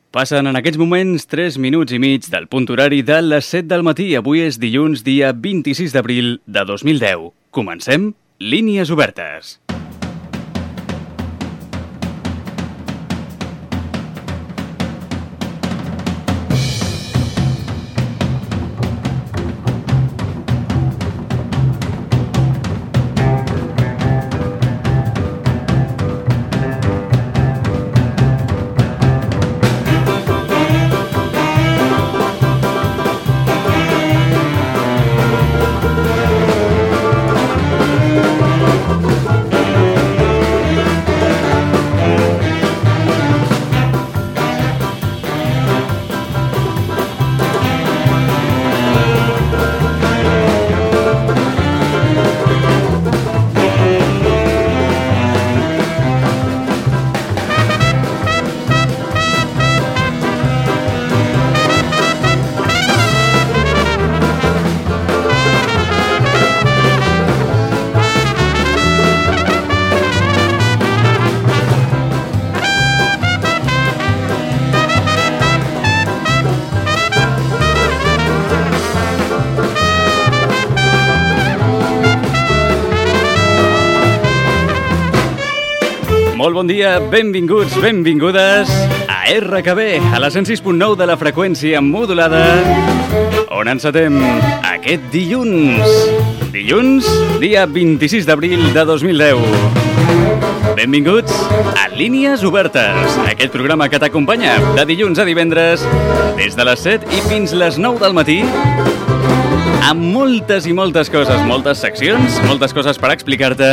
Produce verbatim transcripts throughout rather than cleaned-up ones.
Passen en aquests moments tres minuts i mig del punt horari de les set del matí. Avui és dilluns, dia vint-i-sis d'abril de dos mil deu. Comencem Línies Obertes. Molt bon dia, benvinguts, benvingudes a R K B, a la cent sis punt nou de la freqüència modulada, on encetem aquest dilluns. Dilluns, dia vint-i-sis d'abril de dos mil deu. Benvinguts a Línies Obertes, aquest programa que t'acompanya de dilluns a divendres, des de les set i fins les nou del matí, amb moltes i moltes coses, moltes seccions, moltes coses per explicar-te,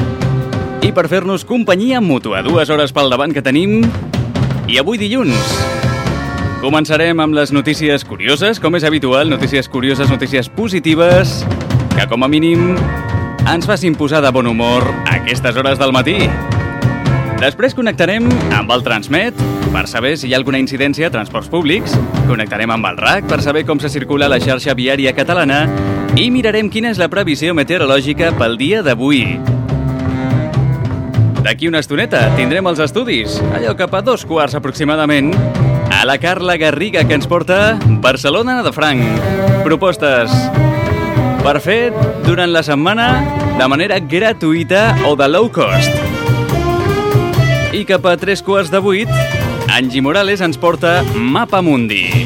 i per fer-nos companyia mútua, dues hores pel davant que tenim. I avui dilluns començarem amb les notícies curioses, com és habitual, notícies curioses, notícies positives, que com a mínim ens facin posar de bon humor a aquestes hores del matí. Després connectarem amb el Transmet per saber si hi ha alguna incidència a transports públics, connectarem amb el R A C per saber com se circula la xarxa viària catalana i mirarem quina és la previsió meteorològica pel dia d'avui. D'aquí una estoneta tindrem els estudis, allò cap a dos quarts aproximadament, a la Carla Garriga, que ens porta Barcelona de franc. Propostes per fer durant la setmana de manera gratuïta o de low cost. I cap a tres quarts de vuit, Angie Morales ens porta Mapa Mundi.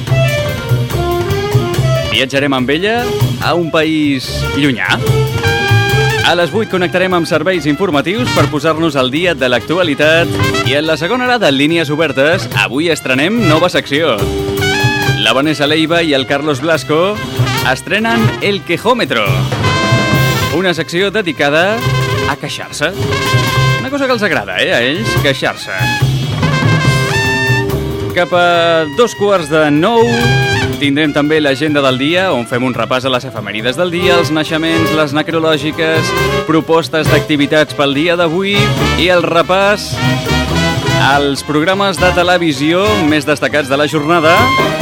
Viatjarem amb ella a un país llunyà. A les vuit connectarem amb serveis informatius per posar-nos al dia de l'actualitat i en la segona hora de Línies Obertes avui estrenem nova secció. La Vanessa Leiva i el Carlos Blasco estrenen El Quejómetro, una secció dedicada a queixar-se. Una cosa que els agrada, eh, a ells, queixar-se. Cap a dos quarts de nou tindrem també l'agenda del dia, on fem un repàs a les efemèrides del dia, els naixements, les necrològiques, propostes d'activitats pel dia d'avui i el repàs als programes de televisió més destacats de la jornada.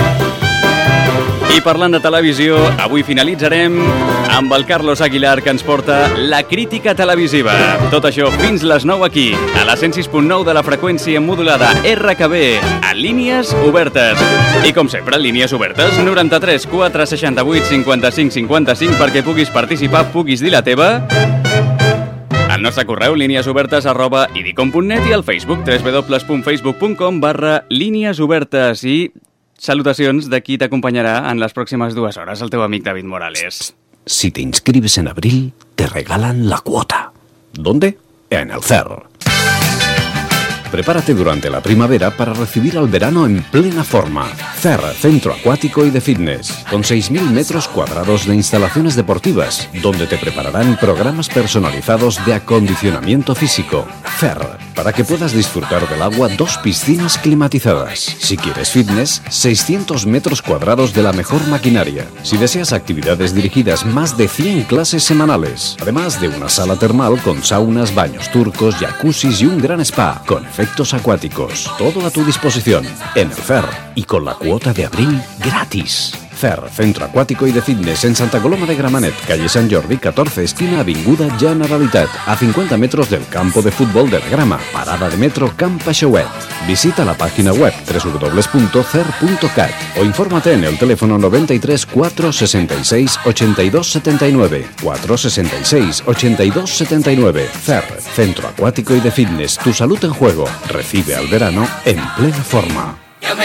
I parlant de televisió, avui finalitzarem amb el Carlos Aguilar, que ens porta la crítica televisiva. Tot això fins les nou aquí, a la cent sis punt nou de la freqüència modulada R K B, a Línies Obertes. I com sempre, Línies Obertes, noranta-tres quatre seixanta-vuit cinquanta-cinc cinquanta-cinc, perquè puguis participar, puguis dir la teva. El nostre correu, líniesobertes arroba idicom punt net, i el Facebook, w w w punt facebook punt com barra línies obertes. I salutacions de qui t'acompanyarà en les pròximes dues hores, el teu amic David Morales. Si te inscribes en abril, te regalan la cuota. ¿Dónde? En el C E R. Prepárate durante la primavera para recibir al verano en plena forma. C E R, Centro Acuático y de Fitness, con seis mil metros cuadrados de instalaciones deportivas, donde te prepararán programas personalizados de acondicionamiento físico. C E R, para que puedas disfrutar del agua, dos piscinas climatizadas. Si quieres fitness, seiscientos metros cuadrados de la mejor maquinaria. Si deseas actividades dirigidas, más de cien clases semanales. Además de una sala termal con saunas, baños turcos, jacuzzis y un gran spa, con efectos acuáticos. Todo a tu disposición, en el C E R, y con la cuota de abril gratis. C E R, Centro Acuático y de Fitness en Santa Coloma de Gramenet, calle San Jordi catorce, esquina Avinguda Generalitat, a cincuenta metros del campo de fútbol de la Grama, parada de metro Camp Aixauet. Visita la página web doble u doble u doble u punto cer punto cat o infórmate en el teléfono noventa y tres, cuatrocientos sesenta y seis, ochenta y dos setenta y nueve, cuatrocientos sesenta y seis, ochenta y dos setenta y nueve. C E R, Centro Acuático y de Fitness, tu salud en juego. Recibe al verano en plena forma.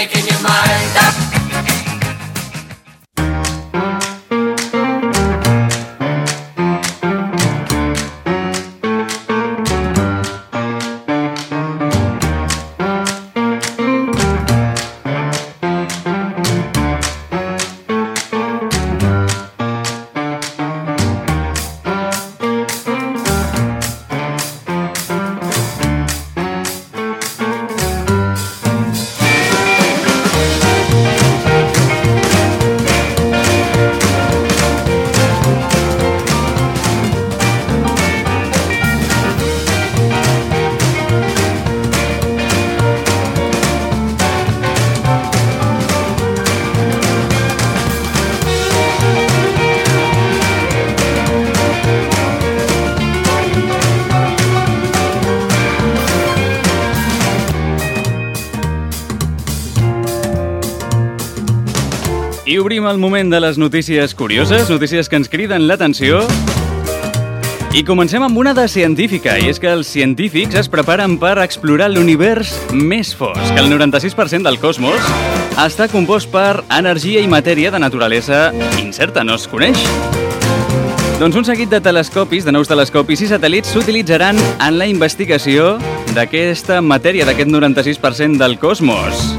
I obrim el moment de les notícies curioses, notícies que ens criden l'atenció. I comencem amb una de científica, i és que els científics es preparen per explorar l'univers més fosc. El noranta-sis per cent del cosmos està compost per energia i matèria de naturalesa incerta, no es coneix. Doncs un seguit de telescopis, de nous telescopis i satèl·lits s'utilitzaran en la investigació d'aquesta matèria, d'aquest noranta-sis per cent del cosmos.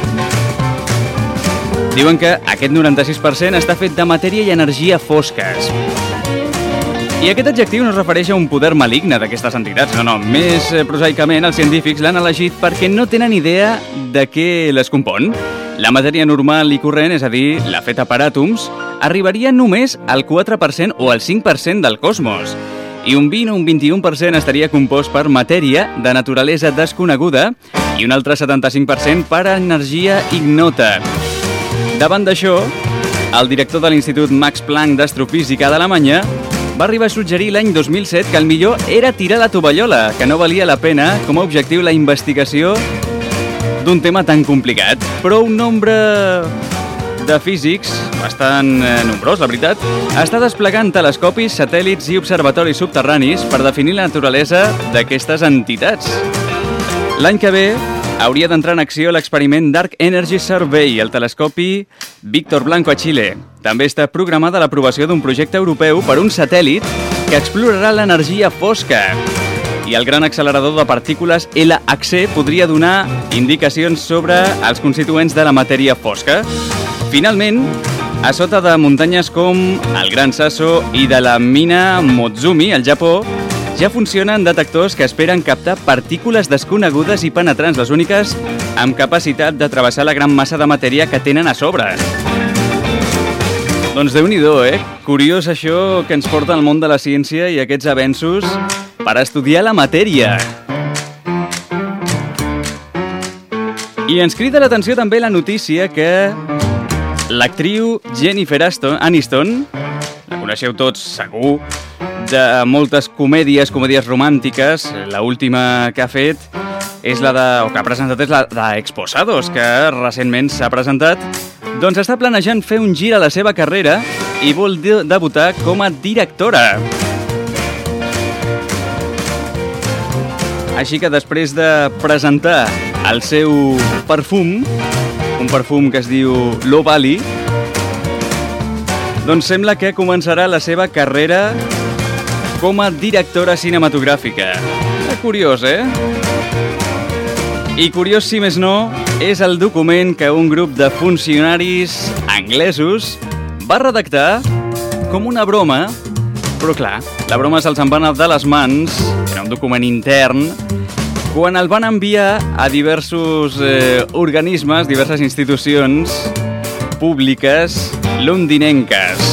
Diuen que aquest noranta-sis per cent està fet de matèria i energia fosques. I aquest adjectiu no es refereix a un poder maligne d'aquestes entitats, no, no. Més eh, prosaicament, els científics l'han elegit perquè no tenen idea de què les compon. La matèria normal i corrent, és a dir, la feta per àtoms, arribaria només al quatre per cent o al cinc per cent del cosmos. I un vint o un vint-i-un per cent estaria compost per matèria de naturalesa desconeguda i un altre setanta-cinc per cent per energia ignota. Davant d'això, el director de l'Institut Max Planck d'Astrofísica d'Alemanya va arribar a suggerir l'any dos mil set que el millor era tirar la tovallola, que no valia la pena com a objectiu la investigació d'un tema tan complicat. Però un nombre de físics, bastant eh, nombrós, la veritat, està desplegant telescopis, satèl·lits i observatoris subterranis per definir la naturalesa d'aquestes entitats. L'any que ve hauria d'entrar en acció l'experiment Dark Energy Survey, el telescopi Víctor Blanco a Xile. També està programada l'aprovació d'un projecte europeu per un satèl·lit que explorarà l'energia fosca. I el gran accelerador de partícules L H C podria donar indicacions sobre els constituents de la matèria fosca. Finalment, a sota de muntanyes com el Gran Sasso i de la mina Mozumi, al Japó, ja funcionen detectors que esperen captar partícules desconegudes i penetrants, les úniques amb capacitat de travessar la gran massa de matèria que tenen a sobre. Doncs Déu-n'hi-do, eh? Curiós això que ens porta al món de la ciència i aquests avenços per estudiar la matèria. I ens crida l'atenció també la notícia que l'actriu Jennifer Aniston, la coneixeu tots segur, de moltes comèdies, comèdies romàntiques. La última que ha fet és la de, o que ha presentat és la d'Exposados, que recentment s'ha presentat. Doncs està planejant fer un gir a la seva carrera i vol de debutar com a directora. Així que després de presentar el seu perfum, un perfum que es diu Love Ali, doncs sembla que començarà la seva carrera com a directora cinematogràfica. Curiós, eh? I curiós, si més no, és el document que un grup de funcionaris anglesos va redactar com una broma, però clar, la broma se'ls en va anar de les mans, era un document intern, quan el van enviar a diversos eh, organismes, diverses institucions públiques londinenques.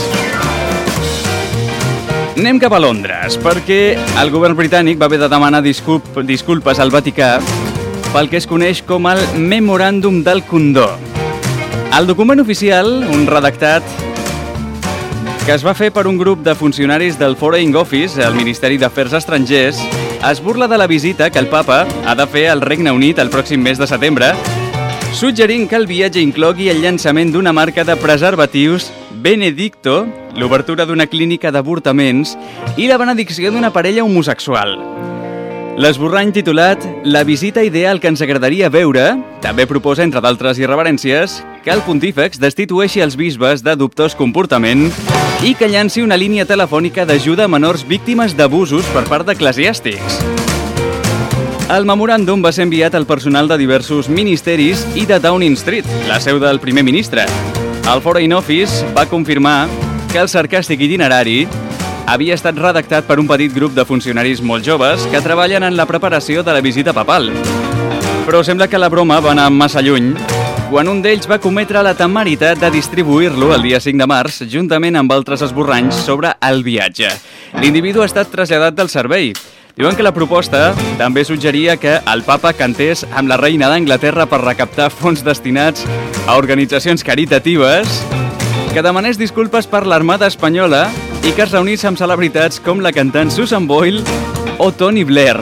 Anem cap a Londres, perquè el govern britànic va haver de demanar disculp, disculpes al Vaticà pel que es coneix com el Memoràndum del Condó. El document oficial, un redactat que es va fer per un grup de funcionaris del Foreign Office, el Ministeri d'Afers Estrangers, es burla de la visita que el papa ha de fer al Regne Unit el pròxim mes de setembre, suggerint que el viatge inclogui el llançament d'una marca de preservatius Benedicto, l'obertura d'una clínica d'avortaments i la benedicció d'una parella homosexual. L'esborrany titulat «La visita ideal que ens agradaria veure» també proposa, entre d'altres irreverències, que el pontífex destitueixi els bisbes de dubtós comportament i que llanci una línia telefònica d'ajuda a menors víctimes d'abusos per part d'eclesiàstics. El memoràndum va ser enviat al personal de diversos ministeris i de Downing Street, la seu del primer ministre. El Foreign Office va confirmar que el sarcàstic itinerari havia estat redactat per un petit grup de funcionaris molt joves que treballen en la preparació de la visita papal. Però sembla que la broma va anar massa lluny quan un d'ells va cometre la temeritat de distribuir-lo el dia cinc de març juntament amb altres esborranys sobre el viatge. L'individu ha estat traslladat del servei. Diuen que la proposta també suggeria que el papa cantés amb la reina d'Anglaterra per recaptar fons destinats a organitzacions caritatives, que demanés disculpes per l'Armada Espanyola i que es reunís amb celebritats com la cantant Susan Boyle o Tony Blair.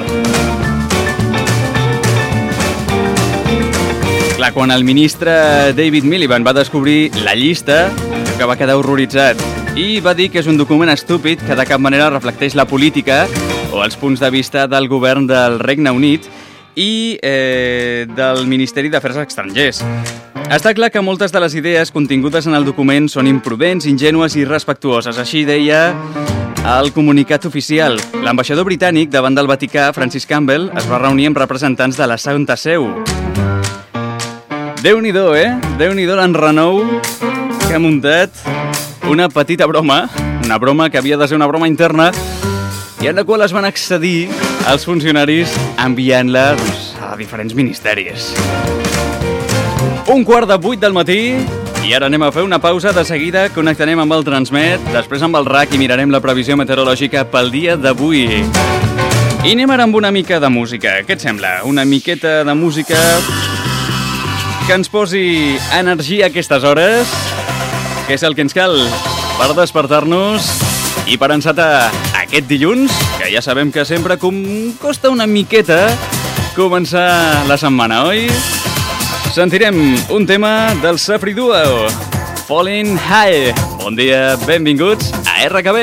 Clar, quan el ministre David Miliband va descobrir la llista, que va quedar horroritzat i va dir que és un document estúpid que de cap manera reflecteix la política o els punts de vista del govern del Regne Unit i eh, del Ministeri d'Afers Estrangers. Està clar que moltes de les idees contingudes en el document són imprudents, ingènues i irrespectuoses. Així deia el comunicat oficial. L'ambaixador britànic davant del Vaticà, Francis Campbell, es va reunir amb representants de la Santa Seu. Déu-n'hi-do, eh? Déu-n'hi-do l'enrenou que ha muntat una petita broma, una broma que havia de ser una broma interna i en la qual es van accedir els funcionaris enviant-la doncs, a diferents ministeris. Un quart de vuit del matí i ara anem a fer una pausa. De seguida connectarem amb el Transmet, després amb el R A C i mirarem la previsió meteorològica pel dia d'avui. I anem ara amb una mica de música. Què et sembla? Una miqueta de música que ens posi energia a aquestes hores, que és el que ens cal per despertar-nos i per encetar aquest dilluns, que ja sabem que sempre com costa una miqueta començar la setmana, oi? Sentirem un tema del Safri Duo, Falling High. Bon dia, benvinguts a R K B.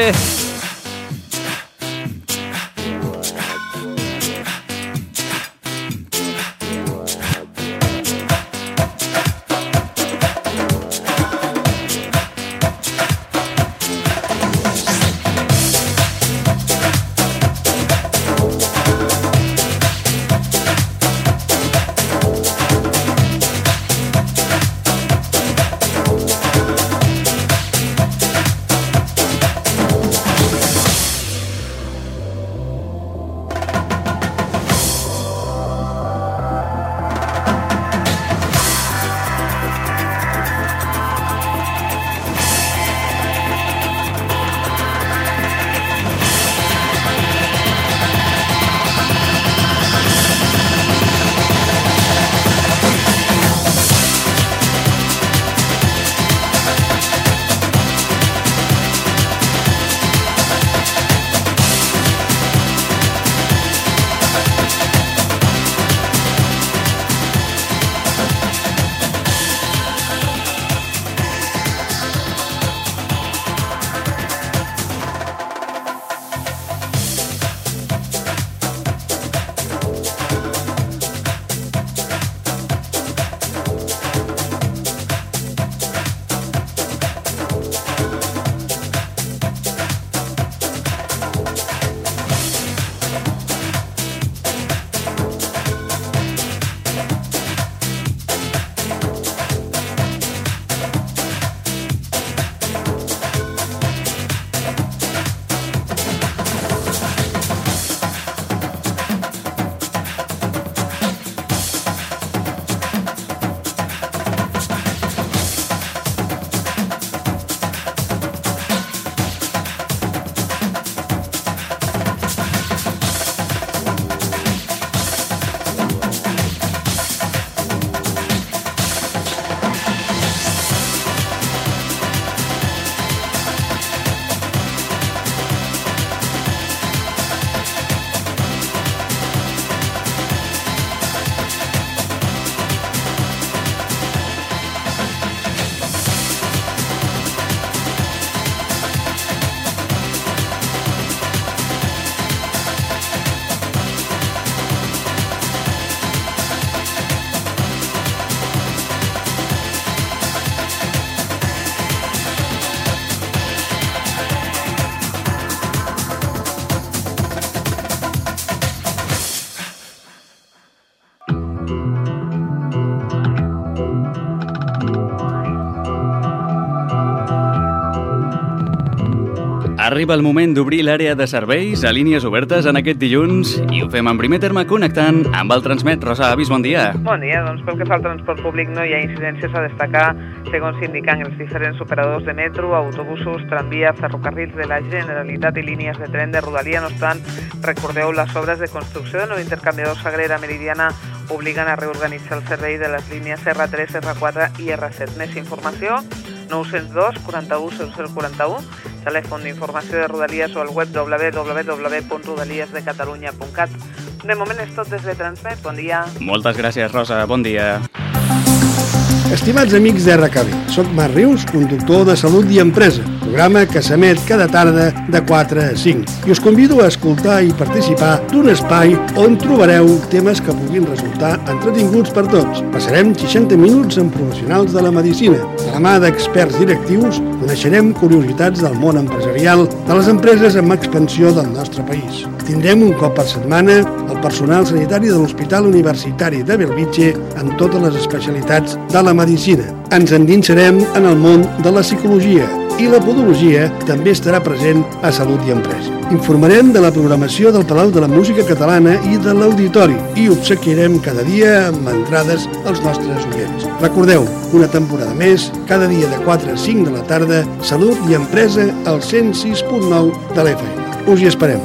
Arriba el moment d'obrir l'àrea de serveis a línies obertes en aquest dilluns i ho fem en primer terme connectant amb el Transmet. Rosa Avis, bon dia. Bon dia, doncs pel que fa al transport públic no hi ha incidències a destacar, segons indiquen els diferents operadors de metro, autobusos, tramvia, ferrocarrils de la Generalitat i línies de tren de Rodalia. No obstant, recordeu, les obres de construcció de nou intercanviador Sagrera Meridiana obliguen a reorganitzar el servei de les línies erre tres, erre quatre i erre set. Més informació, nou zero dos, quaranta-u, zero zero quaranta-u, telèfon d'informació de Rodalies o al web w w w punt rodalies de catalunya punt cat. De moment és tot des de Transmet. Bon dia. Moltes gràcies, Rosa. Bon dia. Estimats amics d'R K B, soc Marc Rius, conductor de Salut i Empresa, programa que s'emet cada tarda de quatre a cinc. I us convido a escoltar i participar d'un espai on trobareu temes que puguin resultar entretinguts per tots. Passarem seixanta minuts amb professionals de la medicina. De la mà d'experts directius coneixerem curiositats del món empresarial de les empreses amb expansió del nostre país. Tindrem un cop per setmana el personal sanitari de l'Hospital Universitari de Bellvitge amb totes les especialitats de la medicina. Ens endinsarem en el món de la psicologia i la podologia també estarà present a Salut i Empresa. Informarem de la programació del Palau de la Música Catalana i de l'Auditori i obsequiarem cada dia amb entrades als nostres oients. Recordeu, una temporada més, cada dia de quatre a cinc de la tarda, Salut i Empresa al cent sis punt nou de l'F M. Us hi esperem.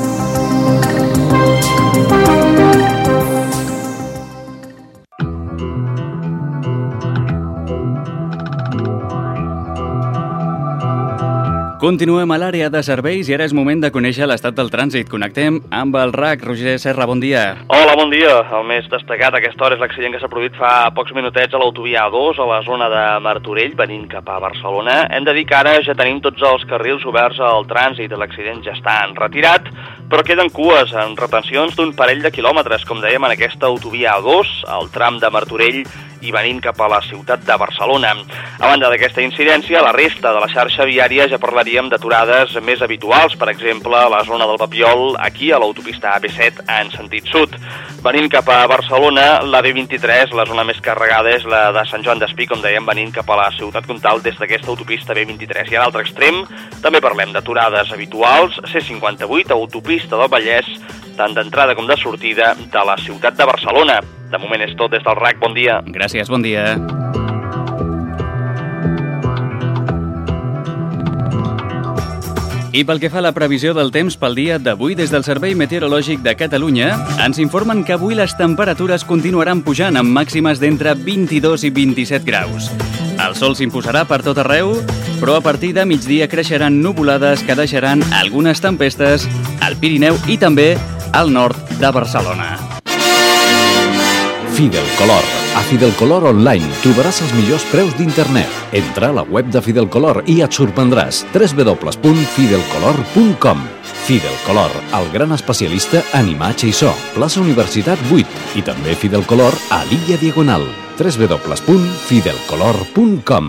Continuem a l'àrea de serveis i ara és moment de conèixer l'estat del trànsit. Connectem amb el R A C. Roger Serra, bon dia. Hola, bon dia. El més destacat a aquesta hora és l'accident que s'ha produït fa pocs minutets a l'autovia A dos, a la zona de Martorell, venint cap a Barcelona. Hem de dir que ara ja tenim tots els carrils oberts al trànsit. L'accident ja està enretirat, però queden cues en retencions d'un parell de quilòmetres, com dèiem, en aquesta autovia A dos, al tram de Martorell i venint cap a la ciutat de Barcelona. A banda d'aquesta incidència, la resta de la xarxa viària ja parlaríem d'aturades més habituals, per exemple, a la zona del Papiol, aquí a l'autopista A P set en sentit sud. Venint cap a Barcelona, la B vint-i-tres, la zona més carregada és la de Sant Joan d'Espí, com dèiem, venint cap a la ciutat comtal des d'aquesta autopista B vint-i-tres. I a l'altre extrem també parlem d'aturades habituals, C cinquanta-vuit, autopista del Vallès, tant d'entrada com de sortida de la ciutat de Barcelona. De moment és tot des del R A C. Bon dia. Gràcies, bon dia. I pel que fa a la previsió del temps pel dia d'avui, des del Servei Meteorològic de Catalunya, ens informen que avui les temperatures continuaran pujant amb màximes d'entre vint-i-dos i vint-i-set graus. El sol s'imposarà per tot arreu, però a partir de migdia creixeran nuvolades que deixaran algunes tempestes al Pirineu i també al nord de Barcelona. Fidelcolor. A Fidelcolor Online trobaràs els millors preus d'internet. Entra a la web de Fidelcolor i et sorprendràs. w w w punt fidelcolor punt com. Fidelcolor, el gran especialista en imatge i so. Plaça Universitat vuit i també Fidelcolor a l'Illa Diagonal. w w w punt fidelcolor punt com.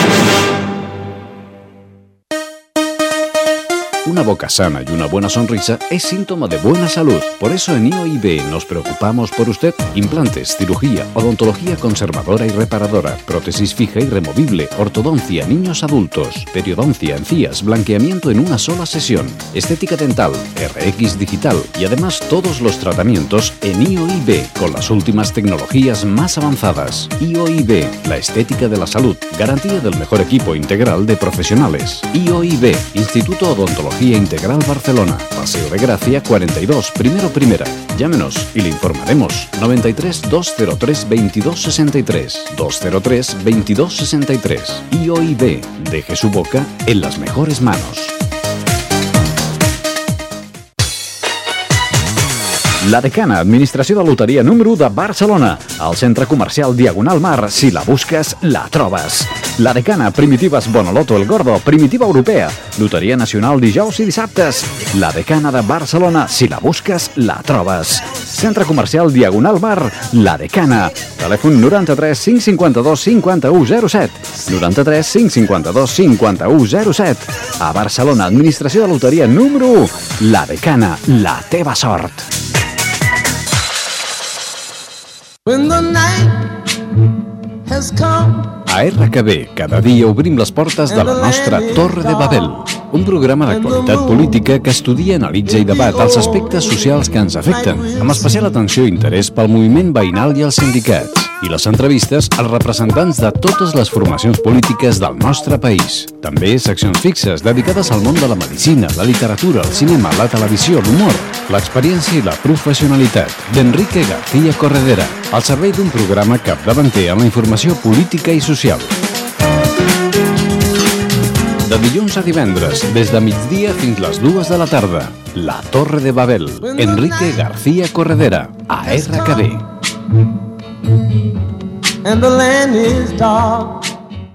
Una boca sana y una buena sonrisa es síntoma de buena salud. Por eso en I O I B nos preocupamos por usted. Implantes, cirugía, odontología conservadora y reparadora, prótesis fija y removible, ortodoncia, niños adultos, periodoncia, encías, blanqueamiento en una sola sesión, estética dental, R X digital y además todos los tratamientos en I O I B con las últimas tecnologías más avanzadas. I O I B, la estética de la salud, garantía del mejor equipo integral de profesionales. I O I B, Instituto Odontología Integral Barcelona, Paseo de Gracia cuarenta y dos, primero primera. Llámenos y le informaremos. noventa y tres, doscientos tres, veintidós sesenta y tres, doscientos tres, veintidós sesenta y tres. I O I B, deje su boca en las mejores manos. La Decana, administració de loteria número u de Barcelona. Al centre comercial Diagonal Mar, si la busques, la trobes. La Decana, Primitivas Bonoloto El Gordo, Primitiva Europea. Loteria nacional dijous i dissabtes. La Decana de Barcelona, si la busques, la trobes. Centre comercial Diagonal Mar, La Decana. Telèfon noranta-tres, cinc cinquanta-dos, cinquanta-u, zero set. noranta-tres, cinc cinquanta-dos, cinquanta-u, zero set. A Barcelona, administració de loteria número u. La Decana, la teva sort. When the night has come. A R K B, cada dia obrim les portes de la nostra Torre de Babel. un programa d'actualitat política que estudia, analitza i debat els aspectes socials que ens afecten, amb especial atenció i interès pel moviment veïnal i els sindicats, i les entrevistes als representants de totes les formacions polítiques del nostre país. També seccions fixes dedicades al món de la medicina, la literatura, el cinema, la televisió, l'humor, l'experiència i la professionalitat d'Enrique García Corredera, al servei d'un programa capdavanter en la informació política i social. De dilluns a divendres, des de migdia fins les dues de la tarda, La Torre de Babel, Enrique García Corredera, a R K B. And the land is dark.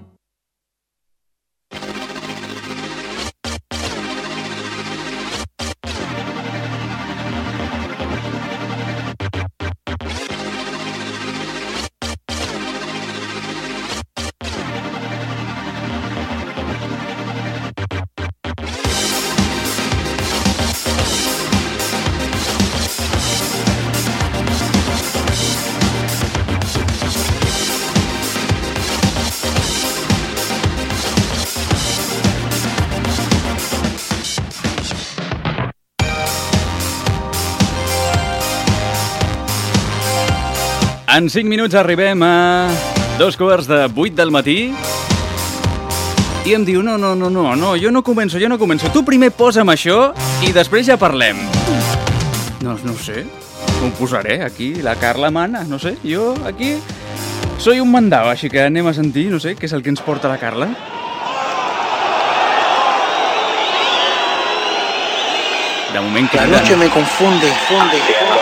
En cinc minuts arribem a dos quarts de vuit del matí i em diu, no, no, no, no, no, jo no començo, jo no començo. Tu primer posa'm això i després ja parlem. No, no sé, ho posaré aquí, la Carla mana, no sé, jo aquí soy un mandau, així que anem a sentir, no sé, què és el que ens porta la Carla. De moment que... La noche me confunde, confunde.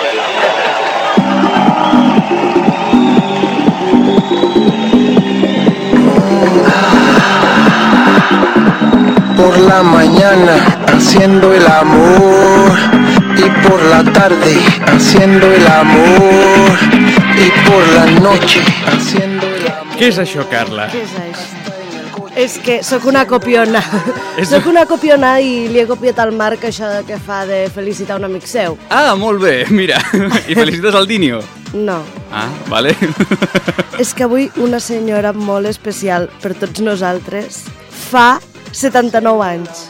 Por la mañana haciendo el amor y por la tarde haciendo el amor y por la noche haciendo el amor. Què és això, Carla? Què és això? És que sóc una copiona. És... Sóc una copiona i li he copiat al Marc això que fa de felicitar un amic seu. Ah, molt bé, mira. I felicites al Dinio? No. Ah, vale. És que avui una senyora molt especial per tots nosaltres fa setanta-nou anys.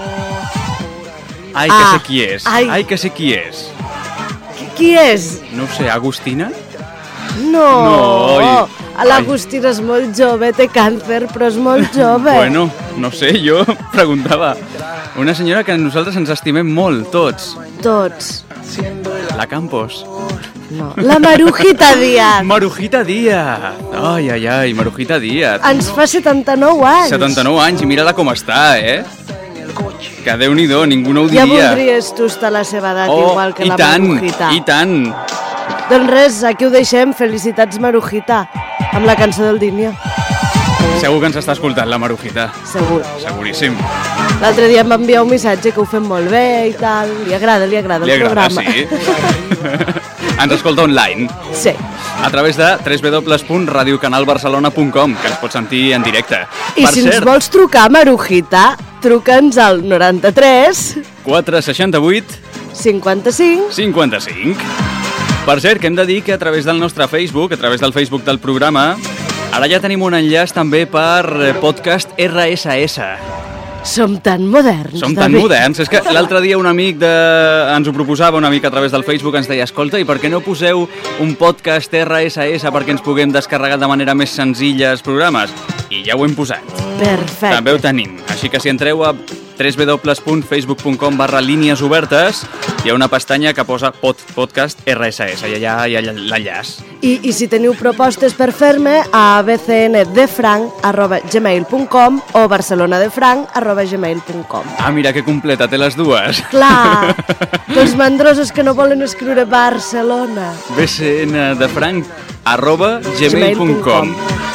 Ai, que Ah, sé qui és. ai. Ai, que sé qui és. Qui, qui és? No ho sé, Agustina? No. No, oi. L'Agustina és molt jove, té càncer, però és molt jove. Bueno, no sé, jo preguntava. Una senyora que nosaltres ens estimem molt, tots. Tots. La Campos. No. La Marujita Díaz. Marujita Díaz. Ai, ai, ai, Marujita Díaz. Ens fa setanta-nou anys. setanta-nou anys i mira-la com està, eh? Que Déu-n'hi-do, ningú no ho Ja diria. voldries tu estar a la seva edat, Oh, igual que i la tant, Marujita. i tant. Doncs res, aquí ho deixem. Felicitats, Marujita, amb la cançó del Dinio. Segur que ens està escoltant la Marujita. Segur. Seguríssim. L'altre dia em va enviar un missatge que ho fem molt bé i tal. Li agrada, li agrada Li el agrada, programa. sí. Ens escolta online. Sí. A través de w w w punt radio canal barcelona punt com, que ens pots sentir en directe. I per si cert, ens vols trucar, Marujita, truca'ns al noranta-tres quatre seixanta-vuit cinquanta-cinc. cinquanta-cinc. Per cert, que hem de dir que a través del nostre Facebook, a través del Facebook del programa, ara ja tenim un enllaç també per eh, podcast R S S. Som tan moderns, Som tan David. moderns. És que l'altre dia un amic de... ens ho proposava, un amic a través del Facebook, ens deia, escolta, i per què no poseu un podcast R S S perquè ens puguem descarregar de manera més senzilla els programes? I ja ho hem posat. Perfecte. També ho tenim. Així que si entreu a w w w punt facebook punt com barra línies obertes, hi ha una pestanya que posa pod, podcast R S S, i allà hi ha l'enllaç. I, I si teniu propostes per fer-me, a b c n de franc arroba gmail punt com o barcelonadefranc arroba gmail punt com. Ah, mira que completa, té les dues. Clar, els mandrosos que no volen escriure Barcelona. b c n de franc arroba gmail punt com.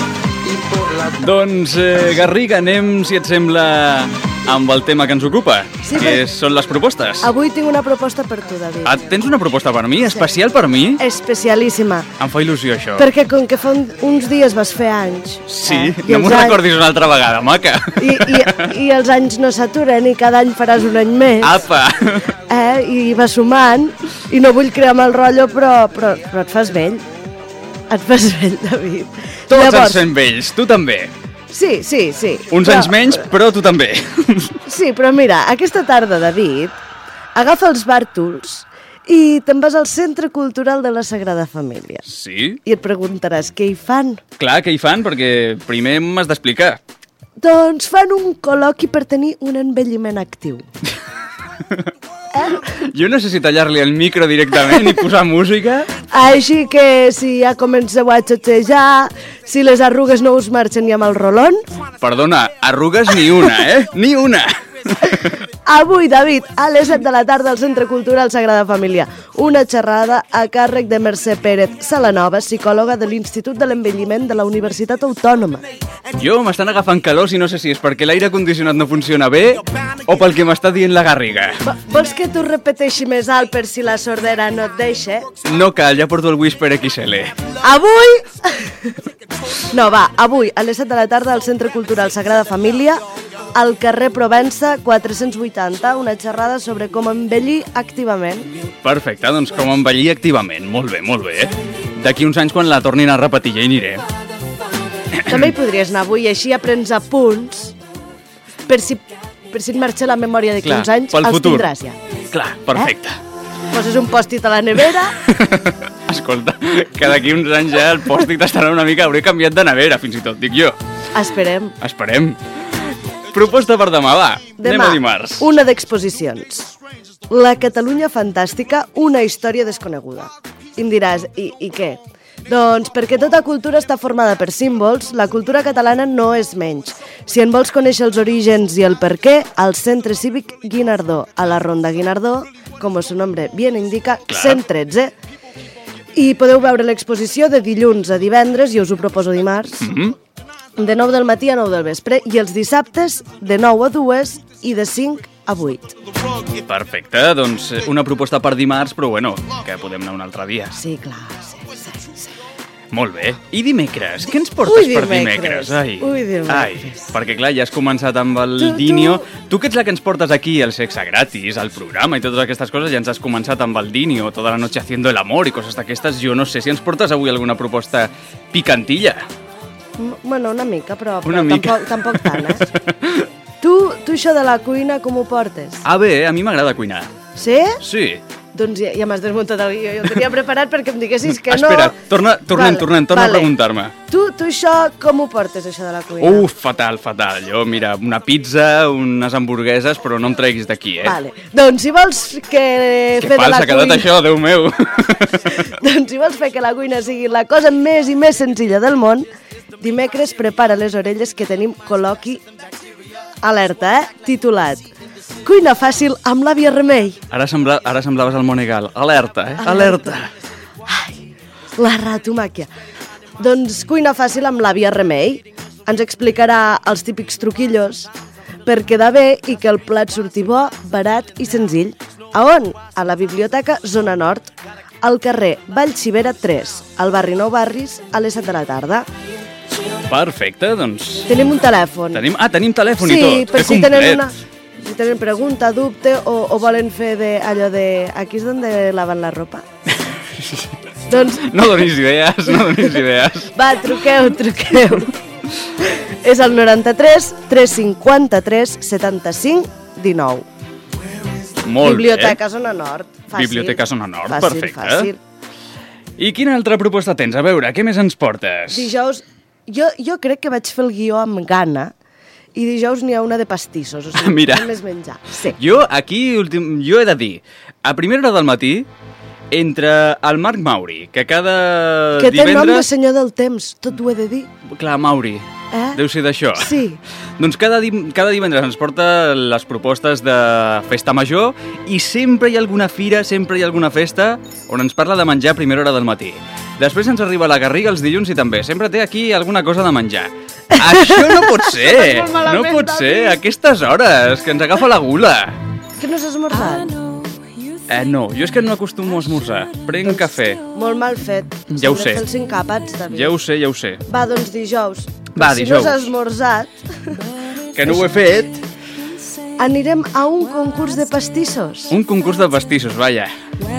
Doncs, eh, Garriga, anem, si et sembla, amb el tema que ens ocupa, Sí, que per- són les propostes. Avui tinc una proposta per tu, David. Ah, tens una proposta per mi? Especial per mi? Especialíssima. Em fa il·lusió, això. Perquè com que fa un, uns dies vas fer anys... Sí, eh, i no m'ho els anys- recordis una altra vegada, maca. I, i, I els anys no s'aturen i cada any faràs un any més. Apa! Eh? I va sumant. I no vull crear mal rotllo, però, però, però et fas vell. Et fas vell, David. Tots Llavors, ens fem vells, tu també. Sí, sí, sí. Uns però... anys menys, però tu també. Sí, però mira, aquesta tarda, David, agafa els bàrtols i te'n vas al Centre Cultural de la Sagrada Família. Sí? I et preguntaràs què hi fan. Clar, què hi fan? Perquè primer m'has d'explicar. Doncs fan un col·loqui per tenir un envelliment actiu. Eh? Jo no sé si tallar-li el micro directament i posar música. Així que si ja comenceu a xotxejar, si les arrugues no us marxen ni amb el rolón... Perdona, arrugues ni una, eh? Ni una! Avui, David, a les set de la tarda al Centre Cultural Sagrada Família, una xerrada a càrrec de Mercè Pérez Salanova, psicòloga de l'Institut de l'Envelliment de la Universitat Autònoma. Jo m'estan agafant calor i no sé si és perquè l'aire condicionat no funciona bé o pel que m'està dient la Garriga. Vols que t'ho repeteixi més alt per si la sordera no et deixa? No cal, ja porto el Whisper X L. Avui... No, va, avui, a les set de la tarda al Centre Cultural Sagrada Família, al carrer Provença quatre-cents vuitanta, una xerrada sobre com envellir activament. Perfecte, doncs com envellir activament. Molt bé, molt bé. D'aquí uns anys, quan la tornin a repetir, ja hi aniré. També hi podries anar avui, així aprens a punts, per si, per si et marxa la memòria d'aquí uns anys, els futur. tindràs ja. Clar, perfecte. Eh? Poses un pòstit a la nevera... Escolta, que d'aquí uns anys ja el pòstit estarà una mica... Hauré canviat de nevera, fins i tot, dic jo. Esperem. Esperem. Proposta per demà, va. Demà, anem a dimarts. Una d'exposicions. La Catalunya Fantàstica, una història desconeguda. I em diràs, i, i què? Doncs perquè tota cultura està formada per símbols, la cultura catalana no és menys. Si en vols conèixer els orígens i el per què, al Centre Cívic Guinardó, a la Ronda Guinardó, com su nombre bien indica, Clar. cent tretze. I podeu veure l'exposició de dilluns a divendres, jo us ho proposo dimarts, mm-hmm. de nou del matí a nou del vespre, i els dissabtes de nou a dues i de cinc a vuit. Perfecte, doncs una proposta per dimarts, però bueno, que podem anar un altre dia. Sí, clar, sí, sí, sí. Molt bé. I dimecres? Què ens portes Ui, per dimecres. dimecres? Ai. Ui, dimecres. Ai, perquè clar, ja has començat amb el Tu, Dinio. Tu... tu que ets la que ens portes aquí, el sexe gratis, el programa i totes aquestes coses, ja ens has començat amb el Dinio, tota la noche haciendo el amor i coses d'aquestes. Jo no sé si ens portes avui alguna proposta picantilla. Bueno, una mica, però, però una mica. Tampoc, tampoc tant, eh? tu, tu això de la cuina com ho portes? Ah, bé, a mi m'agrada cuinar. Sí? Sí. Doncs ja, ja m'has desmuntat el guió. Jo ho tenia preparat perquè em diguessis que no... Espera, torna, tornem, vale, tornem, torna vale. a preguntar-me. Tu, tu això com ho portes, això de la cuina? Uf, fatal, fatal. Jo, mira, una pizza, unes hamburgueses, però no em treguis d'aquí, eh? Vale. Doncs si vols que... Que fer fals, de la ha quedat cuina... això, Déu meu. Doncs si vols fer que la cuina sigui la cosa més i més senzilla del món, dimecres prepara les orelles que tenim col·loqui alerta, eh? Titulat Cuina fàcil amb l'àvia Remei. Ara, sembla, ara semblaves al Monegal. Alerta, eh? Alerta. Ai, la ratomàquia. Doncs cuina fàcil amb l'àvia Remei. Ens explicarà els típics truquillos per quedar bé i que el plat surti bo, barat i senzill. A on? A la Biblioteca Zona Nord, al carrer Vallcivera tres, al barri Nou Barris, a les set de la tarda. Perfecte, doncs... Tenim un telèfon. Tenim, ah, tenim telèfon sí, i tot. Sí, per si tenen una... Si tenen pregunta, dubte o, o volen fer de, allò de... Aquí és donde lavan la ropa? Doncs... No donis idees, no donis idees. Va, truqueu, truqueu. És el noranta-tres tres cinquanta-tres setanta-cinc dinou. Molt Biblioteca bé. Zona Nord. Fàcil. Biblioteca Zona Nord, fàcil, perfecte. Fàcil. I quina altra proposta tens? A veure, què més ens portes? Dijous... Jo, jo crec que vaig fer el guió amb gana i dijous n'hi ha una de pastissos, o sigui, Mira, més menjar. Sí. Jo aquí, últim, jo he de dir, a primera hora del matí, entre el Marc Mauri, que cada que té divendres... nom de senyor del temps, tot ho he de dir. Clar, Mauri, eh? deu ser d'això. Sí. Doncs cada, di cada divendres ens porta les propostes de festa major i sempre hi ha alguna fira, sempre hi ha alguna festa on ens parla de menjar a primera hora del matí. Després ens arriba la Garriga els dilluns i també sempre té aquí alguna cosa de menjar. Això no pot ser, no pot ser, a aquestes hores, que ens agafa la gula. Que no s'ha esmorzat? Eh, no, jo és que no acostumo a esmorzar, prenc doncs, cafè. Molt mal fet. Ja ho sé. Fer els cinc àpats, David. Ja ho sé, ja ho sé. Va, doncs dijous. Va, si dijous. Si no s'ha esmorzat... Que no ho he fet. Anirem a un concurs de pastissos. Un concurs de pastissos, vaja.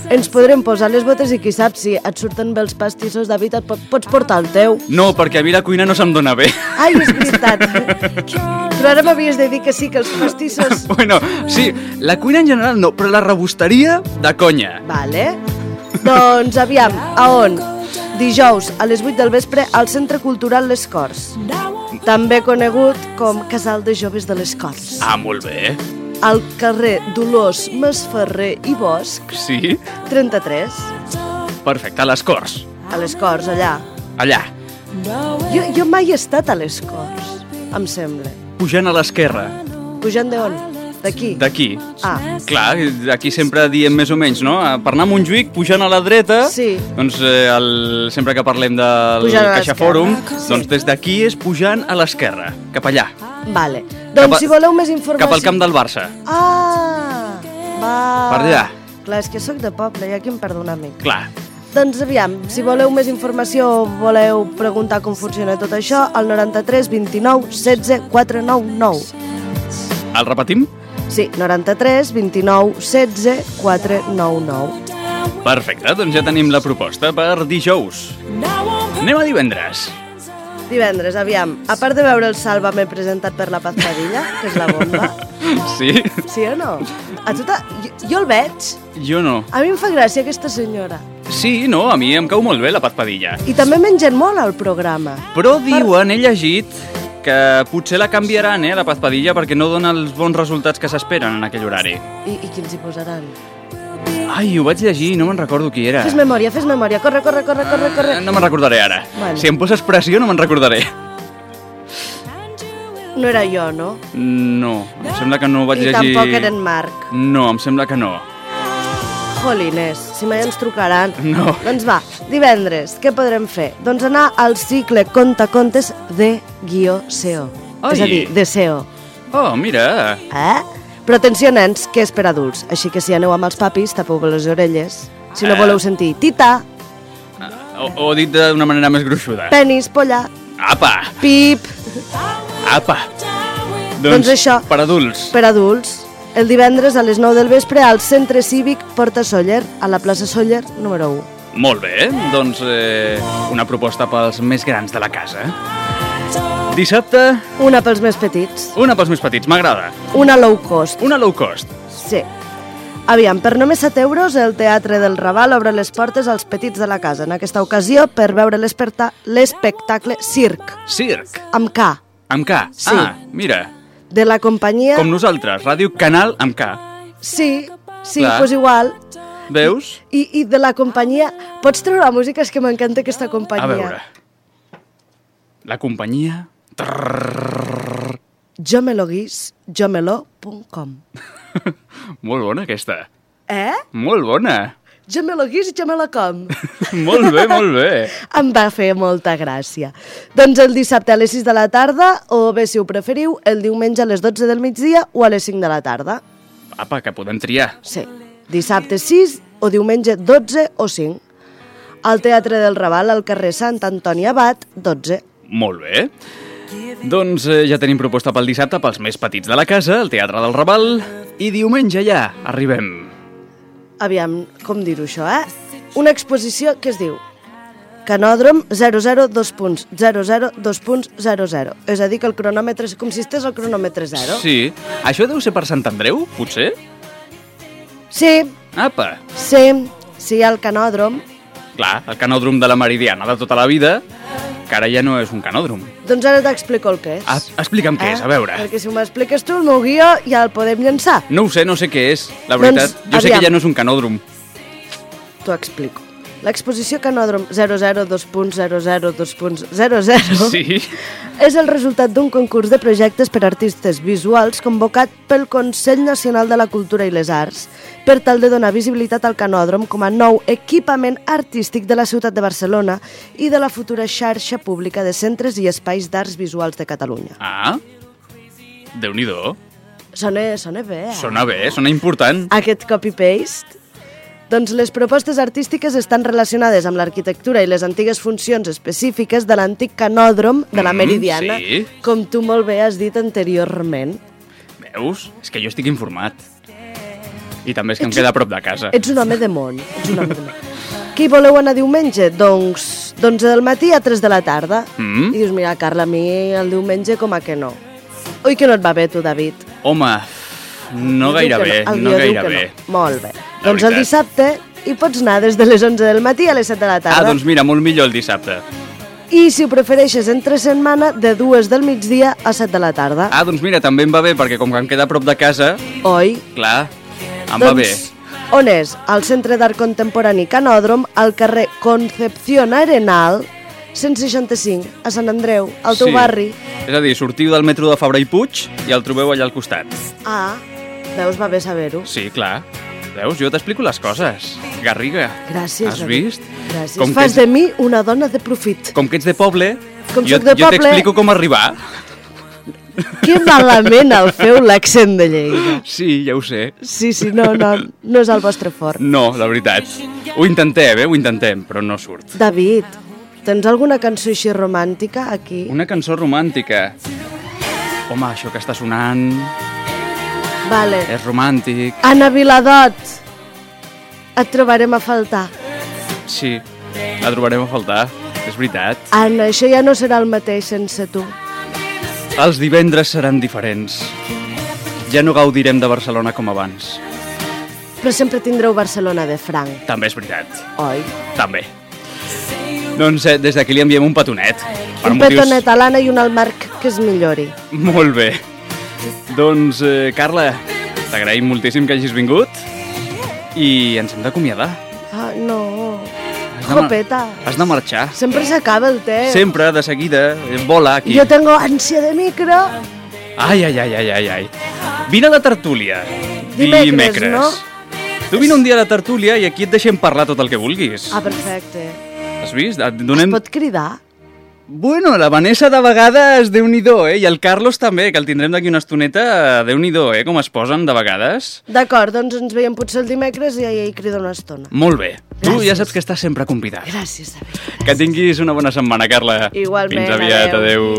ens podrem posar les botes i qui sap si et surten bé els pastissos, David, et pot, pots portar el teu. No, perquè a mi la cuina no se'm dona bé. Ai, és veritat. Però ara m'havies de dir que sí, que els pastissos... Bueno, sí, la cuina en general no, però la rebosteria, de conya. Vale. Doncs aviam, a on? Dijous, a les vuit del vespre, al Centre Cultural Les Corts. També conegut com Casal de Joves de les Corts. Ah, molt bé. Al carrer Dolors Masferrer i Bosch, Sí? trenta-tres. Perfecte, a les Corts. A les Corts, allà. Allà, Jo, jo mai he estat a les Corts, em sembla. pujant a l'esquerra. Pujant de on? D'aquí? D'aquí. Ah. Clar, aquí sempre diem més o menys, no? Per anar a Montjuïc, pujant a la dreta, Sí. doncs eh, el, sempre que parlem del Pujant a Caixa l'esquerra. Fòrum, Sí. doncs des d'aquí és pujant a l'esquerra, cap allà, Vale. Cap Doncs a- si voleu més informació... cap al camp del Barça. Ah, va. Per allà. Clar, és que sóc de poble i aquí em perdo una mica. Clar. Doncs aviam, si voleu més informació o voleu preguntar com funciona tot això, al noranta-tres vint-i-nou setze quatre nou nou. El repetim? Sí, noranta-tres vint-i-nou setze quatre nou nou. Perfecte, doncs ja tenim la proposta per dijous. Anem a divendres. Divendres, aviam, a part de veure el Sálvame presentat per la Paz Padilla, que és la bomba, Sí? sí o no? A tu ta... jo, jo el veig, Jo no. a mi em fa gràcia aquesta senyora. Sí, no, a mi em cau molt bé la Paz Padilla. I també mengen molt al programa. Però diuen, he llegit, que potser la canviaran, eh, la Paz Padilla, perquè no dona els bons resultats que s'esperen en aquell horari. I, i qui els hi posaran? Ai, ho vaig llegir, no me'n recordo qui era. Fes memòria, fes memòria, corre, corre, corre, corre, corre. Eh, No me'n recordaré ara. Bueno. Si em poses pressió, no me'n recordaré. No era jo, no? No, em sembla que no ho vaig I llegir... tampoc era en Marc. No, em sembla que no. Jolines, si mai ens trucaran. No. Doncs va, divendres, què podrem fer? Doncs anar al cicle Conta Contes de guió C E O. Ai. És a dir, de C E O. Oh, mira. Eh? Però atenció, nens, que és per adults. Així que si aneu amb els papis, tapeu les orelles. Si no Eh. voleu sentir tita, O, o dit d'una manera més gruixuda. penis, polla, Apa, pip, apa. Doncs això. Per adults. per adults. El divendres a les nou del vespre al Centre Cívic Porta Sóller, a la plaça Sóller número u. Molt bé, doncs eh, una proposta pels més grans de la casa. Dissabte, Una pels més petits, una pels més petits, m'agrada. una low cost. Una low cost. Sí. Aviam, per només set euros, el Teatre del Raval obre les portes als petits de la casa. En aquesta ocasió, per veure l'esperta- l'espectacle Circ, Circ, amb K, amb K. Sí. Ah, mira, de la companyia... com nosaltres, Ràdio Canal amb K. Sí, sí, Clar. doncs igual. Veus? I, I de la companyia... Pots treure la música? És que m'encanta aquesta A companyia. veure. La companyia... Jo me lo guis, jo me lo punt com. Molt bona aquesta. Eh? Molt bona. Jo me lo guis, jo me lo com. Molt bé, molt bé. Em va fer molta gràcia. Doncs el dissabte a les sis de la tarda, o bé, si ho preferiu, el diumenge a les dotze del migdia o a les cinc de la tarda. Apa, que podem triar. Sí, dissabte sis o diumenge dotze o cinc. Al Teatre del Raval, al carrer Sant Antoni Abat, dotze. Molt bé. Doncs eh, ja tenim proposta pel dissabte pels més petits de la casa, el Teatre del Raval, i diumenge ja arribem. Aviam, com dir-ho això, eh? Una exposició que es diu Canòdrom zero zero dos punts zero zero dos punts zero zero. És a dir, que el cronòmetre consisteix al cronòmetre zero. Sí. Això deu ser per Sant Andreu, potser? Sí, Apa. sí, sí, el canòdrom. Clar, el canòdrom de la Meridiana de tota la vida, que ara ja no és un canòdrom. Doncs ara t'explico el que és. Ah, explica'm què és, a veure. Perquè si m'ho expliques tu, el meu guió ja el podem llençar. No ho sé, no sé què és, la veritat. Doncs, jo sé aviam. que ja no és un canòdrom. T'ho explico. L'exposició Canòdrom zero zero dos punts zero zero dos punts zero zero Sí? és el resultat d'un concurs de projectes per artistes visuals convocat pel Consell Nacional de la Cultura i les Arts per tal de donar visibilitat al Canòdrom com a nou equipament artístic de la ciutat de Barcelona i de la futura xarxa pública de centres i espais d'arts visuals de Catalunya. Ah, Déu-n'hi-do. Sona, sona bé, eh? Sona bé, sona important. Aquest copy-paste? Doncs les propostes artístiques estan relacionades amb l'arquitectura i les antigues funcions específiques de l'antic canòdrom de la Mm, Meridiana, sí. com tu molt bé has dit anteriorment. Veus? És que jo estic informat. I també és que ets, em queda a prop de casa. Ets un home de món, ets un home de món. Qui voleu anar diumenge? Doncs d'onze del matí a tres de la tarda. Mm? I dius, mira, Carla, a mi el diumenge com a que no. Oi que no et va bé, tu, David? Home, no gaire bé, no, no gaire bé. No. Molt bé. La doncs veritat. El dissabte hi pots anar des de les onze del matí a les set de la tarda. Ah, doncs mira, molt millor el dissabte. I si ho prefereixes entre setmana, de dues del migdia a set de la tarda. Ah, doncs mira, també em va bé, perquè com que em queda a prop de casa... Oi? Clar, em doncs, va bé. On és? Al Centre d'Art Contemporani Canòdrom, al carrer Concepción Arenal, cent seixanta-cinc, a Sant Andreu, al teu sí. barri. És a dir, sortiu del metro de Fabra i Puig i el trobeu allà al costat. Ah, veus, va bé saber-ho. Sí, clar. Veus, jo t'explico les coses. Garriga. Gràcies, Has David. vist? Gràcies. Com Fas ets... de mi una dona de profit. Com que ets de poble, com jo, de jo poble... t'explico com arribar. Que malament el feu l'accent de Lleida. Sí, ja ho sé. Sí, sí, no, no, no és el vostre fort. No, la veritat. Ho intentem, eh? Ho intentem, però no surt. David, tens alguna cançó així romàntica aquí? Una cançó romàntica. Home, això que està sonant... Vale. És romàntic. Anna Viladot, et trobarem a faltar. Sí, la trobarem a faltar, és veritat. Anna, això ja no serà el mateix sense tu. Els divendres seran diferents. Ja no gaudirem de Barcelona com abans. Però sempre tindreu Barcelona de franc. També és veritat. Oi? També. Doncs eh, des d'aquí li enviem un petonet. Un motius... petonet a l'Anna i un al Marc, que es millori. Molt bé. Doncs, eh, Carla, t'agraïm moltíssim que hagis vingut i ens hem d'acomiadar. Ah, no... Jopeta. Has de marxar. Sempre s'acaba el temps. Sempre, de seguida. Vola aquí. Jo tengo ànsia de micro. Ai, ai, ai, ai, ai, ai. Vine a la tertúlia. Dimecres, Dimecres. no? Tu vine un dia a la tertúlia i aquí et deixem parlar tot el que vulguis. Ah, perfecte. Has vist? Et donem... Es pot cridar? Bueno, la Vanessa de vegades, Déu-n'hi-do, eh? I el Carlos també, que el tindrem d'aquí una estoneta, Déu-n'hi-do, eh? Com es posen de vegades. D'acord, doncs ens veiem potser el dimecres i ja hi crida una estona. Molt bé. Gràcies. Tu ja saps que estàs sempre convidat. Gràcies, David. Gràcies. Que tinguis una bona setmana, Carla. Igualment, Fins aviat, adeu.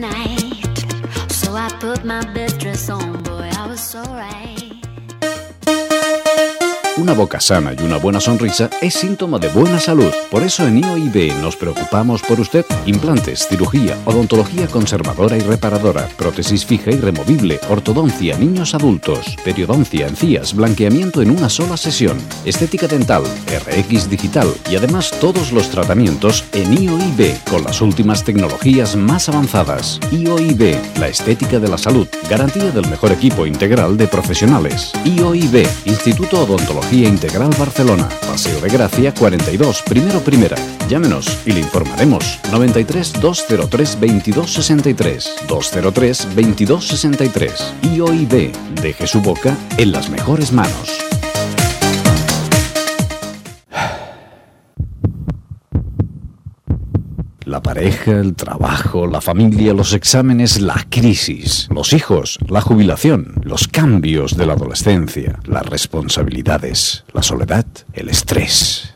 Una boca sana y una buena sonrisa es síntoma de buena salud. Por eso en I O I B nos preocupamos por usted. Implantes, cirugía, odontología conservadora y reparadora, prótesis fija y removible, ortodoncia, niños adultos, periodoncia, encías, blanqueamiento en una sola sesión, estética dental, R X digital y además todos los tratamientos en I O I B con las últimas tecnologías más avanzadas. I O I B, la estética de la salud, garantía del mejor equipo integral de profesionales. I O I B, Instituto Odontología Integral Barcelona, Paseo de Gracia cuarenta y dos, primero primera. Llámenos y le informaremos. noventa y tres, doscientos tres, veintidós sesenta y tres, doscientos tres, veintidós sesenta y tres. I O I B, deje su boca en las mejores manos. La pareja, el trabajo, la familia, los exámenes, la crisis, los hijos, la jubilación, los cambios de la adolescencia, las responsabilidades, la soledad, el estrés.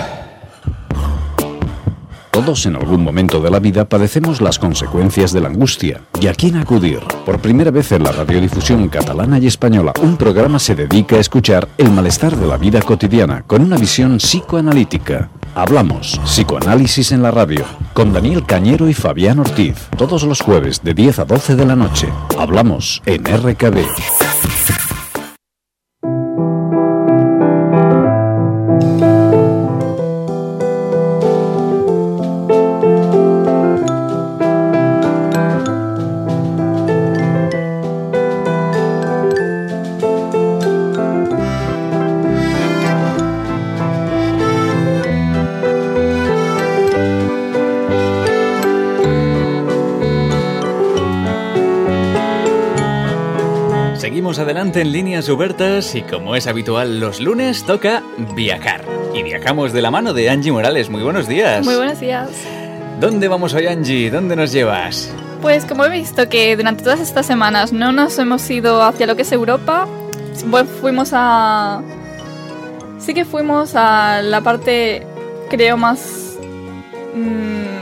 Todos en algún momento de la vida padecemos las consecuencias de la angustia. ¿Y a quién acudir? Por primera vez en la radiodifusión catalana y española, un programa se dedica a escuchar el malestar de la vida cotidiana con una visión psicoanalítica. Hablamos Psicoanálisis en la radio con Daniel Cañero y Fabián Ortiz, todos los jueves de diez a doce de la noche. Hablamos en R K B. Seguimos adelante en Líneas Obertas y como es habitual los lunes toca viajar. Y viajamos de la mano de Angie Morales. Muy buenos días. Muy buenos días. ¿Dónde vamos hoy, Angie? ¿Dónde nos llevas? Pues como he visto que durante todas estas semanas no nos hemos ido hacia lo que es Europa, fuimos a... Sí que fuimos a la parte, creo, más...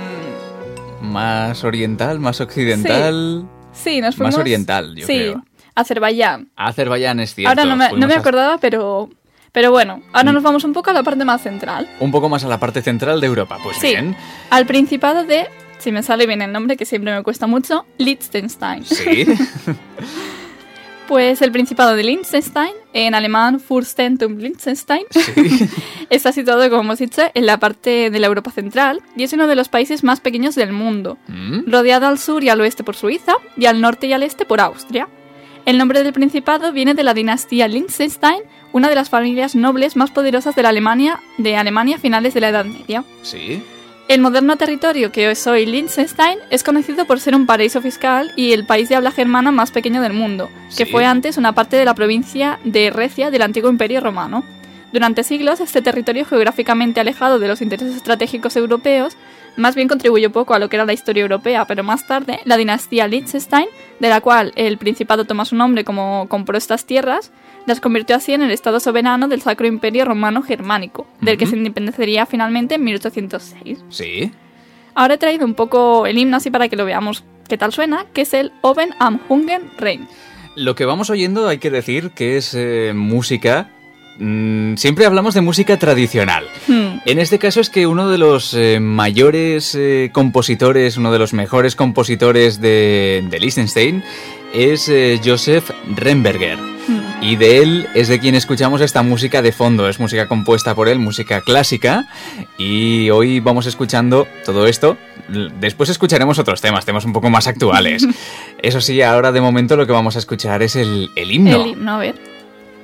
Mmm... Más oriental, más occidental... Sí, sí nos fuimos... Más oriental, yo sí. creo. Azerbaiyán. Azerbaiyán es cierto. Ahora no me, no me a... acordaba, pero... Pero bueno, ahora nos vamos un poco a la parte más central. Un poco más a la parte central de Europa, pues sí, bien. Al Principado de, si me sale bien el nombre, que siempre me cuesta mucho, Liechtenstein. Sí. Pues el Principado de Liechtenstein, en alemán Fürstentum Liechtenstein, sí. está situado, como hemos dicho, en la parte de la Europa central y es uno de los países más pequeños del mundo, ¿Mm? rodeado al sur y al oeste por Suiza y al norte y al este por Austria. El nombre del Principado viene de la dinastía Liechtenstein, una de las familias nobles más poderosas de la Alemania, de Alemania a finales de la Edad Media. Sí. El moderno territorio que es hoy Liechtenstein es conocido por ser un paraíso fiscal y el país de habla germana más pequeño del mundo, que sí. fue antes una parte de la provincia de Recia del antiguo Imperio Romano. Durante siglos, este territorio geográficamente alejado de los intereses estratégicos europeos más bien contribuyó poco a lo que era la historia europea, pero más tarde, la dinastía Liechtenstein, de la cual el Principado toma su nombre como compró estas tierras, las convirtió así en el estado soberano del Sacro Imperio Romano Germánico, del uh-huh. que se independizaría finalmente en mil ochocientos seis. Sí. Ahora he traído un poco el himno así para que lo veamos qué tal suena, que es el Oben am Hungen Rhein. Lo que vamos oyendo hay que decir que es eh, música... Mm, siempre hablamos de música tradicional. Hmm. En este caso es que uno de los eh, mayores eh, compositores, uno de los mejores compositores de, de Liechtenstein es eh, Josef Remberger. Hmm. Y de él es de quien escuchamos esta música de fondo. Es música compuesta por él, música clásica. Y hoy vamos escuchando todo esto. Después escucharemos otros temas, temas un poco más actuales. Eso sí, ahora de momento lo que vamos a escuchar es el, el himno. El himno, a ver.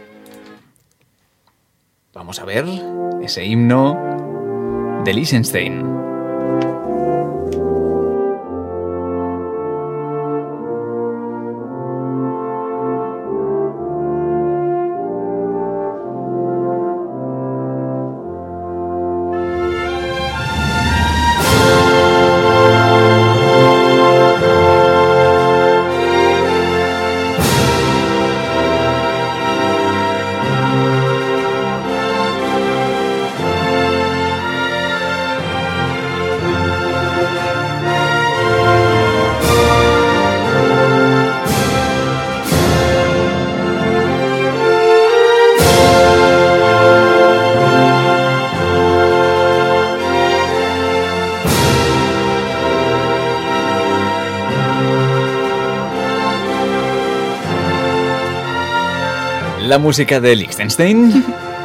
Vamos a ver ese himno de Liechtenstein. La música de Liechtenstein,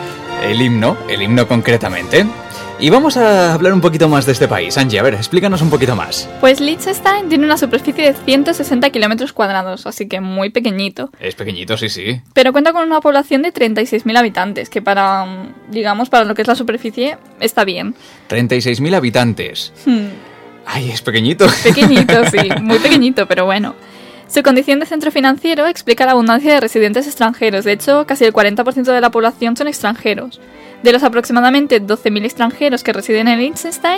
el himno, el himno concretamente. Y vamos a hablar un poquito más de este país. Angie, a ver, explícanos un poquito más. Pues Liechtenstein tiene una superficie de ciento sesenta kilómetros cuadrados, así que muy pequeñito. Es pequeñito, sí, sí. Pero cuenta con una población de treinta y seis mil habitantes, que para, digamos, para lo que es la superficie, está bien. treinta y seis mil habitantes. Hmm. Ay, es pequeñito. Pequeñito, sí, muy pequeñito, pero bueno. Su condición de centro financiero explica la abundancia de residentes extranjeros. De hecho, casi el cuarenta por ciento de la población son extranjeros. De los aproximadamente doce mil extranjeros que residen en Liechtenstein,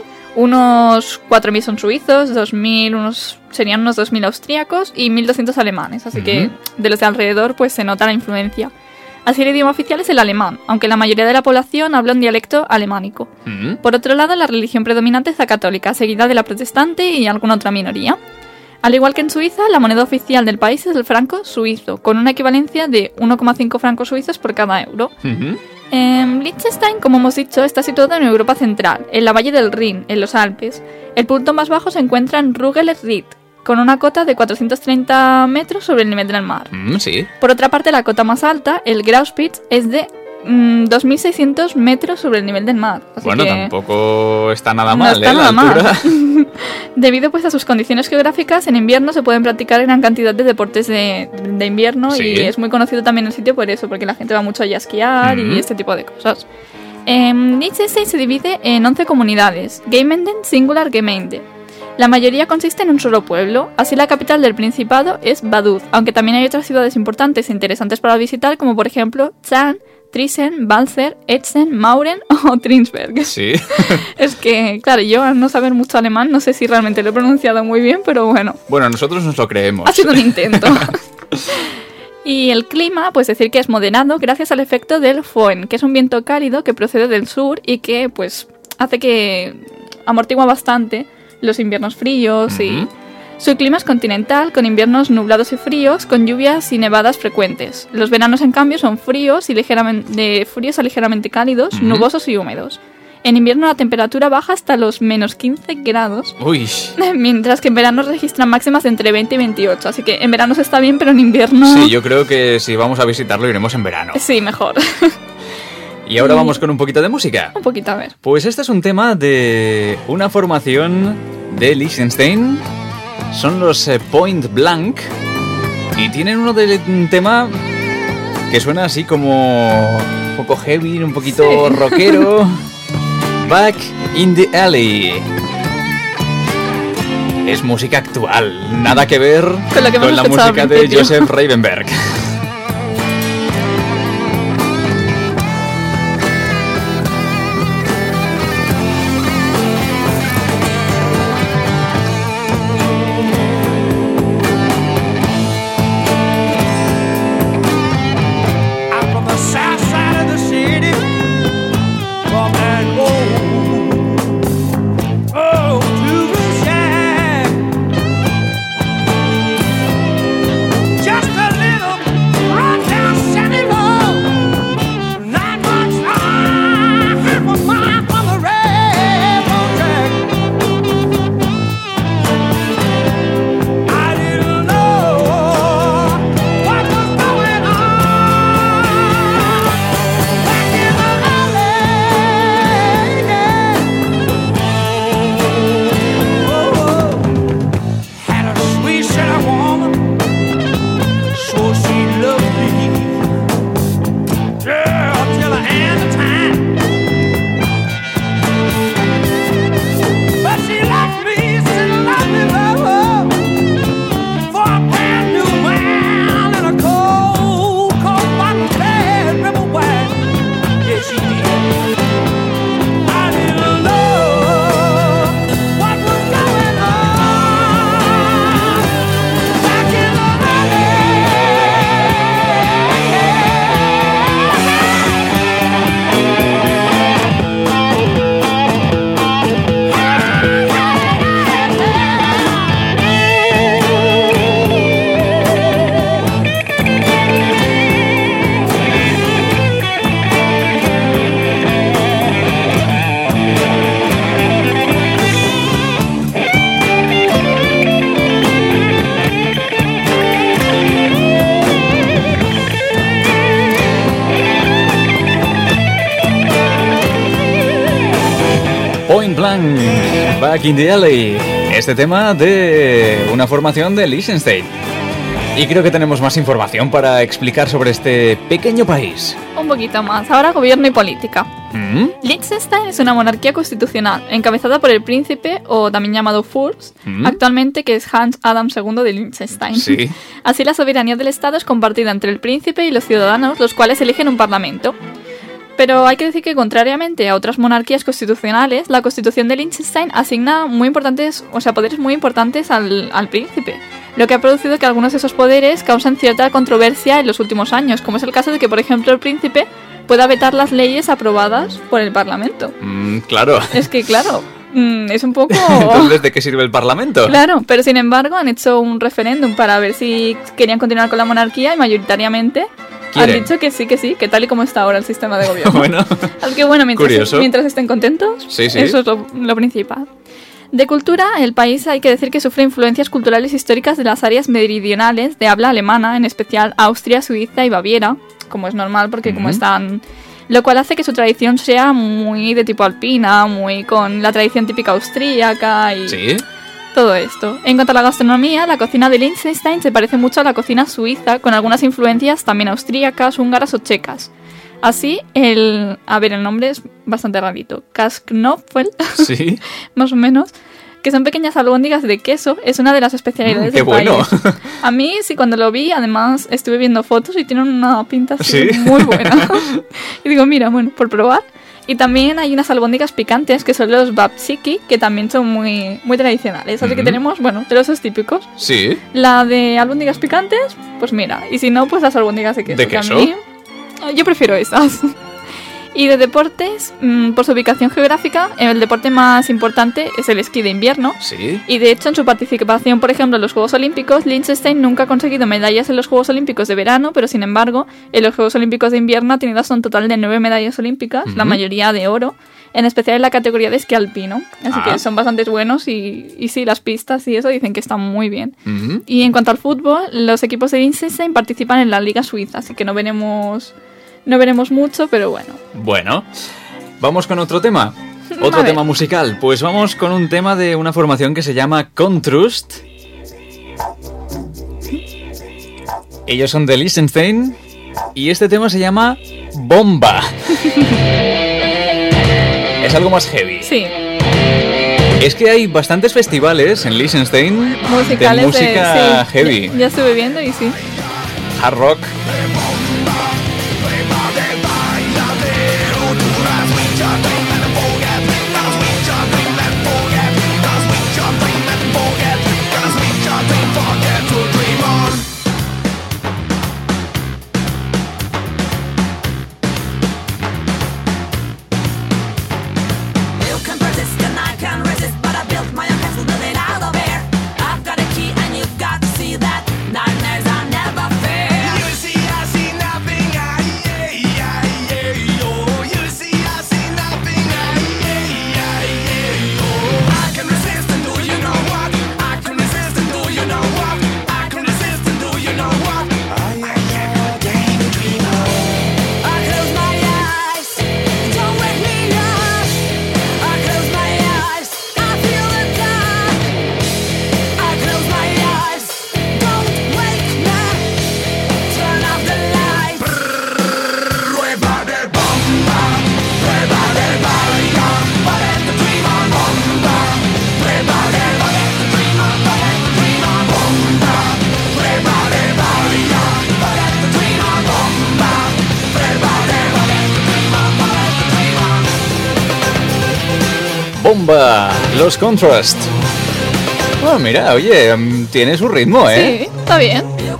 unos cuatro mil son suizos, dos mil unos, serían unos dos mil austríacos y mil doscientos alemanes. Así uh-huh. que de los de alrededor pues se nota la influencia. Así el idioma oficial es el alemán, aunque la mayoría de la población habla un dialecto alemánico. Uh-huh. Por otro lado, la religión predominante es la católica, seguida de la protestante y alguna otra minoría. Al igual que en Suiza, la moneda oficial del país es el franco suizo, con una equivalencia de uno coma cinco francos suizos por cada euro. Uh-huh. Eh, Liechtenstein, como hemos dicho, está situado en Europa Central, en la valle del Rin, en los Alpes. El punto más bajo se encuentra en Rügel-Ried, con una cota de cuatrocientos treinta metros sobre el nivel del mar. Mm, sí. Por otra parte, la cota más alta, el Grauspitz, es de mmm, dos mil seiscientos metros sobre el nivel del mar. Así bueno, que tampoco está nada mal, no está ¿eh? nada La altura. mal. Debido pues a sus condiciones geográficas, en invierno se pueden practicar gran cantidad de deportes de, de invierno. Sí. Y es muy conocido también el sitio por eso, porque la gente va mucho allá a esquiar mm-hmm. y este tipo de cosas. Eh, Liechtenstein se divide en once comunidades, Gemeenden, Singular, Gemeinde. La mayoría consiste en un solo pueblo, así la capital del Principado es Vaduz, aunque también hay otras ciudades importantes e interesantes para visitar, como por ejemplo Zahn, Triesen, Balzer, Etzen, Mauren o Trinsberg. Sí. Es que, claro, yo al no saber mucho alemán, no sé si realmente lo he pronunciado muy bien, pero bueno. Bueno, nosotros nos lo creemos. Ha sido un intento. Y el clima, pues decir que es moderado gracias al efecto del Föhn, que es un viento cálido que procede del sur y que pues hace que amortigua bastante los inviernos fríos uh-huh. y Su clima es continental, con inviernos nublados y fríos, con lluvias y nevadas frecuentes. Los veranos, en cambio, son fríos, y ligeramente, de fríos a ligeramente cálidos, uh-huh. nubosos y húmedos. En invierno la temperatura baja hasta los menos quince grados. Uy. Mientras que en verano registran máximas de entre veinte y veintiocho. Así que en verano se está bien, pero en invierno... Sí, yo creo que si vamos a visitarlo iremos en verano. Sí, mejor. Y ahora vamos con un poquito de música. Un poquito, a ver. Pues este es un tema de una formación de Liechtenstein. Son los eh, Point Blank. Y tienen uno de un tema que suena así como un poco heavy, un poquito sí. rockero. Back in the Alley. Es música actual, nada que ver con, lo que con la música de Joseph Ravenberg. Point Blank, Back in the Alley. Este tema de una formación de Liechtenstein. Y creo que tenemos más información para explicar sobre este pequeño país. Un poquito más. Ahora gobierno y política. ¿Mm? Liechtenstein es una monarquía constitucional, encabezada por el príncipe, o también llamado Fürst, ¿Mm? actualmente, que es Hans Adam segundo de Liechtenstein. Sí. Así, la soberanía del Estado es compartida entre el príncipe y los ciudadanos, los cuales eligen un parlamento. Pero hay que decir que, contrariamente a otras monarquías constitucionales, la Constitución de Liechtenstein asigna muy importantes, o sea, poderes muy importantes al, al príncipe, lo que ha producido que algunos de esos poderes causen cierta controversia en los últimos años, como es el caso de que, por ejemplo, el príncipe pueda vetar las leyes aprobadas por el Parlamento. Mm, claro. Es que, claro, mm, es un poco... Entonces, ¿de qué sirve el Parlamento? Claro, pero sin embargo han hecho un referéndum para ver si querían continuar con la monarquía y mayoritariamente... ¿Quieren? Han dicho que sí, que sí, que tal y como está ahora el sistema de gobierno. Bueno, así que bueno, mientras, mientras estén contentos, sí, sí. Eso es lo, lo principal. De cultura, el país hay que decir que sufre influencias culturales históricas de las áreas meridionales de habla alemana, en especial Austria, Suiza y Baviera, como es normal porque uh-huh. como están... Lo cual hace que su tradición sea muy de tipo alpina, muy con la tradición típica austríaca y... ¿Sí? Todo esto. En cuanto a la gastronomía, la cocina de Liechtenstein se parece mucho a la cocina suiza, con algunas influencias también austríacas, húngaras o checas. Así, el... A ver, el nombre es bastante rarito. Käsknödel, sí. más o menos, que son pequeñas albóndigas de queso, es una de las especialidades mm, del bueno. país. A mí, sí, cuando lo vi, además, estuve viendo fotos y tienen una pinta así ¿Sí? muy buena. Y digo, mira, bueno, por probar... Y también hay unas albóndigas picantes que son los babsiki, que también son muy, muy tradicionales. Así mm-hmm. que tenemos, bueno, de los típicos. Sí. La de albóndigas picantes, pues mira. Y si no, pues las albóndigas de queso. ¿De queso? A mí, yo prefiero esas. Y de deportes, mmm, por su ubicación geográfica, el deporte más importante es el esquí de invierno. Sí. Y de hecho, en su participación, por ejemplo, en los Juegos Olímpicos, Liechtenstein nunca ha conseguido medallas en los Juegos Olímpicos de verano, pero sin embargo, en los Juegos Olímpicos de invierno ha tenido hasta un total de nueve medallas olímpicas, uh-huh. la mayoría de oro, en especial en la categoría de esquí alpino. Así ah. que son bastante buenos y, y sí, las pistas y eso dicen que están muy bien. Uh-huh. Y en cuanto al fútbol, los equipos de Liechtenstein participan en la Liga Suiza, así que no veremos... No veremos mucho, pero bueno. Bueno, vamos con otro tema. Otro tema musical. Pues vamos con un tema de una formación que se llama Contrast. Ellos son de Liechtenstein y este tema se llama Bomba. Es algo más heavy. Sí. Es que hay bastantes festivales en Liechtenstein musicales de música de, sí, heavy. Ya, ya estuve viendo y sí. Hard rock. Bomba, los Contrast. Oh, mira, oye, tiene su ritmo, ¿eh? Sí, está bien.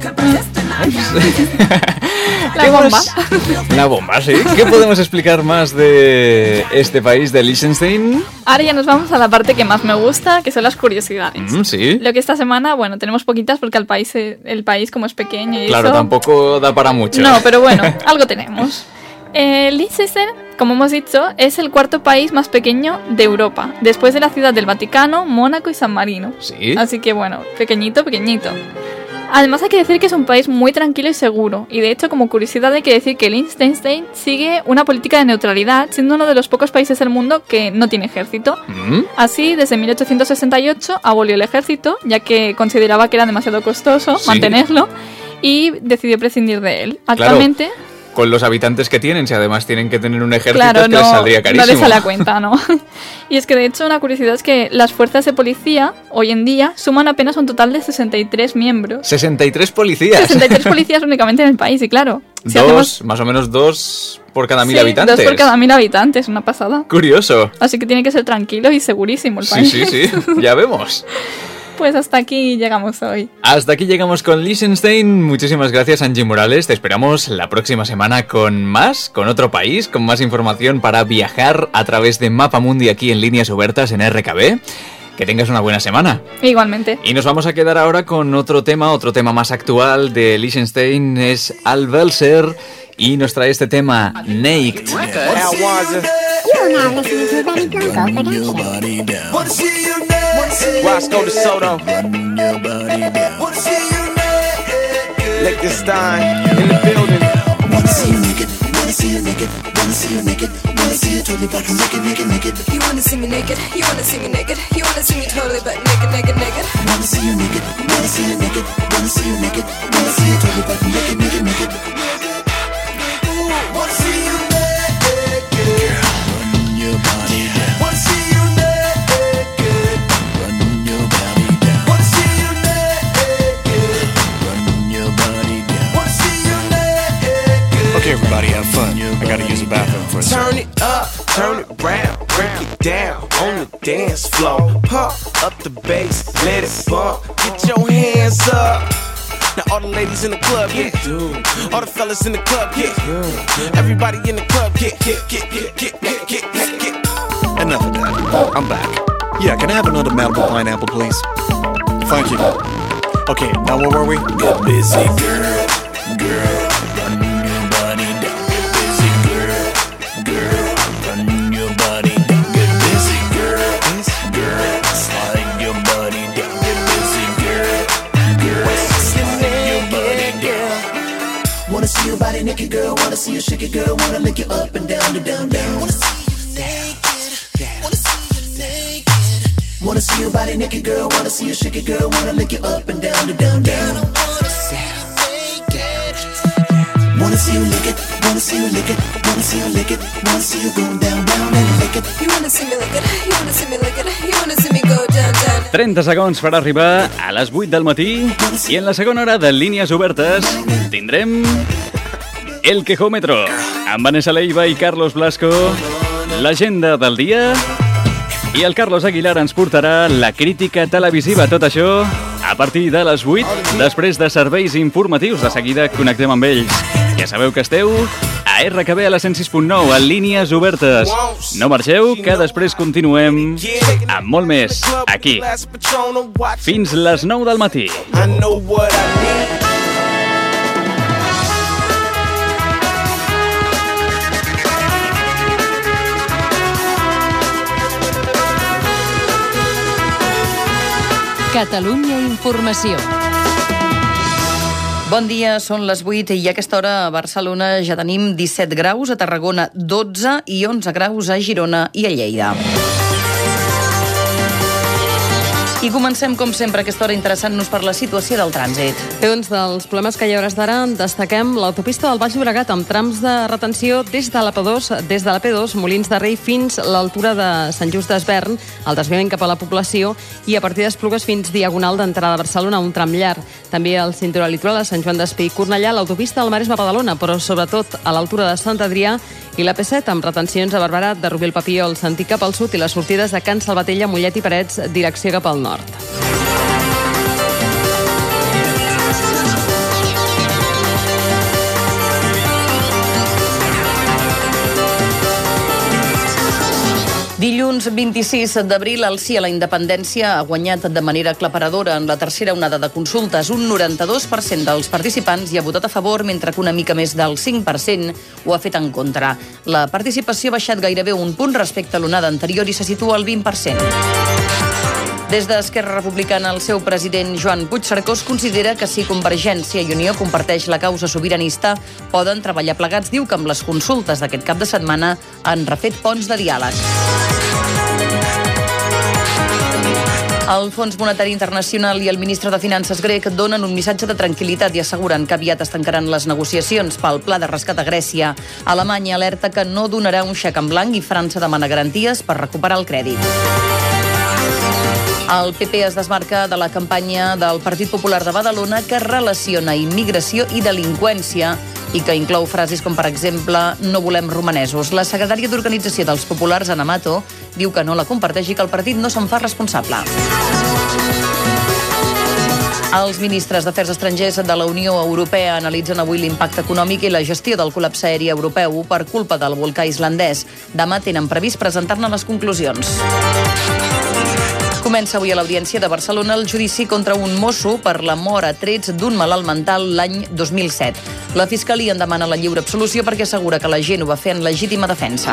La bomba. La bomba, sí. ¿Qué podemos explicar más de este país de Liechtenstein? Ahora ya nos vamos a la parte que más me gusta, que son las curiosidades. Mm, sí. Lo que esta semana, bueno, tenemos poquitas porque el país, el país como es pequeño y claro, eso... tampoco da para mucho. No, pero bueno, algo tenemos. Eh, Liechtenstein, como hemos dicho, es el cuarto país más pequeño de Europa, después de la Ciudad del Vaticano, Mónaco y San Marino. Sí. Así que bueno, pequeñito, pequeñito. Además hay que decir que es un país muy tranquilo y seguro, y de hecho como curiosidad hay que decir que Liechtenstein sigue una política de neutralidad, siendo uno de los pocos países del mundo que no tiene ejército. ¿Mm? Así, desde mil ochocientos sesenta y ocho abolió el ejército, ya que consideraba que era demasiado costoso sí. mantenerlo, y decidió prescindir de él. Actualmente... Claro. Con los habitantes que tienen, si además tienen que tener un ejército, claro, es que no, les saldría carísimo. No les sale a cuenta, ¿no? Y es que de hecho una curiosidad es que las fuerzas de policía, hoy en día, suman apenas un total de sesenta y tres miembros. ¿sesenta y tres policías? sesenta y tres policías únicamente en el país, y claro. Si dos, hacemos... más o menos dos por cada mil sí, habitantes. dos por cada mil habitantes, una pasada. Curioso. Así que tiene que ser tranquilo y segurísimo el país. Sí, sí, sí, ya vemos. Pues hasta aquí llegamos hoy. Hasta aquí llegamos con Liechtenstein. Muchísimas gracias, Angie Morales. Te esperamos la próxima semana con más, con otro país, con más información para viajar a través de Mapa Mundi aquí en Líneas Obertas en R K B. Que tengas una buena semana. Igualmente. Y nos vamos a quedar ahora con otro tema, otro tema más actual de Liechtenstein. Es Al Belser y nos trae este tema, Naked. Roscoe DeSoto. Liechtenstein in the building. Wanna see you naked, wanna see you naked, wanna see you naked, wanna see you totally butt naked, naked, naked. You wanna see me naked, you wanna see me naked, you wanna see me totally butt naked, naked, naked. Wanna see you naked, wanna see you naked, wanna see you naked, wanna see you totally butt naked, naked, naked. Wanna see you naked, girl, run your body down. Wanna see you naked, run your body down. Wanna see you naked, run your body down. Wanna see you naked. Okay, everybody, have fun. I gotta use the bathroom for a second. Turn it up, turn it round, break it down on the dance floor. Pump up the bass, let it bump. Get your hands up. Now all the ladies in the club get dude. All the fellas in the club get good. Everybody in the club get get get get get get get get get. Enough of that. I'm back. Yeah, can I have another Malibu pineapple, please? Thank you. Okay, now where were we? Get busy, girl, girl, run your body down. Get busy, girl, girl, run your body down. Get busy, girl, girl, slide your body down. Get busy, girl, girl, slide your body down. Wanna see your body naked, girl. Wanna see you shake it, girl. Wanna lick you up and down, to down, down. Wanna see you naked. Wanna see you naked. Wanna see your body naked, girl. Wanna see you shake it, girl. Wanna lick you up and down, to down, down. Wanna see you naked. Wanna see you lick it. Wanna see you lick it. Wanna see you lick it. Wanna see you go down, down and lick it. You wanna see me lick it. You wanna see me lick it. You wanna see me go down, down. trenta segons per arribar a les vuit del matí i en la segona hora de Línies Obertes tindrem El Quejómetro amb Vanessa Leiva i Carlos Blasco, l'agenda del dia i el Carlos Aguilar ens portarà la crítica televisiva. Tot això a partir de les vuit, després de serveis informatius. De seguida connectem amb ells. Ja sabeu que esteu a R K B a la cent sis punt nou, a Línies Obertes. No marxeu, que després continuem amb molt més aquí. Fins les nou del matí. Catalunya Informació. Bon dia, són les vuit i a aquesta hora a Barcelona ja tenim disset graus, a Tarragona dotze i onze graus a Girona i a Lleida. I comencem, com sempre, a aquesta hora interessant-nos per la situació del trànsit. Té uns dels problemes que hi hauràs d'ara. Destaquem l'autopista del Baix Llobregat amb trams de retenció des de la P dos, des de la P dos, Molins de Rei, fins a l'altura de Sant Just d'Esvern, el desviament cap a la població, i a partir d'Esplugues fins diagonal d'entrada a Barcelona, un tram llarg. També al cinturó litoral a Sant Joan d'Espí i Cornellà, l'autopista del Maresme a Badalona, però sobretot a l'altura de Sant Adrià, i la P set amb retencions a Barberà, de Rubí el Papiol, sentit cap al sud, i les sortides de Can Salvatella, Mollet i Parets, direcció cap al nord. Dilluns vint-i-sis d'abril, el Sí a la Independència ha guanyat de manera aclaparadora en la tercera onada de consultes. Un noranta-dos per cent dels participants hi ha votat a favor, mentre que una mica més del cinc per cent ho ha fet en contra. La participació ha baixat gairebé un punt respecte a l'onada anterior i se situa al vint per cent. Des d'Esquerra Republicana, el seu president Joan Puigcercós considera que si Convergència i Unió comparteix la causa sobiranista, poden treballar plegats. Diu que amb les consultes d'aquest cap de setmana han refet ponts de diàleg. El Fons Monetari Internacional i el ministre de Finances grec donen un missatge de tranquil·litat i asseguren que aviat es tancaran les negociacions pel pla de rescat a Grècia. Alemanya alerta que no donarà un xec en blanc i França demana garanties per recuperar el crèdit. El P P es desmarca de la campanya del Partit Popular de Badalona que relaciona immigració i delinqüència i que inclou frases com, per exemple, no volem romanesos. La secretària d'Organització dels Populars, Ana Mato, diu que no la comparteix i que el partit no se'n fa responsable. Els ministres d'Afers Estrangers de la Unió Europea analitzen avui l'impacte econòmic i la gestió del col·lapse aeri europeu per culpa del volcà islandès. Demà tenen previst presentar-ne les conclusions. Comença avui a l'Audiència de Barcelona el judici contra un mosso per la mort a trets d'un malalt mental l'any dos mil set. La Fiscalia en demana la lliure absolució perquè assegura que la gent ho va fer en legítima defensa.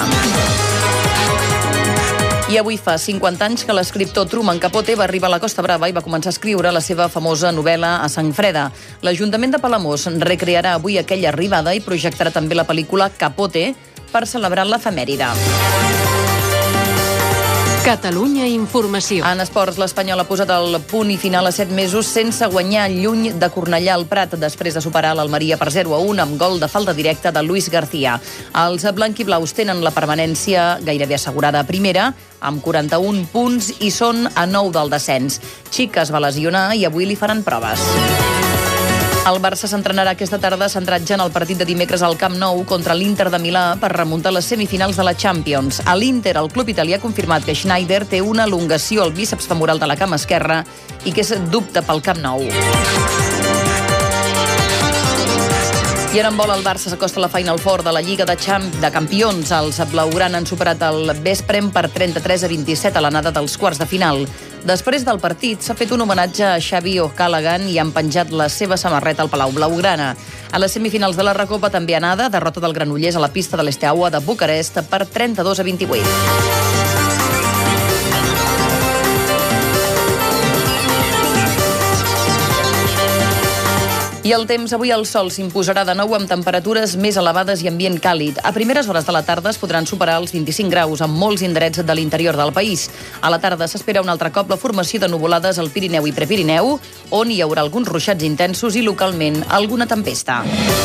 I avui fa cinquanta anys que l'escriptor Truman Capote va arribar a la Costa Brava i va començar a escriure la seva famosa novel·la A Sang Freda. L'Ajuntament de Palamós recrearà avui aquella arribada i projectarà també la pel·lícula Capote per celebrar l'efemèride. Catalunya Informació. En esports, l'Espanyol ha posat el punt i final a set mesos sense guanyar lluny de Cornellà al Prat, després de superar l'Almeria per zero a un amb gol de falta directa de Luis García. Els blanquiblaus tenen la permanència gairebé assegurada a primera, amb quaranta-un punts i són a nou del descens. Xic es va lesionar i avui li faran proves. El Barça s'entrenarà aquesta tarda centrat ja en el partit de dimecres al Camp Nou contra l'Inter de Milà per remuntar les semifinals de la Champions. A l'Inter, el club italià ha confirmat que Schneider té una elongació al bíceps femoral de la cama esquerra i que és dubte pel Camp Nou. I ara en vol el Barça s'acosta a la Final Four de la Lliga de, Champ de Campions. Els blaugrana han superat el Vesprem per trenta-tres a vint-i-set a l'anada dels quarts de final. Després del partit s'ha fet un homenatge a Xavi O'Callaghan i han penjat la seva samarreta al Palau Blaugrana. A les semifinals de la Recopa també anada, derrota del Granollers a la pista de l'Esteaua de Bucarest per trenta-dos a vint-i-vuit. I el temps, avui el sol s'imposarà de nou amb temperatures més elevades i ambient càlid. A primeres hores de la tarda es podran superar els vint-i-cinc graus en molts indrets de l'interior del país. A la tarda s'espera un altre cop la formació de nuvolades al Pirineu i Prepirineu, on hi haurà alguns ruixats intensos i localment alguna tempesta.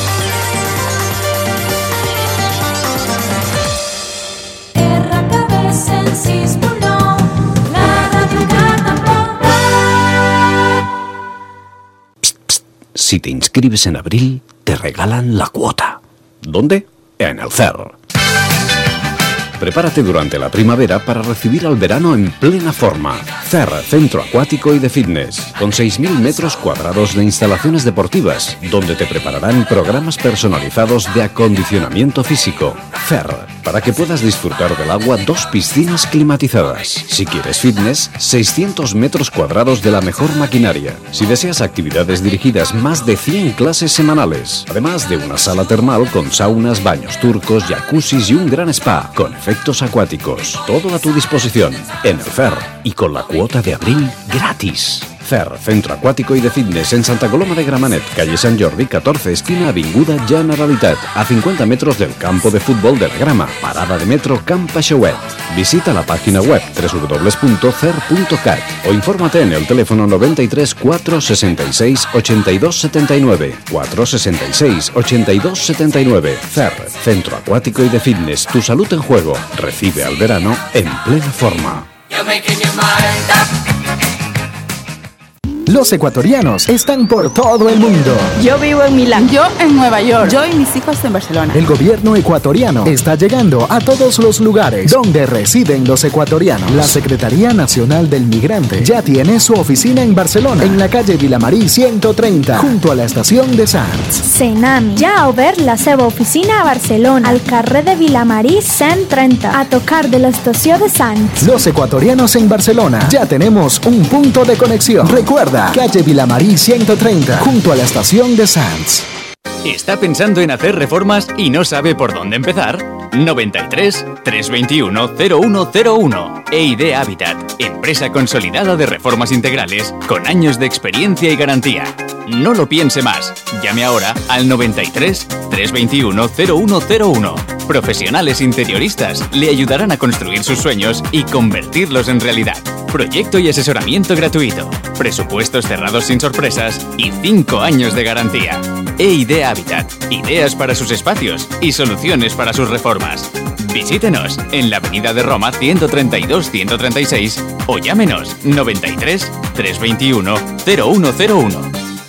Si te inscribes en abril, te regalan la cuota. ¿Dónde? En el C E R. Prepárate durante la primavera para recibir al verano en plena forma. C E R, Centro Acuático y de Fitness, con seis mil metros cuadrados de instalaciones deportivas, donde te prepararán programas personalizados de acondicionamiento físico. C E R, para que puedas disfrutar del agua, dos piscinas climatizadas. Si quieres fitness, seiscientos metros cuadrados de la mejor maquinaria. Si deseas actividades dirigidas, más de cien clases semanales. Además de una sala termal con saunas, baños turcos, jacuzzis y un gran spa, con efectos acuáticos. Todo a tu disposición en el C E R y con la cuota de abril gratis. C E R, Centro Acuático y de Fitness en Santa Coloma de Gramenet, calle Sant Jordi catorze, esquina Avinguda Generalitat, a cincuenta metros del campo de fútbol de la Grama, parada de metro Camp Peixauet. Visita la página web doble u doble u doble u punto c e r punto cat o infórmate en el teléfono noventa y tres, cuatrocientos sesenta y seis, ochenta y dos setenta y nueve, cuatrocientos sesenta y seis, ochenta y dos setenta y nueve. C E R, Centro Acuático y de Fitness, tu salud en juego. Recibe al verano en plena forma. Los ecuatorianos están por todo el mundo. Yo vivo en Milán. Yo en Nueva York. Yo y mis hijos en Barcelona. El gobierno ecuatoriano está llegando a todos los lugares donde residen los ecuatorianos. La Secretaría Nacional del Migrante ya tiene su oficina en Barcelona, en la calle Vilamarí ciento treinta, junto a la estación de Sants. Senami ja ha obert la seva oficina a Barcelona, al carrer de Vilamarí cent trenta, a tocar de l'estació de Sants. Los ecuatorianos en Barcelona ya tenemos un punto de conexión. Recuerda, calle Vilamarí ciento treinta, junto a la estación de Sants. ¿Está pensando en hacer reformas y no sabe por dónde empezar? noventa y tres, trescientos veintiuno, cero uno cero uno. E I D Habitat, empresa consolidada de reformas integrales con años de experiencia y garantía. No lo piense más. Llame ahora al noventa y tres, trescientos veintiuno, cero uno cero uno. Profesionales interioristas le ayudarán a construir sus sueños y convertirlos en realidad. Proyecto y asesoramiento gratuito. Presupuestos cerrados sin sorpresas y cinco años de garantía. E I D Habitat. Ideas para sus espacios y soluciones para sus reformas. Visítenos en la avenida de Roma ciento treinta y dos, ciento treinta y seis o llámenos noventa y tres, trescientos veintiuno, cero uno cero uno.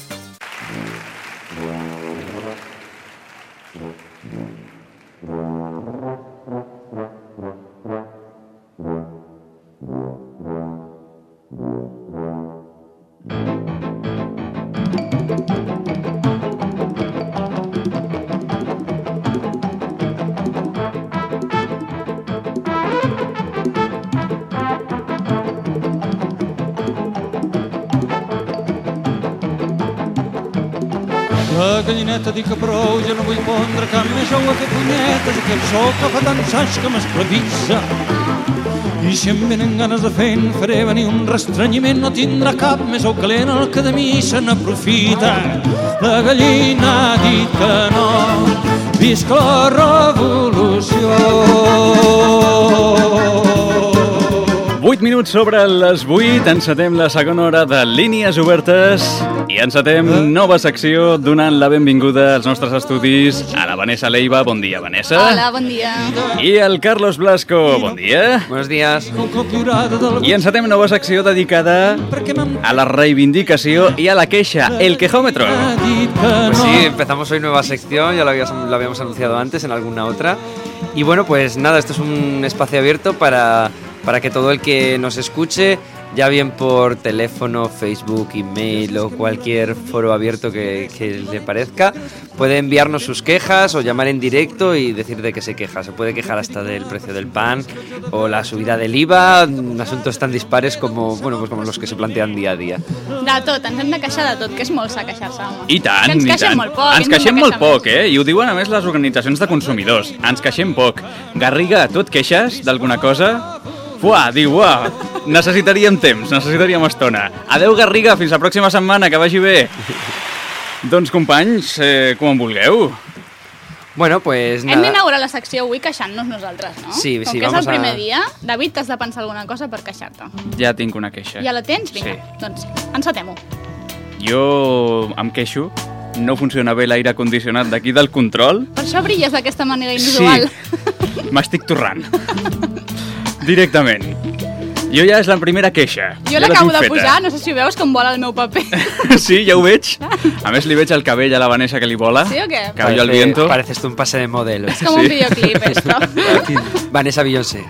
La gallineta dic que prou, jo no vull pondre cap més ou a fer punyetes, que el sol que fa tant saig que m'esclavissa. I si em venen ganes de fer, en faré venir un restrenyiment, no tindrà cap més ou calent el que de mi se n'aprofita. La gallina ha dit que no, visca la revolució. vuit minuts sobre les vuit, encetem la segona hora de Línies Obertes i encetem nova secció donant la benvinguda als nostres estudis a la Vanessa Leiva. Bon dia, Vanessa. Hola, bon dia. I el Carlos Blasco. Bon dia. Buenos días. I encetem nova secció dedicada a la reivindicació i a la queixa, el quejómetro. Pues sí, empezamos hoy nueva sección, ya lo habíamos, lo habíamos anunciado antes en alguna otra. Y bueno, pues nada, esto es un espacio abierto para... para que todo el que nos escuche ya bien por teléfono, Facebook, email o cualquier foro abierto que, que le parezca, puede enviarnos sus quejas o llamar en directo y decir de qué se queja. Se puede quejar hasta del precio del pan o la subida del I V A, asuntos tan dispares como, bueno, pues como los que se plantean día a día. De tot, ens hem de queixar de tot, que és molt sa queixar-se, home. I tant, que ens i queixem tant. molt poc. Ens hem de queixem molt queixar poc, eh? I ho diuen a més les organitzacions de consumidors. Ens queixem poc. Garriga, tu et queixes d'alguna cosa? Fuà, diu, uah, necessitaríem temps, necessitaríem estona. Adeu, Garriga, fins la pròxima setmana, que vagi bé. Doncs, companys, eh, com en vulgueu. Bueno, pues Hem nada. d'inaugurar la secció avui queixant-nos nosaltres, no? Sí, Com sí, que és vamos el primer a- dia, David, t'has de pensar alguna cosa per queixar-te. Ja tinc una queixa. Ja la tens? Vinga, Sí. doncs encetem-ho. Jo em queixo, no funciona bé l'aire condicionat d'aquí del control. Per això brilles d'aquesta manera inusual. M'estic torrant. Directament. Jo ja és la primera queixa. Jo Ja la l'acabo tinc de feta. posar, no sé si ho veus com vola el meu paper. Sí, ja ho veig. A més, li veig el cabell a la Vanessa que li vola. Sí o què? Cabello al Parece- viento. Pareces tú un pase de modelo. És com un videoclip, esto. Vanessa Beyoncé.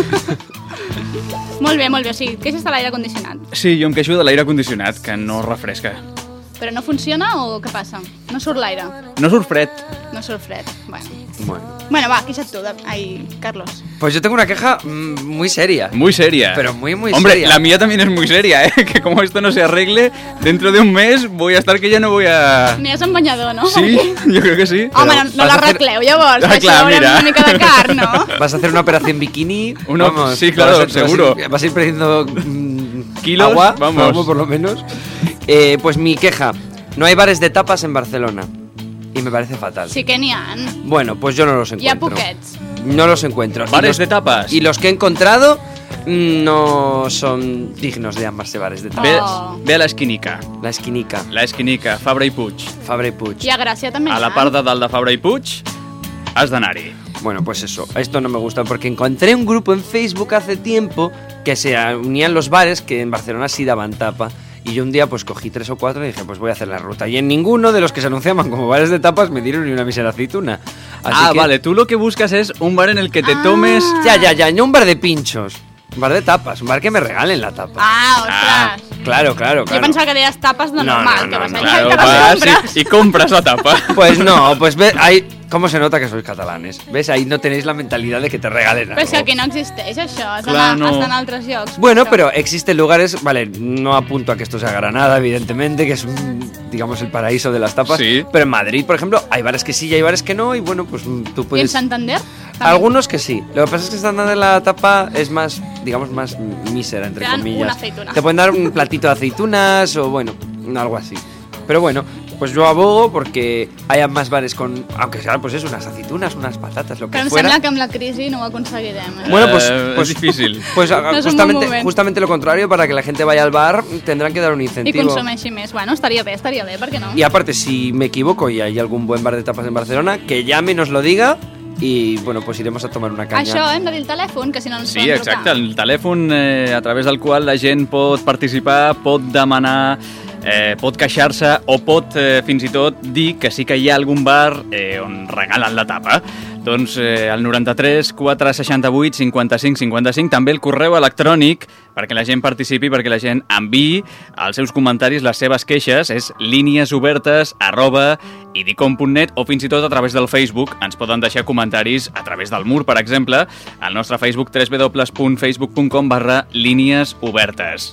Molt bé, molt bé, o sigui, queixes de l'aire condicionat. Sí, jo em queixo de l'aire condicionat, que no refresca. Però no funciona o què passa? No surt l'aire? No surt fred. No surt fred, bueno. Bueno. Bueno, va, queixa't tu, de... ai, Carlos. Pues yo tengo una queja mm, muy seria. Muy seria. Pero muy, muy Hombre, seria. la mía también es muy seria, ¿eh? Que como esto no se arregle, dentro de un mes voy a estar que ya no voy a... N'hi en banyador, no? Sí, yo creo que sí. Home, no, no l'arregleu, llavors. Ah, Això clar, haurem mira. una mica de carn, no? Vas a hacer una operación bikini. Uno- vamos, sí, vas claro, a ser- vas a ir- seguro. Vas a ir perdiendo mm, Kilos, agua, vamos. vamos, por lo menos. Eh, pues mi queja. No hay bares de tapas en Barcelona. Y me parece fatal. Sí que n'hi ha. Bueno, pues yo no los Hi ha encuentro. poquets. No los encuentro. Y ¿Bares los- de tapas? Y los que he encontrado mm, no son dignos de llamarse bares de Ve, tapas. ve a la esquinica. La esquinica. La esquinica, Fabra i Puig. Fabra i Puig. I a Gràcia també A hi la ha. part de dalt de Fabra i Puig has d'anar-hi. Bueno, pues eso, esto no me gusta porque encontré un grupo en Facebook hace tiempo que se unían los bares que en Barcelona sí daban tapa. Y yo un día pues cogí tres o cuatro y dije, pues voy a hacer la ruta. Y en ninguno de los que se anunciaban como bares de tapas me dieron ni una mísera aceituna. Así Ah, que- vale, tú lo que buscas es un bar en el que te tomes... Ya, ya, ya, no un bar de pinchos. Un bar de tapas, un bar que me regalen la tapa. Ah, ostres. Claro, claro, Jo claro. pensava que deies tapes de No, normal, no, que no, vas no, allà claro, i te les vas compres. y compras la tapa. Pues no, pues ve, ahí, ¿cómo se nota que sois catalanes? ¿Ves? Ahí no tenéis la mentalidad de que te regalen Però si algo. aquí no existeix això, és Clar, anar, no. està en altres llocs. Bueno, pero existen lugares, vale, no apunto a que esto sea Granada, evidentemente, que es, mm, digamos, el paraíso de las tapas, Sí. pero en Madrid, por ejemplo, hay bares que sí y hay bares que no, y bueno, pues mm, tú I en puedes... Santander? Algunos que sí. Lo que pasa es que Santander la tapa es más, digamos, más mísera, entre Te dan comillas. una aceituna. Te pueden dar un platito de aceitunas o, bueno, algo así. Pero bueno, pues yo abogo porque haya más bares con, aunque sea, pues eso, unas aceitunas, unas patatas, lo que Que em fuera. sembla que amb la crisi no ho aconseguirem. Eh? Bueno, pues, Eh, pues es difícil. Pues No es un justamente, buen moment. justamente lo contrario, para que la gente vaya al bar tendrán que dar un I incentivo. consumeixi més. Bueno, estaria bé, estaria bé, per què no? Y aparte, si me equivoco y hay algun buen bar de tapas en Barcelona, que llame, nos lo diga y bueno, pues iremos a tomar una caña. Això hem de dir el telèfon, que si no ens Sí, poden exacte, trucar. el telèfon eh, a través del qual la gent pot participar, pot demanar, eh, pot queixar-se o pot eh, fins i tot dir que sí que hi ha algun bar eh, on regalen la tapa. Doncs eh, el noranta-tres quatre seixanta-vuit cinquanta-cinc cinquanta-cinc, també el correu electrònic perquè la gent participi, perquè la gent enviï els seus comentaris, les seves queixes, és líniesobertes arroba idicom punt net o fins i tot a través del Facebook. Ens poden deixar comentaris a través del mur, per exemple, al nostre Facebook w w w punt facebook punt com barra línies obertes.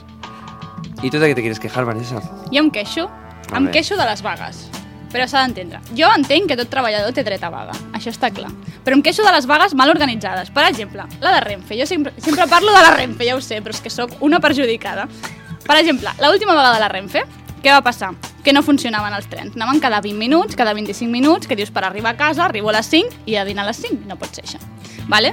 ¿Y tú de qué te quieres quejar, Vanessa? Jo em queixo, A em ver. queixo de les vagues. Però s'ha d'entendre. Jo entenc que tot treballador té dret a vaga, això està clar. Però em queixo de les vagues mal organitzades. Per exemple, la de Renfe. Jo sempre, sempre parlo de la Renfe, ja ho sé, però és que sóc una perjudicada. Per exemple, l'última vegada de la Renfe, què va passar? Que no funcionaven els trens. Anaven cada vint minuts, cada vint-i-cinc minuts, que dius per arribar a casa, arribo a les cinc i a dinar a les cinc. No pot ser això. Vale?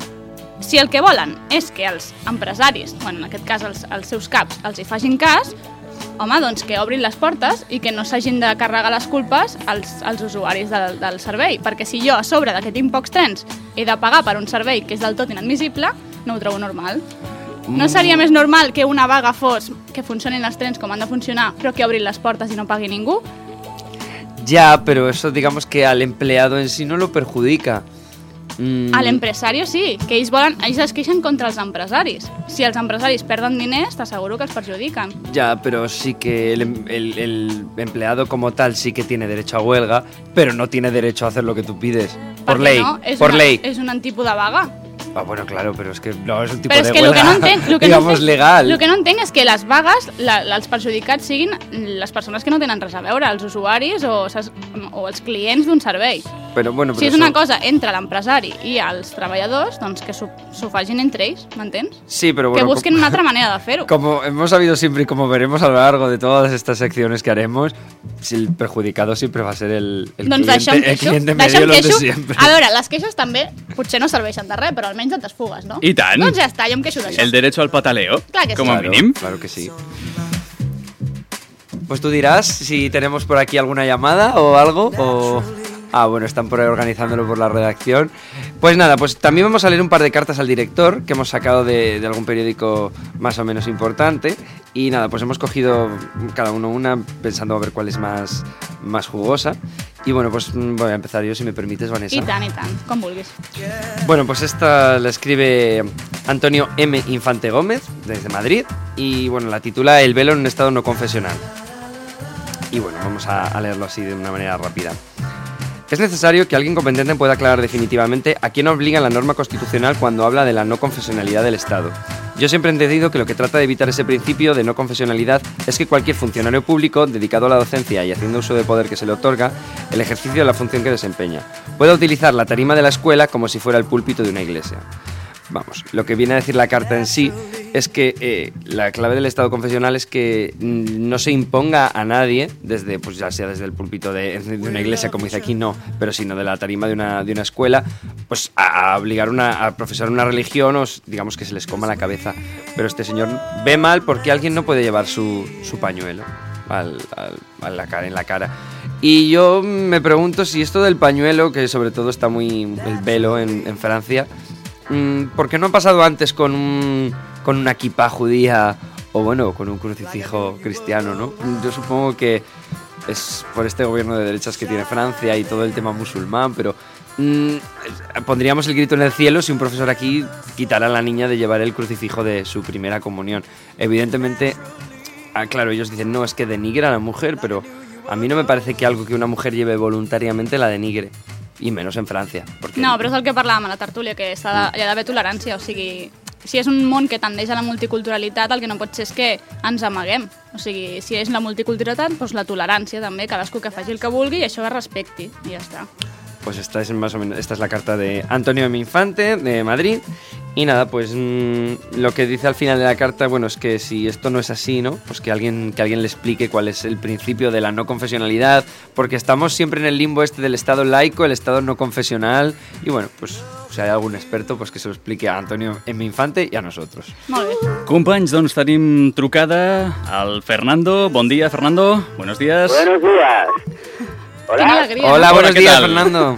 Si el que volen és que els empresaris, bueno, en aquest cas els, els seus caps, els hi facin cas, home, doncs que obrin les portes i que no s'hagin de carregar les culpes als, als usuaris del, del servei. Perquè si jo, a sobre de que tinc pocs trens, he de pagar per un servei que és del tot inadmissible, no ho trobo normal. No seria més normal que una vaga fos que funcionin els trens com han de funcionar, però que obrin les portes i no pagui ningú? Ya, pero eso digamos que al empleado en sí no lo perjudica. Mm, A l'empresari sí, que ells volen, ells es queixen contra els empresaris. Si els empresaris perden diners, t'asseguro que els perjudiquen. Ya, pero sí que el, em- el- el empleado como tal sí que tiene derecho a huelga, pero no tiene derecho a hacer lo que tú pides. Por Perquè ley, no? És por una, ley. És un tipus de vaga. Ah, bueno, claro, pero es que no es un tipo Però de és que el huelga, que no entenc, el que digamos, no entenc, legal. El que no entenc és que les vagues, la, els perjudicats siguin les persones que no tenen res a veure, els usuaris o, ses- o els clients d'un servei. Pero bueno, pero Si és eso- una cosa entre l'empresari i els treballadors, doncs que s'ho s'ho facin entre ells, m'entens? Sí, pero Que bueno, busquen una altra manera de fer-ho. como hemos sabido siempre y como veremos a lo largo de todas estas secciones que haremos, si el perjudicado siempre va a ser el, el Doncs cliente, d'això em el queixo. cliente D'això medio, em los de queixo. siempre. A veure, les queixes també potser no serveixen de res, però almenys et desfugues, no? I tant. Doncs ja està, jo em queixo d'això. El derecho al pataleo, Clar que sí. como Claro, mínim. Claro que sí. Pues tú dirás si tenemos por aquí alguna llamada o algo, o... Ah, bueno, están por ahí organizándolo por la redacción. Pues nada, pues también vamos a leer un par de cartas al director que hemos sacado de, de algún periódico más o menos importante. Y nada, pues hemos cogido cada uno una pensando a ver cuál es más, más jugosa. Y bueno, pues mm, voy a empezar yo, si me permites, Vanessa. I tant, i tant, com vulguis. Bueno, pues esta la escribe Antonio M. Infante Gómez, desde Madrid, y bueno, la titula El velo en un estado no confesional. Y bueno, vamos a, a leerlo así de una manera rápida. Es necesario que alguien competente pueda aclarar definitivamente a quién obliga la norma constitucional cuando habla de la no confesionalidad del Estado. Yo siempre he entendido que lo que trata de evitar ese principio de no confesionalidad es que cualquier funcionario público dedicado a la docencia y haciendo uso de poder que se le otorga, el ejercicio de la función que desempeña, pueda utilizar la tarima de la escuela como si fuera el púlpito de una iglesia. Vamos, lo que viene a decir la carta en sí es que eh, la clave del Estado confesional es que mm, no se imponga a nadie, desde, pues ya sea desde el púlpito de, de una iglesia, como dice aquí, no, pero sino de la tarima de una, de una escuela, pues a, a obligar una, a profesar una religión o s- digamos que se les coma la cabeza. Pero este señor ve mal porque alguien no puede llevar su, su pañuelo al, al- a la cara, en la cara. Y yo me pregunto si esto del pañuelo, que sobre todo está muy el velo en, en Francia, mm, ¿por qué no ha pasado antes con un con una kippah judía o bueno, con un crucifijo cristiano, ¿no? Yo supongo que es por este gobierno de derechas que tiene Francia y todo el tema musulmán, pero mm, pondríamos el grito en el cielo si un profesor aquí quitara a la niña de llevar el crucifijo de su primera comunión. Evidentemente, ah, claro, ellos dicen, no, es que denigra a la mujer, pero a mí no me parece que algo que una mujer lleve voluntariamente la denigre. I menos en França. Perquè... No, però és el que parlàvem a la tertúlia, que s'ha de, hi ha d'haver tolerància, o sigui, si és un món que tendeix a la multiculturalitat, el que no pot ser és que ens amaguem. O sigui, si és la multiculturalitat, doncs la tolerància també, cadascú que faci el que vulgui i això es respecti, i ja està. Pues esta es más o menos, esta es la carta de Antonio M. Infante, de Madrid. Y nada, pues mmm, lo que dice al final de la carta, bueno, es que si esto no es así, ¿no? Pues que alguien, que alguien le explique cuál es el principio de la no confesionalidad, porque estamos siempre en el limbo este del Estado laico, el Estado no confesional, y bueno, pues si hay algún experto, pues que se lo explique a Antonio M. Infante y a nosotros. Molt bé. Companys, doncs tenim trucada al Fernando. Bon dia, Fernando. Buenos días. Buenos días. Qué alegría, Hola, ¿no? buenos ¿qué días, tal? Fernando.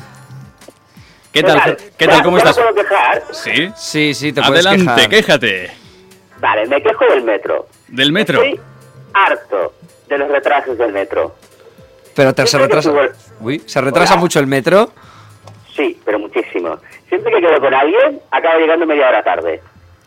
¿Qué tal? tal? ¿Qué tal? ¿Cómo ¿Ya me estás? puedo quejar? Sí. Sí, sí, te puedes Adelante, quejar. quéjate. Vale, me quejo del metro. Del metro. Estoy harto de los retrasos del metro. Pero te, se Siempre que retrasa... subo el- Uy, ¿se retrasa Hola. mucho el metro? Sí, pero muchísimo. Siempre que quedo con alguien, acabo llegando media hora tarde.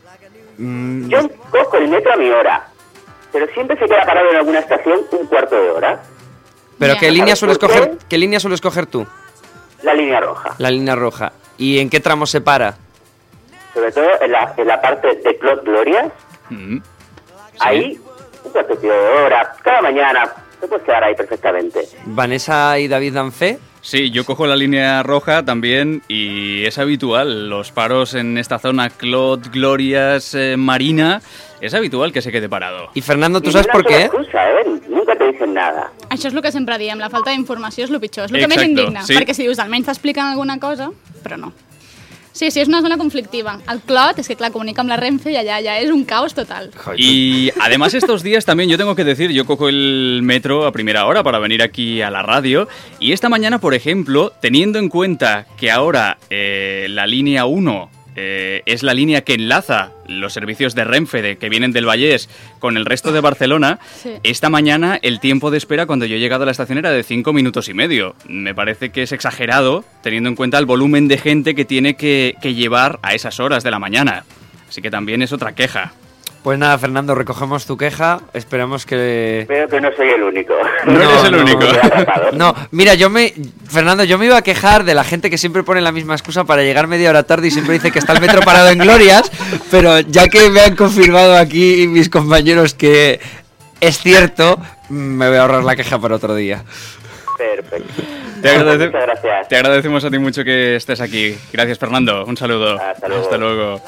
Mm, Yo cojo el metro a mi hora, pero siempre se queda parado en alguna estación un cuarto de hora. ¿Pero Ya. qué línea ¿Sabes sueles por qué? coger? ¿Qué línea sueles coger tú? La línea roja. La línea roja. ¿Y en qué tramo se para? Sobre todo en la, en la parte de Clot Glorias. Mm. Ahí, un cuarto de hora, cada mañana. Te puedes quedar ahí perfectamente. ¿Vanessa y David dan fe? Sí, yo cojo la línea roja también y es habitual. Los paros en esta zona, Clot, Glorias, eh, Marina, es habitual que se quede parado. Y Fernando, ¿tú Ni sabes una por sola qué? excusa, ¿eh? Nunca te dicen nada. Això és el que sempre diem, la falta d'informació és el pitjor, és el que més Exacto, indigna, sí. perquè si dius almenys t'expliquen alguna cosa, però no. Sí, sí, és una zona conflictiva. El Clot, és que clar, comunica amb la Renfe i allà ja és un caos total. Y además estos días también yo tengo que decir, yo cojo el metro a primera hora para venir aquí a la radio y esta mañana, por ejemplo, teniendo en cuenta que ahora eh, la línea uno eh, es la línea que enlaza los servicios de Renfe de, que vienen del Vallés con el resto de Barcelona. Sí. Esta mañana el tiempo de espera cuando yo he llegado a la estación era de cinco minutos y medio. Me parece que es exagerado teniendo en cuenta el volumen de gente que tiene que, que llevar a esas horas de la mañana. Así que también es otra queja. Pues nada, Fernando, recogemos tu queja. Esperamos que... Veo que no soy el único. No, eres el único. No, mira, yo me... Fernando, yo me iba a quejar de la gente que siempre pone la misma excusa para llegar media hora tarde y siempre dice que está el metro parado en Glorias, pero ya que me han confirmado aquí mis compañeros que es cierto, me voy a ahorrar la queja para otro día. Perfecto. Te, agradece- Muchas gracias. te agradecemos a ti mucho que estés aquí. Gracias, Fernando. Un saludo. Hasta luego. Hasta luego.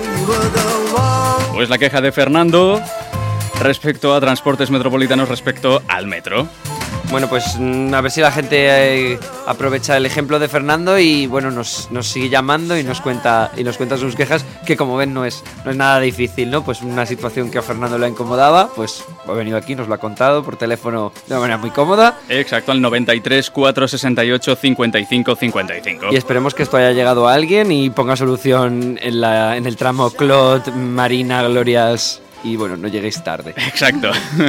Pues la queja de Fernando respecto a transportes metropolitanos respecto al metro. Bueno, pues mm, a ver si la gente eh, aprovecha el ejemplo de Fernando y bueno, nos, nos sigue llamando y nos cuenta y nos cuenta sus quejas, que como ven no es, no es nada difícil, ¿no? Pues una situación que a Fernando le incomodaba, pues ha venido aquí, nos lo ha contado por teléfono de una manera muy cómoda. Exacto, al noventa y tres, cuatrocientos sesenta y ocho, cincuenta y cinco cincuenta y cinco. Y esperemos que esto haya llegado a alguien y ponga solución en, la, en el tramo Clot, Marina, Glorias y bueno, no lleguéis tarde. Exacto.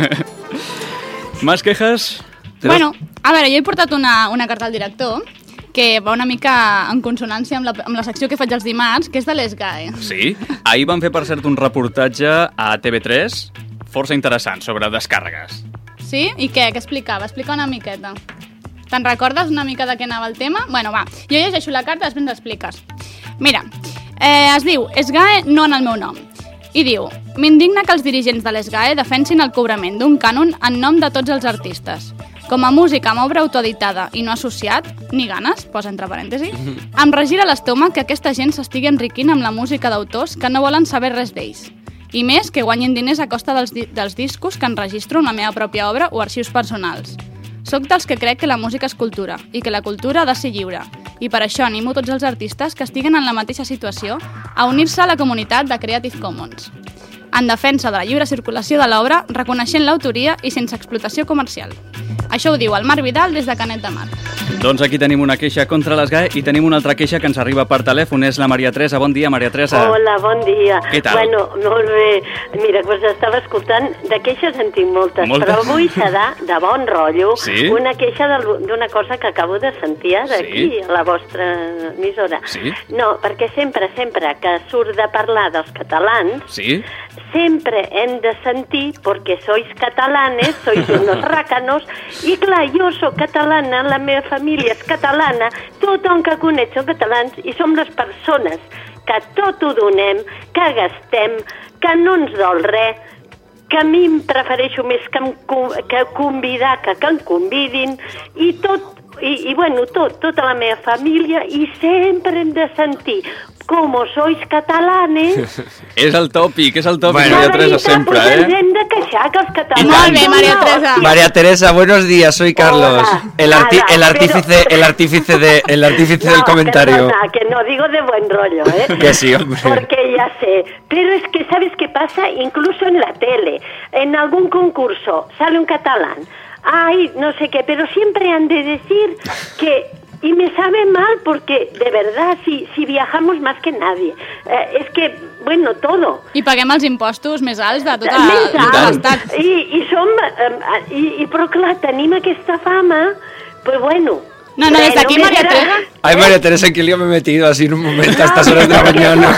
¿Más quejas? Bueno, a veure, jo he portat una, una carta al director que va una mica en consonància amb la, amb la secció que faig els dimarts, que és de l'ESGAE. Sí, ahir van fer, per cert, un reportatge a T V tres força interessant sobre descàrregues. Sí? I què? Què explicava? Explica una miqueta. Te'n recordes una mica de què anava el tema? Bueno, va, jo llegeixo la carta, després ens expliques. Mira, eh, es diu ESGAE no en el meu nom. I diu, m'indigna que els dirigents de l'ESGAE defensin el cobrament d'un cànon en nom de tots els artistes. Com a músic amb obra autoeditada i no associat, ni ganes, posa entre parèntesis, em regira l'estómac que aquesta gent s'estigui enriquint amb la música d'autors que no volen saber res d'ells. I més que guanyin diners a costa dels, di dels discos que enregistro en la meva pròpia obra o arxius personals. Soc dels que crec que la música és cultura i que la cultura ha de ser lliure. I per això animo tots els artistes que estiguen en la mateixa situació a unir-se a la comunitat de Creative Commons, en defensa de la lliure circulació de l'obra, reconeixent l'autoria i sense explotació comercial. Això ho diu el Marc Vidal des de Canet de Mar. Doncs aquí tenim una queixa contra l'ESGAE i tenim una altra queixa que ens arriba per telèfon. És la Maria Teresa. Bon dia, Maria Teresa. Hola, bon dia. Què tal? Bueno, molt bé. Mira, pues estava escoltant, de queixes en tinc moltes, Moltes? però avui serà de bon rotllo Sí? una queixa del- d'una cosa que acabo de sentir ara aquí, Sí? a la vostra emissora. Sí? No, perquè sempre, sempre que surt de parlar dels catalans, Sí? sempre hem de sentir, porque sois catalanes, sois unos rácanos, i clar, jo sóc catalana, la meva família és catalana, tothom que conec són catalans i som les persones que tot ho donem, que gastem, que no ens dol res, que a mi em prefereixo més que, em, co- que convidar que que em convidin, i tot, i, i bueno, tot, tota la meva família, i sempre hem de sentir, com sois catalanes, És el tòpic, és el tòpic, Bueno. Maria la Teresa, veritat, sempre, pues ens eh? hem de queixar que els catalans... Molt bé, són Maria la Teresa. hòstia. María Teresa, buenos días, soy Carlos, Hola. el, arti Nada, el artífice, el artífice de, el artífice del No, comentario. perdona, que no digo de buen rollo, ¿eh? Que sí, hombre. Porque ya sé. Pero es que, ¿sabes qué pasa? Incluso en la tele, en algún concurso, sale un catalán. Ay, no sé qué, pero siempre han de decir que... Y me sabe mal porque, de verdad, si, si viajamos más que nadie. Eh, es que, bueno, todo. I paguem els impostos més alts de tot Més el- tot alt. l'Estat. I, i som... Eh, i, i, però clar, tenim aquesta fama, pues bueno... No, no, des d'aquí, me Maria dirà- Teresa. Ay, María Teresa, ¿en qué lío me he metido así en un momento a estas horas de la mañana?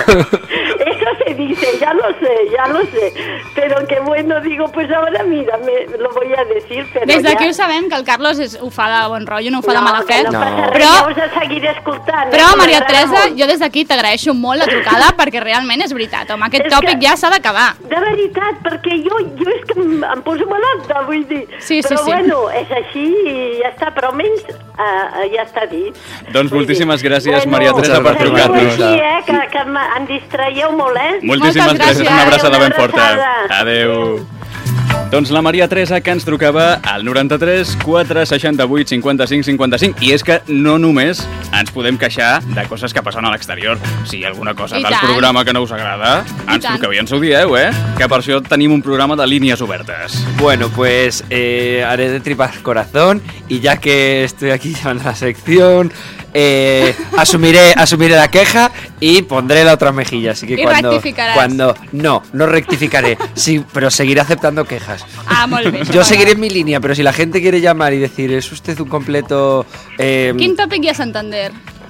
Eso se dice, ya lo sé, ya lo sé. Pero que bueno, digo, pues ahora mira, me lo voy a decir, pero Des d'aquí ja... ho sabem, que el Carlos és, ho fa de bon rotllo, no ho fa de No, mala que fe. no passa res, Però, ja us he seguit escoltant. però eh, Maria m'agrada Teresa, molt. jo des d'aquí t'agraeixo molt la trucada perquè realment és veritat, home, aquest És tòpic que- ja s'ha d'acabar. De veritat, perquè jo, jo és que em, em poso malalta, vull dir. Sí, sí, però sí. bueno, és així i ja està, però almenys uh, ja està dit. Doncs moltíssimes gràcies, Bueno, Maria Teresa, per seguiu trucar-nos. així, eh, que, que em, em distraieu molt, eh? Moltíssimes gràcies, una abraçada ben forta. abraçada. Adeu. Doncs la Maria Teresa, que ens trucava al noranta-tres quatre seixanta-vuit cinquanta-cinc cinquanta-cinc. I és que no només ens podem queixar de coses que passen a l'exterior. Si hi ha alguna cosa I del tant. programa que no us agrada, ens tant. truqueu i ens ho dieu, eh? Que per això tenim un programa de línies obertes. Bueno, pues eh, haré de tripas corazón y ya que estoy aquí en la sección, eh, asumiré, asumiré la queja y pondré la otra mejilla. Así que Y cuando, rectificarás. cuando... No, no rectificaré, sí, pero seguiré aceptando quejas. Ah, molt bé. Yo seguiré en mi línea, pero si la gente quiere llamar y decir, es usted un completo... eh, Quin tòpic hi ha a Santander?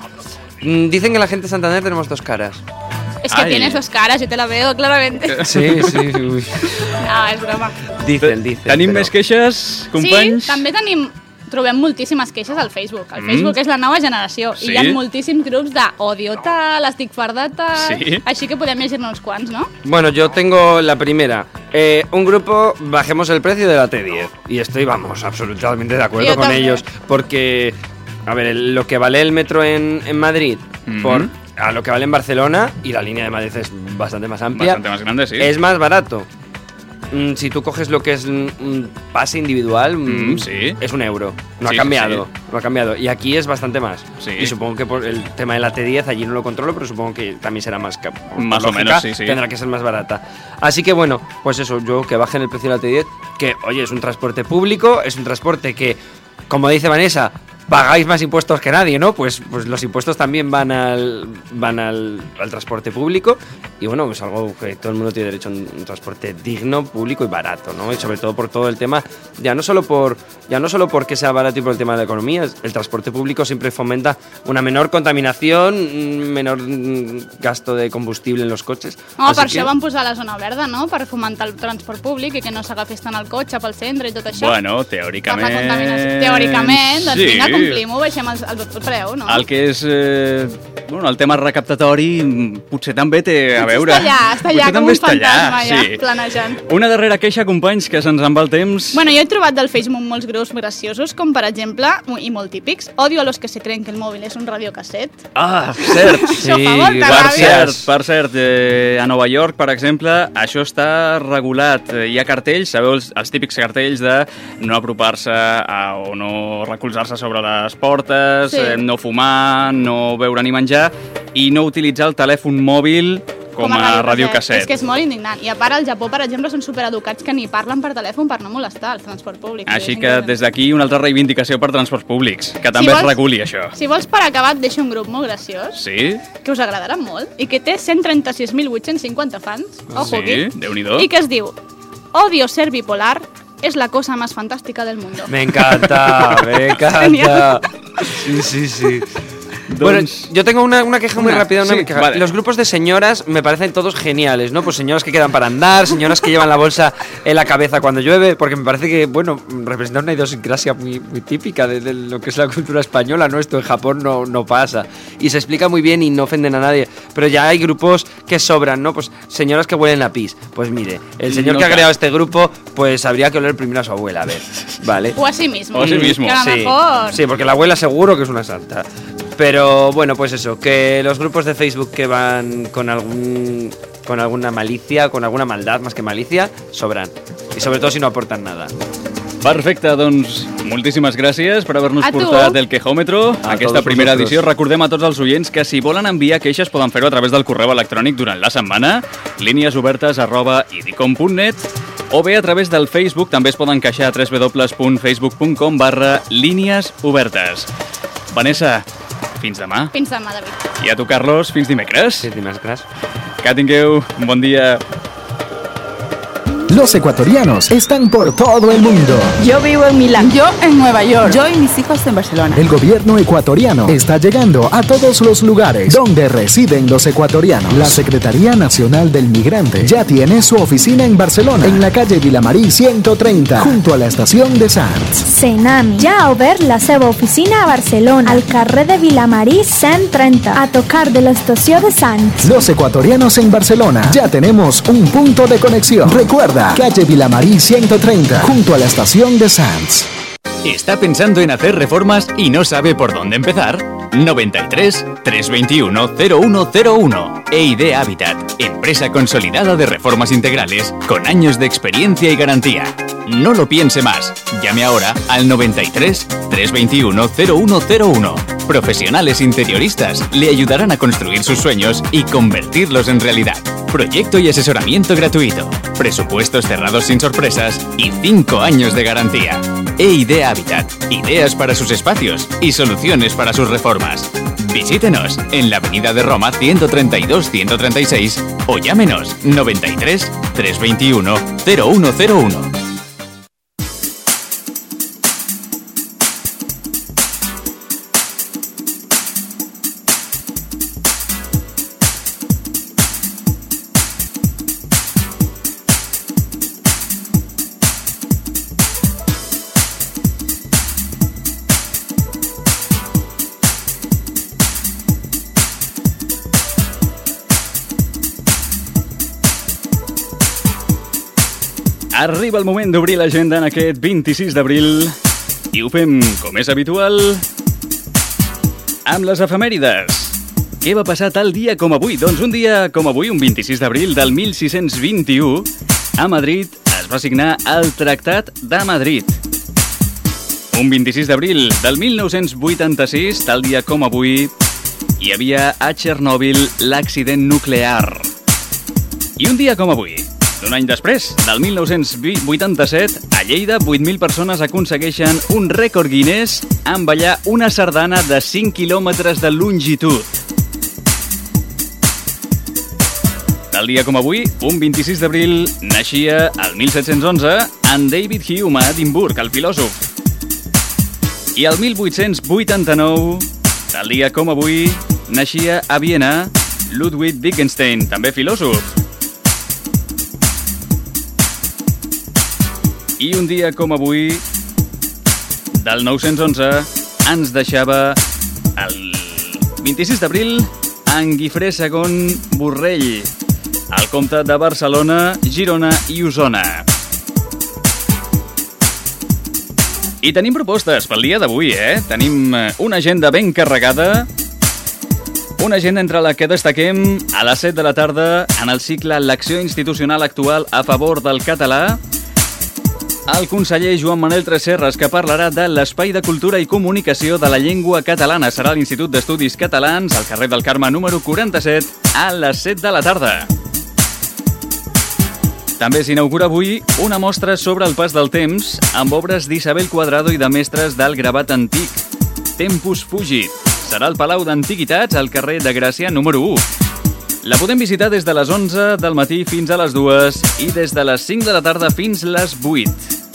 mm, dicen que la gente de Santander tenemos dos caras. Es que Ay. tienes dos caras, yo te la veo claramente. Sí, sí, uy. No, és broma. Dicen, dicen. Tenim però- més queixes, companys? Sí, també tenim... Trobem moltíssimes queixes al Facebook. El Mm. Facebook és la nova generació Sí? i hi ha moltíssims grups de odio tal, estic farda tal... Sí? Així que podem llegir-ne uns quants, no? Bueno, yo tengo la primera. Eh, un grupo, bajemos el precio de la T diez. Y estoy, vamos, absolutamente de acuerdo Yo con también. ellos. Porque, a ver, el- lo que vale el metro en, en Madrid Ujú. por a lo que vale en Barcelona, y la línea de Madrid es bastante más amplia, Bastante más grande, sí. es más barato. Mm, si tú coges lo que es un, un pase individual, mm, Mm, sí. es un euro. No Sí, ha cambiado, sí. no ha cambiado. Y aquí es bastante más. Sí. Y supongo que por el tema de la T diez allí no lo controlo, pero supongo que también será más cap- por Más o lógica, menos, sí, sí. Tendrá que ser más barata. Así que bueno, pues eso, yo que bajen el precio de la T diez, que oye, es un transporte público, es un transporte que, como dice Vanessa, pagáis más impuestos que nadie, ¿no? Pues, pues los impuestos también van al van al, al transporte público y bueno, es algo que todo el mundo tiene derecho a un, un transporte digno, público y barato, ¿no? Y sobre todo por todo el tema, ya no solo por ya no solo porque sea barato y por el tema de la economía, el transporte público siempre fomenta una menor contaminación, un menor mm, gasto de combustible en los coches. No, Así per que- això van posar la zona verda, no? Per fomentar el transport públic i que no s'agafés tant el cotxe pel centre i tot això. Bueno, Per la teòricament... contaminació. Teòricament, doncs sí. vinga, complim-ho, baixem el, el, el preu, no? El que és... Eh, bueno, el tema recaptatori mm, potser també té a veure... Està allà, està allà Potser com també un està allà, fantasma, ja, sí. planejant. Una darrera queixa, companys, que se'ns en va el temps. Bueno, jo he trobat del Facebook molts grups graciosos, com per exemple, i molt típics, odio a los que se creen que el móvil és un radiocasset. Ah, cert, sí. Això fa molta per ràbia. cert, per cert, eh, a Nova York, per exemple, això està regulat. Eh, Hi ha cartells, sabeu, els, els típics cartells de no apropar-se a, o no recolzar-se sobre les portes, Sí. eh, no fumar, no beure ni menjar i no utilitzar el telèfon mòbil com, a radiocasset. És que és molt indignant. I a part, al Japó, per exemple, són supereducats que ni parlen per telèfon per no molestar el transport públic. Així És que increïble. des d'aquí una altra reivindicació per transports públics, que també vols- es reguli això. Si vols, per acabar, et deixo un grup molt graciós, Sí? que us agradarà molt, i que té cent trenta-sis mil vuit-cents cinquanta fans, ojo Sí, aquí, Déu-n'hi-do. i que es diu Odio ser bipolar es la cosa más fantástica del mundo. Me encanta, me encanta. Genial. Sí, sí, sí. Bueno, yo tengo una, una queja muy Una, rápida. Una sí, queja. vale. Los grupos de señoras me parecen todos geniales, ¿no? Pues señoras que quedan para andar, señoras que llevan la bolsa en la cabeza cuando llueve, porque me parece que, bueno, representa una idiosincrasia muy, muy típica de, de lo que es la cultura española, ¿no? Esto en Japón no, no pasa. Y se explica muy bien y no ofenden a nadie. Pero ya hay grupos que sobran, ¿no? Pues señoras que huelen a pis. Pues mire, el señor No que ha ca- creado este grupo, pues habría que oler primero a su abuela, a ver. ¿Vale? O a sí mismo. O a sí mismo. Que a lo Sí, mejor... sí, porque la abuela seguro que es una santa. Pero bueno, pues eso, que los grupos de Facebook que van con algún con alguna malicia, con alguna maldad más que malicia, sobran. Y sobre todo si no aportan nada. Perfecte, doncs moltíssimes gràcies per haver-nos A tu. portat el quejòmetro, A aquesta todos primera vosotros. edició. Recordem a tots els oients que si volen enviar queixes poden fer-ho a través del correu electrònic durant la setmana, líniesobertes arroba idicom punt net, o bé a través del Facebook també es poden queixar a w w w punt facebook punt com barra línies obertes. Vanessa, fins demà. Fins demà, David. I a tu, Carlos, fins dimecres. Fins dimecres. Que tingueu un bon dia. Los ecuatorianos están por todo el mundo. Yo vivo en Milán. Yo en Nueva York. Yo y mis hijos en Barcelona. El gobierno ecuatoriano está llegando a todos los lugares donde residen los ecuatorianos. La Secretaría Nacional del Migrante ya tiene su oficina en Barcelona, en la calle Vilamarí ciento treinta, junto a la estación de Sants. Cenami ja ha obert la seva oficina a Barcelona, al carrer de Vilamarí cent trenta, a tocar de l'estació de Sants. Los ecuatorianos en Barcelona ya tenemos un punto de conexión. Recuerda, calle Vilamarí ciento treinta, junto a la estación de Sants. ¿Está pensando en hacer reformas y no sabe por dónde empezar? noventa y tres, trescientos veintiuno, cero uno cero uno. E I D Habitat, empresa consolidada de reformas integrales con años de experiencia y garantía. No lo piense más. Llame ahora al noventa y tres, trescientos veintiuno, cero uno cero uno. Profesionales interioristas le ayudarán a construir sus sueños y convertirlos en realidad. Proyecto y asesoramiento gratuito. Presupuestos cerrados sin sorpresas y cinco años de garantía. E-Idea Habitat. Ideas para sus espacios y soluciones para sus reformas. Visítenos en la Avenida de Roma ciento treinta y dos ciento treinta y seis o llámenos noventa y tres, trescientos veintiuno, cero uno cero uno. Arriba el moment d'obrir l'agenda en aquest vint-i-sis d'abril i ho fem, com és habitual, amb les efemèrides. Què va passar tal dia com avui? Doncs un dia com avui, un vint-i-sis d'abril del mil sis-cents vint-i-u, a Madrid es va signar el Tractat de Madrid. Un vint-i-sis d'abril del mil nou-cents vuitanta-sis, tal dia com avui, hi havia a Txernòbil l'accident nuclear. I un dia com avui, un any després, del mil nou-cents vuitanta-set, a Lleida, vuit mil persones aconsegueixen un rècord Guinness en ballar una sardana de cinc quilòmetres de longitud. Tal dia com avui, un vint-i-sis d'abril, naixia el mil set-cents onze en David Hume a Edimburg, el filòsof. I el mil vuit-cents vuitanta-nou, tal dia com avui, naixia a Viena Ludwig Wittgenstein, també filòsof. I un dia com avui, del nou-cents onze, ens deixava el vint-i-sis d'abril en Guifré segon Borrell, el comte de Barcelona, Girona i Osona. I tenim propostes pel dia d'avui, eh? Tenim una agenda ben carregada, una agenda entre la que destaquem a les set de la tarda en el cicle L'acció institucional actual a favor del català, el conseller Joan Manel Tresserras, que parlarà de l'Espai de Cultura i Comunicació de la Llengua Catalana. Serà a l'Institut d'Estudis Catalans, al carrer del Carme número quaranta-set, a les set de la tarda. També s'inaugura avui una mostra sobre el pas del temps amb obres d'Isabel Cuadrado i de mestres del gravat antic. Tempus Fugit. Serà al Palau d'Antiguitats, al carrer de Gràcia número u. La podem visitar des de les onze del matí fins a les dues i des de les cinc de la tarda fins les vuit.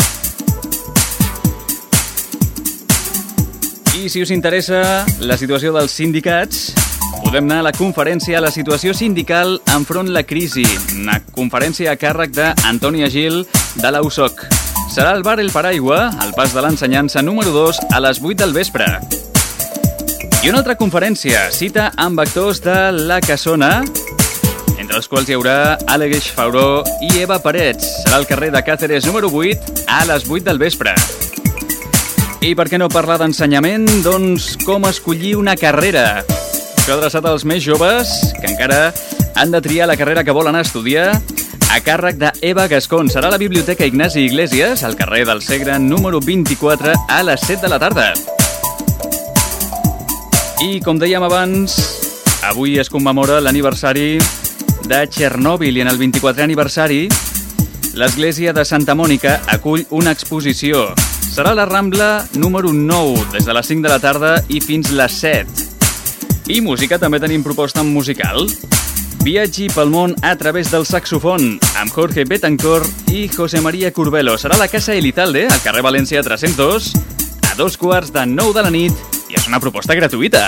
I si us interessa la situació dels sindicats, podem anar a la conferència La situació sindical enfront la crisi, una conferència a càrrec d'Antònia Gil de l'A U S O C. Serà al bar El Paraigua, al pas de l'ensenyança número dos, a les vuit del vespre. I una altra conferència, cita amb actors de La Casona, entre els quals hi haurà Àlex Fauró i Eva Parets. Serà al carrer de Càceres número vuit a les vuit del vespre. I per què no parlar d'ensenyament? Doncs com escollir una carrera. Això adreçat als més joves, que encara han de triar la carrera que volen estudiar, a càrrec d'Eva Gascon. Serà a la Biblioteca Ignasi Iglesias, al carrer del Segre número vint-i-quatre, a les set de la tarda. I, com dèiem abans, avui es commemora l'aniversari de Txernòbil i en el vint-i-quatrè aniversari l'església de Santa Mònica acull una exposició. Serà a la Rambla número nou, des de les cinc de la tarda i fins les set. I música, també tenim proposta musical. Viatgi pel món a través del saxofon, amb Jorge Betancourt i José María Curbelo. Serà a la Casa Elizalde, al carrer València tres-cents dos, a dos quarts de nou de la nit, i és una proposta gratuïta.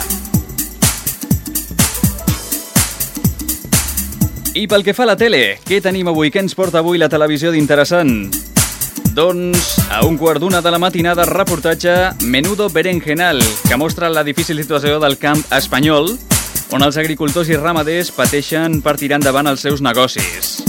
I pel que fa a la tele, què tenim avui? Què ens porta avui la televisió d'interessant? Doncs, a un quart d'una de la matinada, reportatge Menudo Berenjenal, que mostra la difícil situació del camp espanyol, on els agricultors i ramaders pateixen per tirar endavant els seus negocis.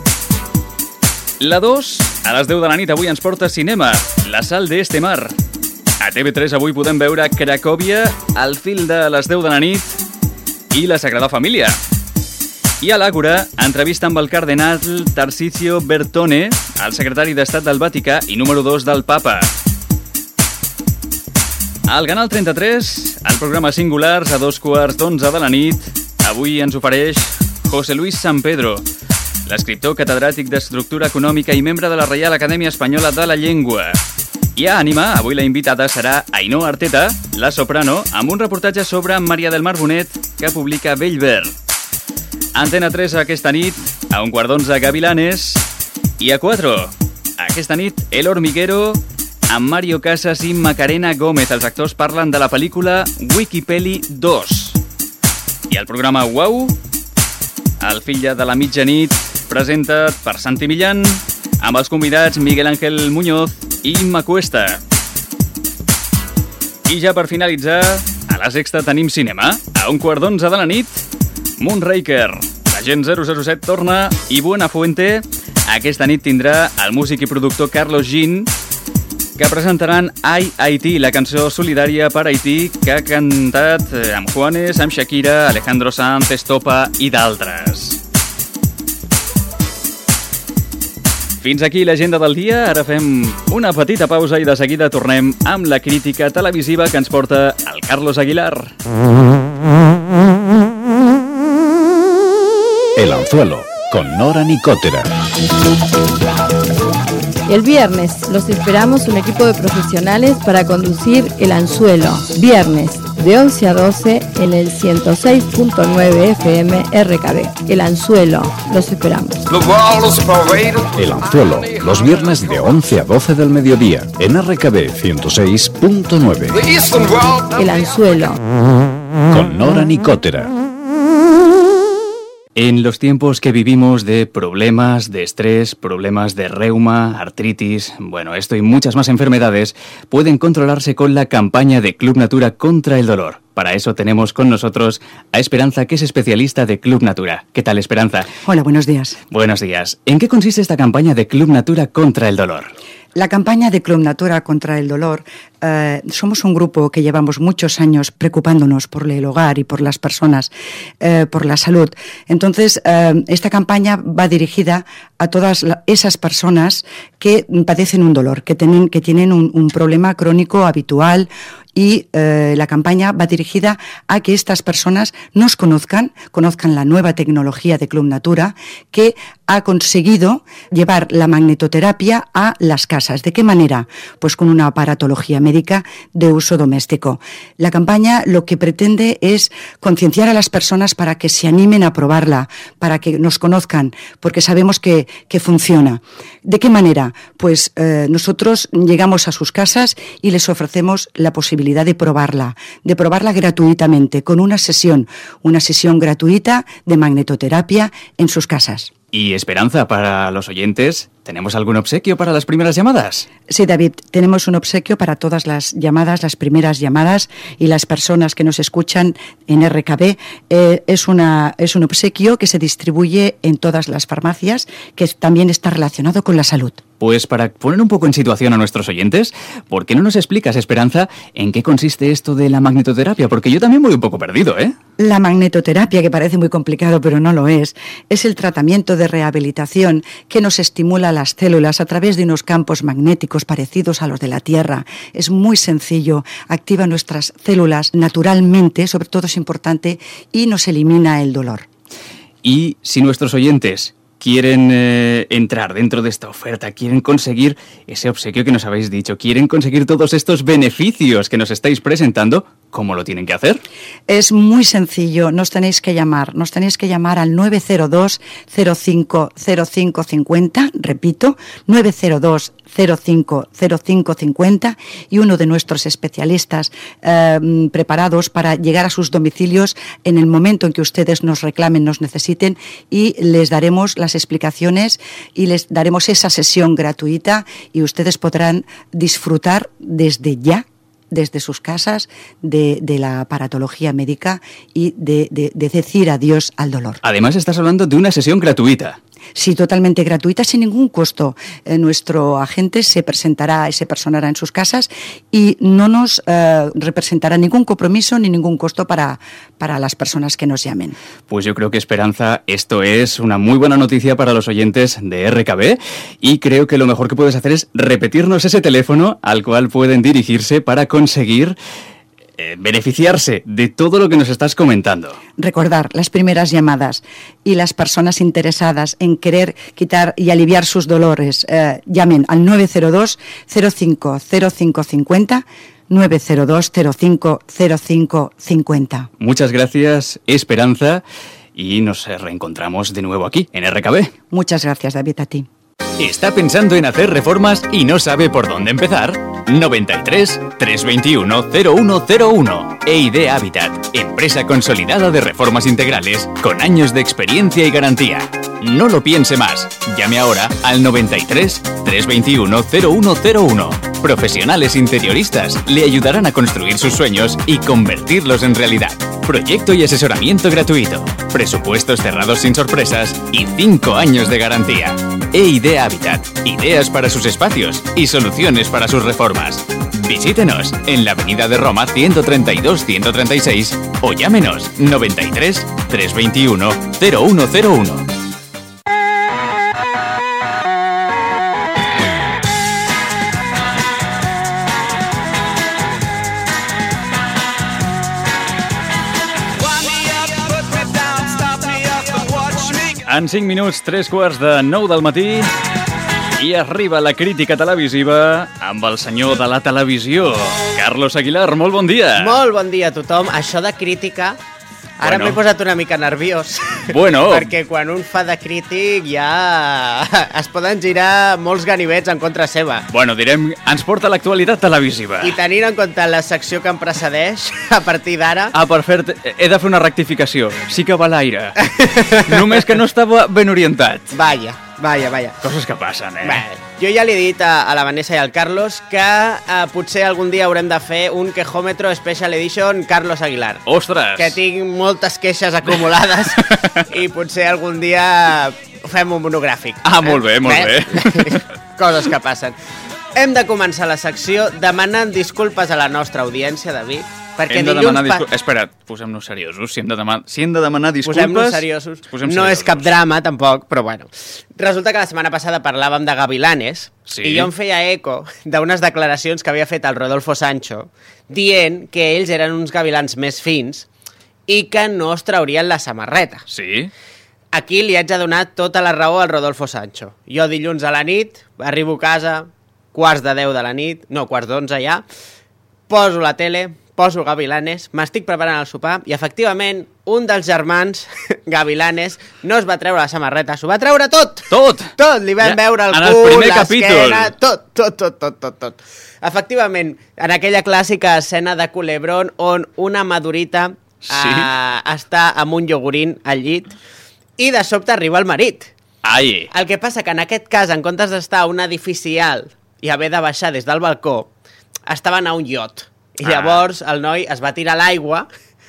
La dos, a les deu de la nit, avui ens porta cinema, La sal de este mar. A T V tres avui podem veure Cracòvia, al fil de les deu de la nit, i La Sagrada Família. I a l'Àgora, entrevista amb el cardenal Tarcisio Bertone, el secretari d'Estat del Vaticà i número dos del Papa. Al Canal trenta-tres, el programa Singulars a dos quarts d'onze de la nit, avui ens ofereix José Luis San Pedro, l'escriptor catedràtic d'Estructura Econòmica i membre de la Reial Acadèmia Espanyola de la Llengua. I a Ànima, avui la invitada serà Ainhoa Arteta, la soprano, amb un reportatge sobre Maria del Mar Bonet que publica Bellver. Antena tres aquesta nit, a un quart d'onze Gavilanes, i a quatre, aquesta nit, El Hormiguero, amb Mario Casas i Macarena Gómez. Els actors parlen de la pel·lícula Wikipeli dos. I el programa Uau, el fill de la mitjanit, presentat per Santi Millán, amb els convidats Miguel Ángel Muñoz i Imma Cuesta. I ja per finalitzar, a la Sexta tenim cinema. A un quart d'onze de la nit, Moonraker, l'agent zero zero set torna i Buenafuente. Aquesta nit tindrà el músic i productor Carlos Jean, que presentaran I, Haití, la cançó solidària per Haití que ha cantat amb Juanes, amb Shakira, Alejandro Sanz, Estopa i d'altres. Fins aquí l'agenda del dia, ara fem una petita pausa i de seguida tornem amb la crítica televisiva que ens porta el Carlos Aguilar. El Anzuelo, con Nora Nicotera. El viernes los esperamos un equipo de profesionales para conducir El Anzuelo. Viernes de once a doce en el ciento seis punto nueve F M R K B. El Anzuelo, los esperamos. El Anzuelo, los viernes de once a doce del mediodía en R K B ciento seis punto nueve. El Anzuelo. Con Nora Nicotera. En los tiempos que vivimos de problemas, de estrés, problemas de reuma, artritis, bueno, esto y muchas más enfermedades pueden controlarse con la campaña de Club Natura contra el dolor. Para eso tenemos con nosotros a Esperanza, que es especialista de Club Natura. ¿Qué tal, Esperanza? Hola, buenos días. Buenos días. ¿En qué consiste esta campaña de Club Natura contra el dolor? La campaña de Club Natura contra el dolor, eh, somos un grupo que llevamos muchos años preocupándonos por el hogar y por las personas, eh, por la salud. Entonces, eh, esta campaña va dirigida a todas la, esas personas que padecen un dolor, que tienen, que tienen un, un problema crónico habitual, y eh, la campaña va dirigida a que estas personas nos conozcan, conozcan la nueva tecnología de Club Natura, que ha conseguido llevar la magnetoterapia a las casas. ¿De qué manera? Pues con una aparatología médica de uso doméstico. La campaña lo que pretende es concienciar a las personas para que se animen a probarla, para que nos conozcan, porque sabemos que, que funciona. ¿De qué manera? Pues eh, nosotros llegamos a sus casas y les ofrecemos la posibilidad de probarla, de probarla gratuitamente, con una sesión, una sesión gratuita de magnetoterapia en sus casas. Y Esperanza, para los oyentes, ¿tenemos algún obsequio para las primeras llamadas? Sí, David, tenemos un obsequio para todas las llamadas, las primeras llamadas y las personas que nos escuchan en R K B. Eh, es, una, es un obsequio que se distribuye en todas las farmacias, que también está relacionado con la salud. Pues para poner un poco en situación a nuestros oyentes, ¿por qué no nos explicas, Esperanza, en qué consiste esto de la magnetoterapia? Porque yo también voy un poco perdido, ¿eh? La magnetoterapia, que parece muy complicado, pero no lo es, es el tratamiento de rehabilitación que nos estimula las células a través de unos campos magnéticos parecidos a los de la Tierra. Es muy sencillo, activa nuestras células naturalmente, sobre todo es importante, y nos elimina el dolor. Y si nuestros oyentes quieren eh, entrar dentro de esta oferta, quieren conseguir ese obsequio que nos habéis dicho, quieren conseguir todos estos beneficios que nos estáis presentando, ¿cómo lo tienen que hacer? Es muy sencillo, nos tenéis que llamar, nos tenéis que llamar al nueve cero dos cero cinco cero cinco cinco cero, repito, nueve cero dos cero cinco cero cinco cinco cero, y uno de nuestros especialistas eh, preparados para llegar a sus domicilios en el momento en que ustedes nos reclamen, nos necesiten, y les daremos las explicaciones y les daremos esa sesión gratuita y ustedes podrán disfrutar desde ya, desde sus casas, de, de la aparatología médica y de, de, de decir adiós al dolor. Además, estás hablando de una sesión gratuita. Sí, totalmente gratuita, sin ningún costo. Eh, nuestro agente se presentará y se personará en sus casas y no nos eh, representará ningún compromiso ni ningún costo para, para las personas que nos llamen. Pues yo creo que, Esperanza, esto es una muy buena noticia para los oyentes de R K B, y creo que lo mejor que puedes hacer es repetirnos ese teléfono al cual pueden dirigirse para conseguir eh, beneficiarse de todo lo que nos estás comentando. Recordar las primeras llamadas y las personas interesadas en querer quitar y aliviar sus dolores, eh, llamen al nueve cero dos cero cinco cero cinco cinco cero, nueve cero dos cero cinco cero cinco cinco cero. Muchas gracias, Esperanza, y nos reencontramos de nuevo aquí, en R K B. Muchas gracias, David, a ti. ¿Está pensando en hacer reformas y no sabe por dónde empezar? noventa y tres, trescientos veintiuno, cero uno cero uno. E I D Habitat, empresa consolidada de reformas integrales con años de experiencia y garantía. No lo piense más. Llame ahora al noventa y tres, trescientos veintiuno, cero uno cero uno. Profesionales interioristas le ayudarán a construir sus sueños y convertirlos en realidad. Proyecto y asesoramiento gratuito. Presupuestos cerrados sin sorpresas y cinco años de garantía. E I D Habitat. Ideas para sus espacios y soluciones para sus reformas. Visítenos en la Avenida de Roma ciento treinta y dos ciento treinta y seis o llámenos noventa y tres, trescientos veintiuno, cero uno cero uno. En cinc minuts, tres quarts de nou del matí, i arriba la crítica televisiva amb el senyor de la televisió, Carlos Aguilar. Molt bon dia. Molt bon dia a tothom. Això de crítica, ara Bueno. m'he posat una mica nerviós. Bueno. Perquè quan un fa de crític ja es poden girar molts ganivets en contra seva. Bueno, direm, ens porta l'actualitat televisiva. I tenint en compte la secció que em precedeix, a partir d'ara... Ah, per fer, he de fer una rectificació. Sí que va a l'aire. Només que no estava ben orientat. Vaya, vaya, vaya. Coses que passen, eh? Bé, jo ja li he dit a, a la Vanessa i al Carlos que eh, potser algun dia haurem de fer un quejómetro Special Edition Carlos Aguilar. Ostres! Que tinc moltes queixes acumulades i potser algun dia fem un monogràfic. Ah, molt bé, molt bé. Coses que passen. Hem de començar la secció demanant disculpes a la nostra audiència, David, perquè Hem de dilluns... demanar pa- disculpes. Espera, posem-nos seriosos. Si hem de, dema... si hem de demanar disculpes... Posem-nos seriosos. Posem No és seriosos. cap drama, tampoc, però bueno. Resulta que la setmana passada parlàvem de gavilanes Sí. i jo em feia eco d'unes declaracions que havia fet el Rodolfo Sancho dient que ells eren uns gavilans més fins i que no es traurien la samarreta. Sí? Aquí li haig de donar tota la raó al Rodolfo Sancho. Jo dilluns a la nit arribo a casa, quarts de deu de la nit, no, quarts d'onze ja, poso la tele, poso Gavilanes, m'estic preparant el sopar i, efectivament, un dels germans Gavilanes no es va treure la samarreta, s'ho va treure tot! Tot! Tot! Li vam Ja, veure el en el cul, primer l'esquena, capítol. tot, tot, tot, tot, tot, tot. Efectivament, en aquella clàssica escena de Culebrón on una madurita Sí. eh, està amb un iogurín al llit i de sobte arriba el marit. Ai! El que passa que en aquest cas, en comptes d'estar a un edifici alt i haver de baixar des del balcó, estaven a un iot. I Ah. llavors el noi es va tirar a l'aigua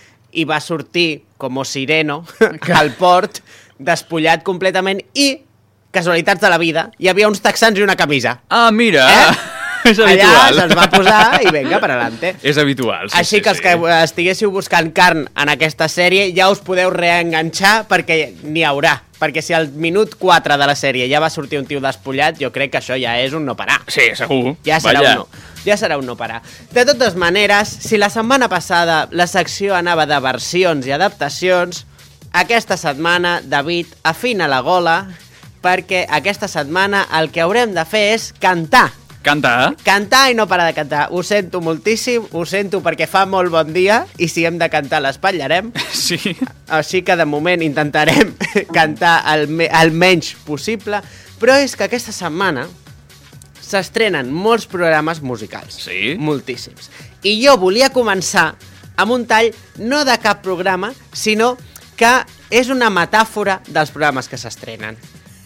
i va sortir com sireno al port, despullat completament i, casualitats de la vida, hi havia uns texans i una camisa. Ah, mira! Eh? És habitual. Allà se'ls va posar i vinga, per adelante. És habitual, sí, Així sí, que els sí. que estiguéssiu buscant carn en aquesta sèrie ja us podeu reenganxar perquè n'hi haurà. Perquè si al minut quatre de la sèrie ja va sortir un tio despullat, jo crec que això ja és un no parar. Sí, segur. Ja serà Vaja. un no. Ja serà un no parar. De totes maneres, si la setmana passada la secció anava de versions i adaptacions, aquesta setmana, David, afina la gola perquè aquesta setmana el que haurem de fer és cantar. Cantar? Cantar i no parar de cantar. Ho sento moltíssim, ho sento perquè fa molt bon dia i si hem de cantar l'espatllarem. Sí. Així que de moment intentarem cantar el, me el menys possible, però és que aquesta setmana s'estrenen molts programes musicals. Sí? Moltíssims. I jo volia començar amb un tall no de cap programa, sinó que és una metàfora dels programes que s'estrenen.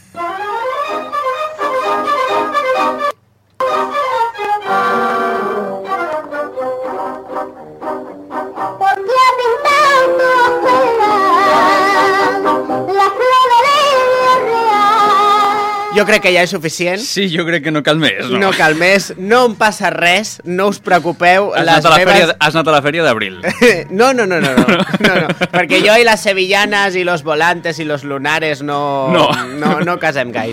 Jo crec que ja és suficient. Sí, jo crec que no cal més, no? No cal més, no em passa res, no us preocupeu. Has, les anat a la meves... fèria, has anat a la fèria d'abril. No, no, no, no, no, no, no, perquè jo i les sevillanes i los volantes i los lunares no, No. no, no casem gaire.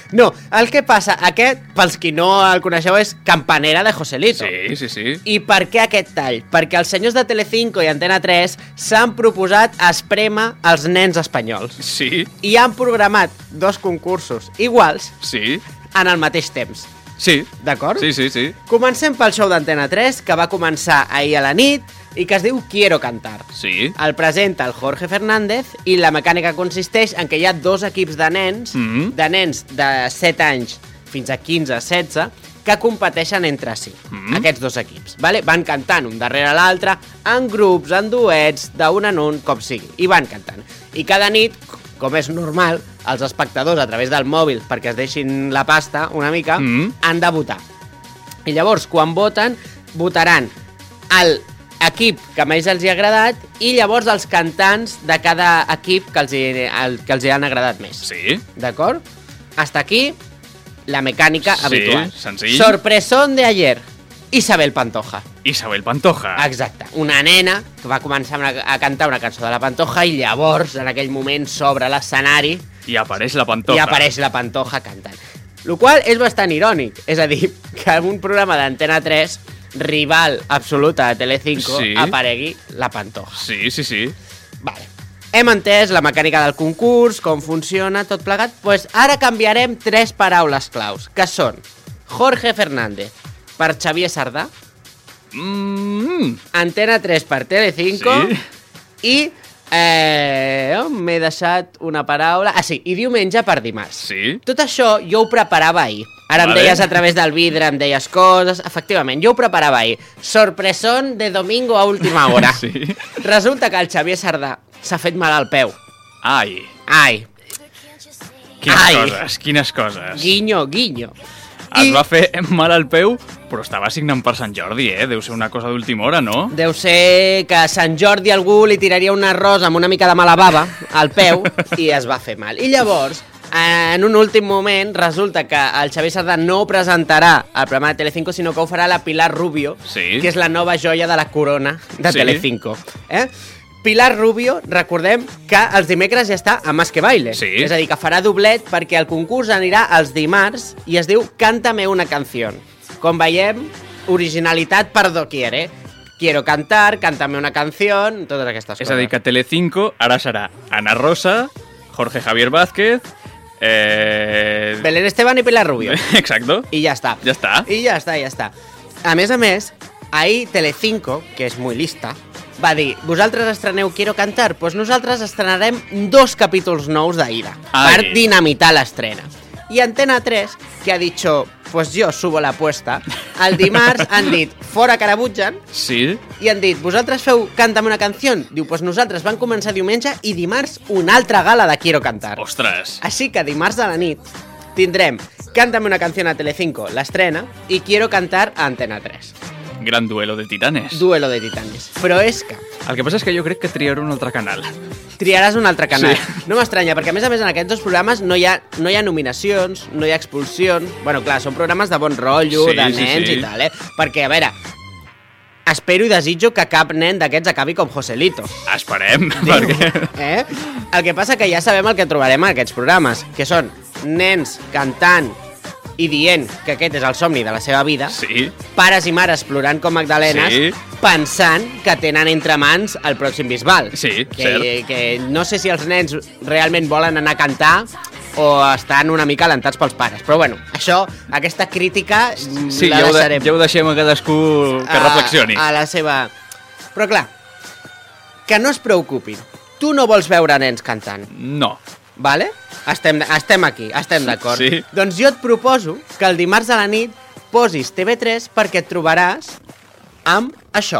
No, el que passa, aquest, pels qui no el coneixeu, és Campanera de Joselito. Sí, sí, sí. I per què aquest tall? Perquè els senyors de Telecinco i Antena tres s'han proposat esprémer els nens espanyols. Sí. I han programat dos concursos iguals sí. en el mateix temps. Sí. D'acord? Sí, sí, sí. Comencem pel show d'Antena tres, que va començar ahir a la nit i que es diu Quiero Cantar. Sí. El presenta el Jorge Fernández i la mecànica consisteix en que hi ha dos equips de nens, Mm. de nens de set anys fins a quinze, setze, que competeixen entre si, Mm. aquests dos equips. Vale? Van cantant un darrere l'altre, en grups, en duets, d'un en un, com sigui, i van cantant. I cada nit, com és normal, els espectadors, a través del mòbil, perquè es deixin la pasta una mica, Mm. han de votar. I llavors, quan voten, votaran el equip que més els hi ha agradat i llavors els cantants de cada equip que els hi, el, que els hi han agradat més. Sí. D'acord? Hasta aquí la mecànica Sí, habitual. senzill. Sorpresón de ayer. Isabel Pantoja. Isabel Pantoja. Exacte. Una nena que va començar una, a cantar una cançó de la Pantoja i llavors, en aquell moment, s'obre l'escenari I apareix la Pantoja. i apareix la Pantoja cantant. Lo qual és bastant irònic. És a dir, que en un programa d'Antena tres, rival absoluta de Telecinco, Sí. aparegui la Pantoja. Sí, sí, sí. Vale. Hem entès la mecànica del concurs, com funciona, tot plegat. Pues ara canviarem tres paraules claus, que són Jorge Fernández per Xavier Sardà, mm. Antena tres per Telecinco Sí. i... Eh, oh, m'he deixat una paraula... Ah, sí, i diumenge per dimarts. Sí. Tot això jo ho preparava ahir. Ara em Vale. deies a través del vidre, em deies coses... Efectivament, jo ho preparava ahir. Sorpresón de domingo a última hora. Sí. Resulta que el Xavier Sardà s'ha fet mal al peu. Ai. Ai. Quines Ai. coses, quines coses. Guinyo, guinyo. Es va fer mal al peu, però estava signant per Sant Jordi, eh? Deu ser una cosa d'última hora, no? Deu ser que a Sant Jordi algú li tiraria un arròs amb una mica de mala bava al peu i es va fer mal. I llavors, en un últim moment, resulta que el Xavier Sardà no presentarà el programa de Telecinco, sinó que ho farà la Pilar Rubio, Sí. que és la nova joia de la corona de Sí. Telecinco. Eh? Pilar Rubio, recordem que els dimecres ja està a Más que Baile. Sí. És a dir, que farà doblet perquè el concurs anirà els dimarts i es diu Cántame una canción. Com veiem, originalitat per doquier, eh? Quiero cantar, cántame una canción, totes aquestes coses. És a dir, que Telecinco ara serà Ana Rosa, Jorge Javier Vázquez... Eh... Belén Esteban i Pilar Rubio. Exacto. I ja està. Ja està. I ja està, ja està. A més a més, ahir Telecinco, que és muy lista, va dir, vosaltres estreneu Quiero Cantar, doncs nosaltres estrenarem dos capítols nous d'Aida, Ai. per dinamitar l'estrena. I Antena tres, que ha dicho, pues yo subo la apuesta, el dimarts han dit, fora Carabutjan, Sí. i han dit, vosaltres feu Cántame una canción? Diu, pues nosaltres van començar diumenge i dimarts una altra gala de Quiero Cantar. Ostres. Així que dimarts a la nit tindrem Cántame una canción a Telecinco, l'estrena, i Quiero Cantar a Antena tres. Gran duelo de titanes. Duelo de titanes. Però és que El que passa és que jo crec que triaré un altre canal. triaràs un altre canal. Sí. No m'estranya, perquè a més a més en aquests dos programes no hi ha, no hi ha nominacions, no hi ha expulsions... Bueno, clar, són programes de bon rotllo, Sí, de sí, nens sí. i tal, eh? Perquè, a veure, espero i desitjo que cap nen d'aquests acabi com Joselito. Esperem, Diu, perquè... eh? El que passa que ja sabem el que trobarem en aquests programes, que són nens cantant i dient que aquest és el somni de la seva vida, Sí. pares i mares plorant com magdalenes, Sí. pensant que tenen entre mans el pròxim Bisbal. Sí, que, cert. que no sé si els nens realment volen anar a cantar o estan una mica alentats pels pares. Però bueno, això, aquesta crítica Sí, la ja ho, de, deixarem ja ho deixem a cadascú que a- reflexioni. A la seva... Però clar, que no es preocupin. Tu no vols veure nens cantant. No. Vale? Estem, estem aquí, estem d'acord. Sí. Doncs jo et proposo que el dimarts a la nit posis T V tres perquè et trobaràs amb això.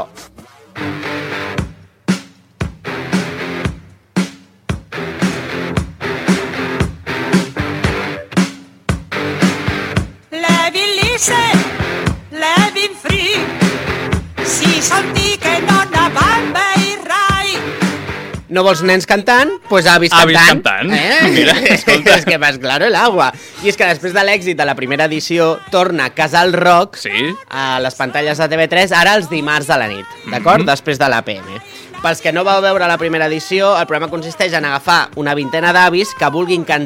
Levin lise, levin fri, si solti que no n'avan veir rai. No vols nens cantant? Doncs pues avis Avis cantant. cantant. Eh? Mira, escolta. és que vas claro el agua. I és que després de l'èxit de la primera edició torna Casal Rock sí. a les pantalles de T V tres ara els dimarts de la nit, d'acord? Mhm. Després de l'A P M. Pels que no vau veure la primera edició, el programa consisteix en agafar una vintena d'avis que vulguin cantar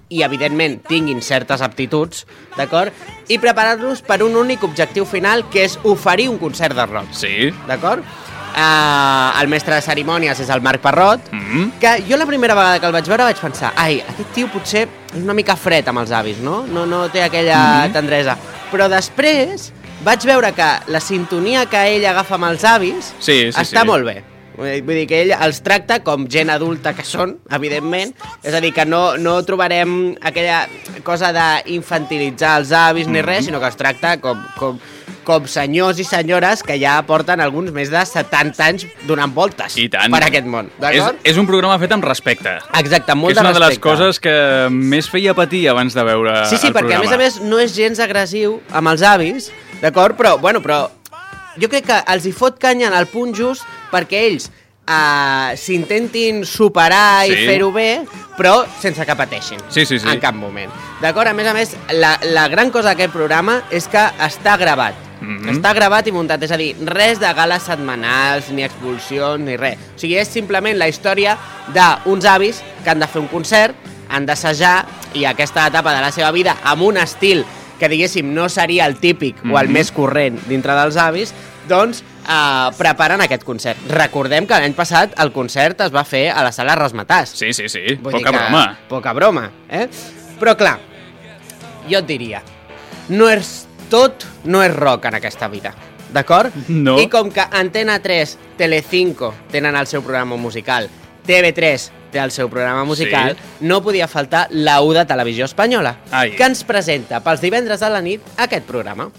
i, evidentment, tinguin certes aptituds, d'acord? I preparar-los per un únic objectiu final, que és oferir un concert de rock. Sí. D'acord? Uh, el mestre de cerimònies és el Marc Parrot, Mm-hmm. que jo la primera vegada que el vaig veure vaig pensar, ai, aquest tio potser és una mica fred amb els avis, no? No, no té aquella Mm-hmm. tendresa. Però després vaig veure que la sintonia que ell agafa amb els avis Sí, sí, està sí. molt bé. Vull dir que ell els tracta com gent adulta que són, evidentment. És a dir, que no, no trobarem aquella cosa d'infantilitzar els avis ni res, sinó que els tracta com, com, com senyors i senyores que ja porten alguns més de setanta anys donant voltes I tant. per aquest món. És, D'acord? és un programa fet amb respecte. Exacte, amb molt que és de una de les respecte. coses que més feia patir abans de veure Sí, sí, el perquè programa. a més a més no és gens agressiu amb els avis, d'acord? Però, bueno, però jo crec que els hi fot canya en el punt just perquè ells uh, s'intentin superar Sí. i fer-ho bé, però sense que pateixin. Sí, sí, sí. En cap moment. D'acord? A més a més, la, la gran cosa d'aquest programa és que està gravat. Mhm. Està gravat i muntat, és a dir, res de gales setmanals, ni expulsions, ni res. O sigui, és simplement la història d'uns avis que han de fer un concert, han d'assajar, i aquesta etapa de la seva vida, amb un estil que, diguéssim, no seria el típic o el Mhm. més corrent dintre dels avis, doncs eh, preparen aquest concert. Recordem que l'any passat el concert es va fer a la sala Rasmatàs. Sí, sí, sí, Vull poca dir que- broma. Poca broma, eh? Però clar, jo et diria, no és tot, no és rock en aquesta vida, d'acord? No. I com que Antena tres, Telecinco tenen el seu programa musical, T V tres té el seu programa musical, Sí. no podia faltar la U de Televisió Espanyola, Ai. que ens presenta pels divendres a la nit aquest programa.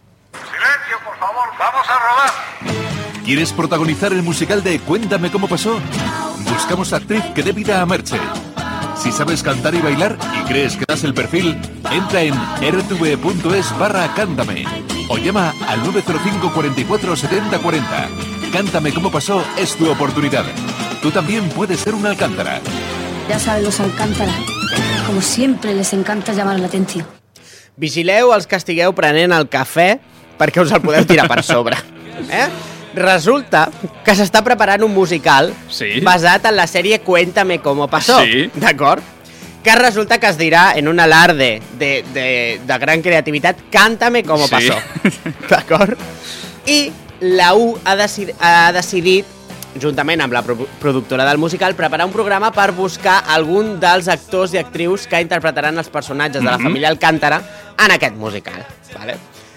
¿Quieres protagonizar el musical de Cuéntame cómo pasó? Buscamos actriz que dé vida a Merche. Si sabes cantar y bailar y crees que das el perfil, entra en r t v punto es barra cántame o llama al nueve cero cinco cuarenta y cuatro setenta cuarenta. Cántame cómo pasó es tu oportunidad. Tú también puedes ser un Alcántara. Ya saben los Alcántara, como siempre les encanta llamar la atención. Vigileu els que estigueu prenent el cafè perquè us el podeu tirar per sobre. Eh? Resulta que s'està preparant un musical Sí. basat en la sèrie Cuéntame cómo pasó, Sí. d'acord? Que resulta que es dirà en un alarde de, de, de gran creativitat Cántame cómo Sí. pasó, d'acord? I la U ha, decid, ha decidit, juntament amb la pro productora del musical, preparar un programa per buscar algun dels actors i actrius que interpretaran els personatges de la Mhm. família Alcántara en aquest musical. Vale?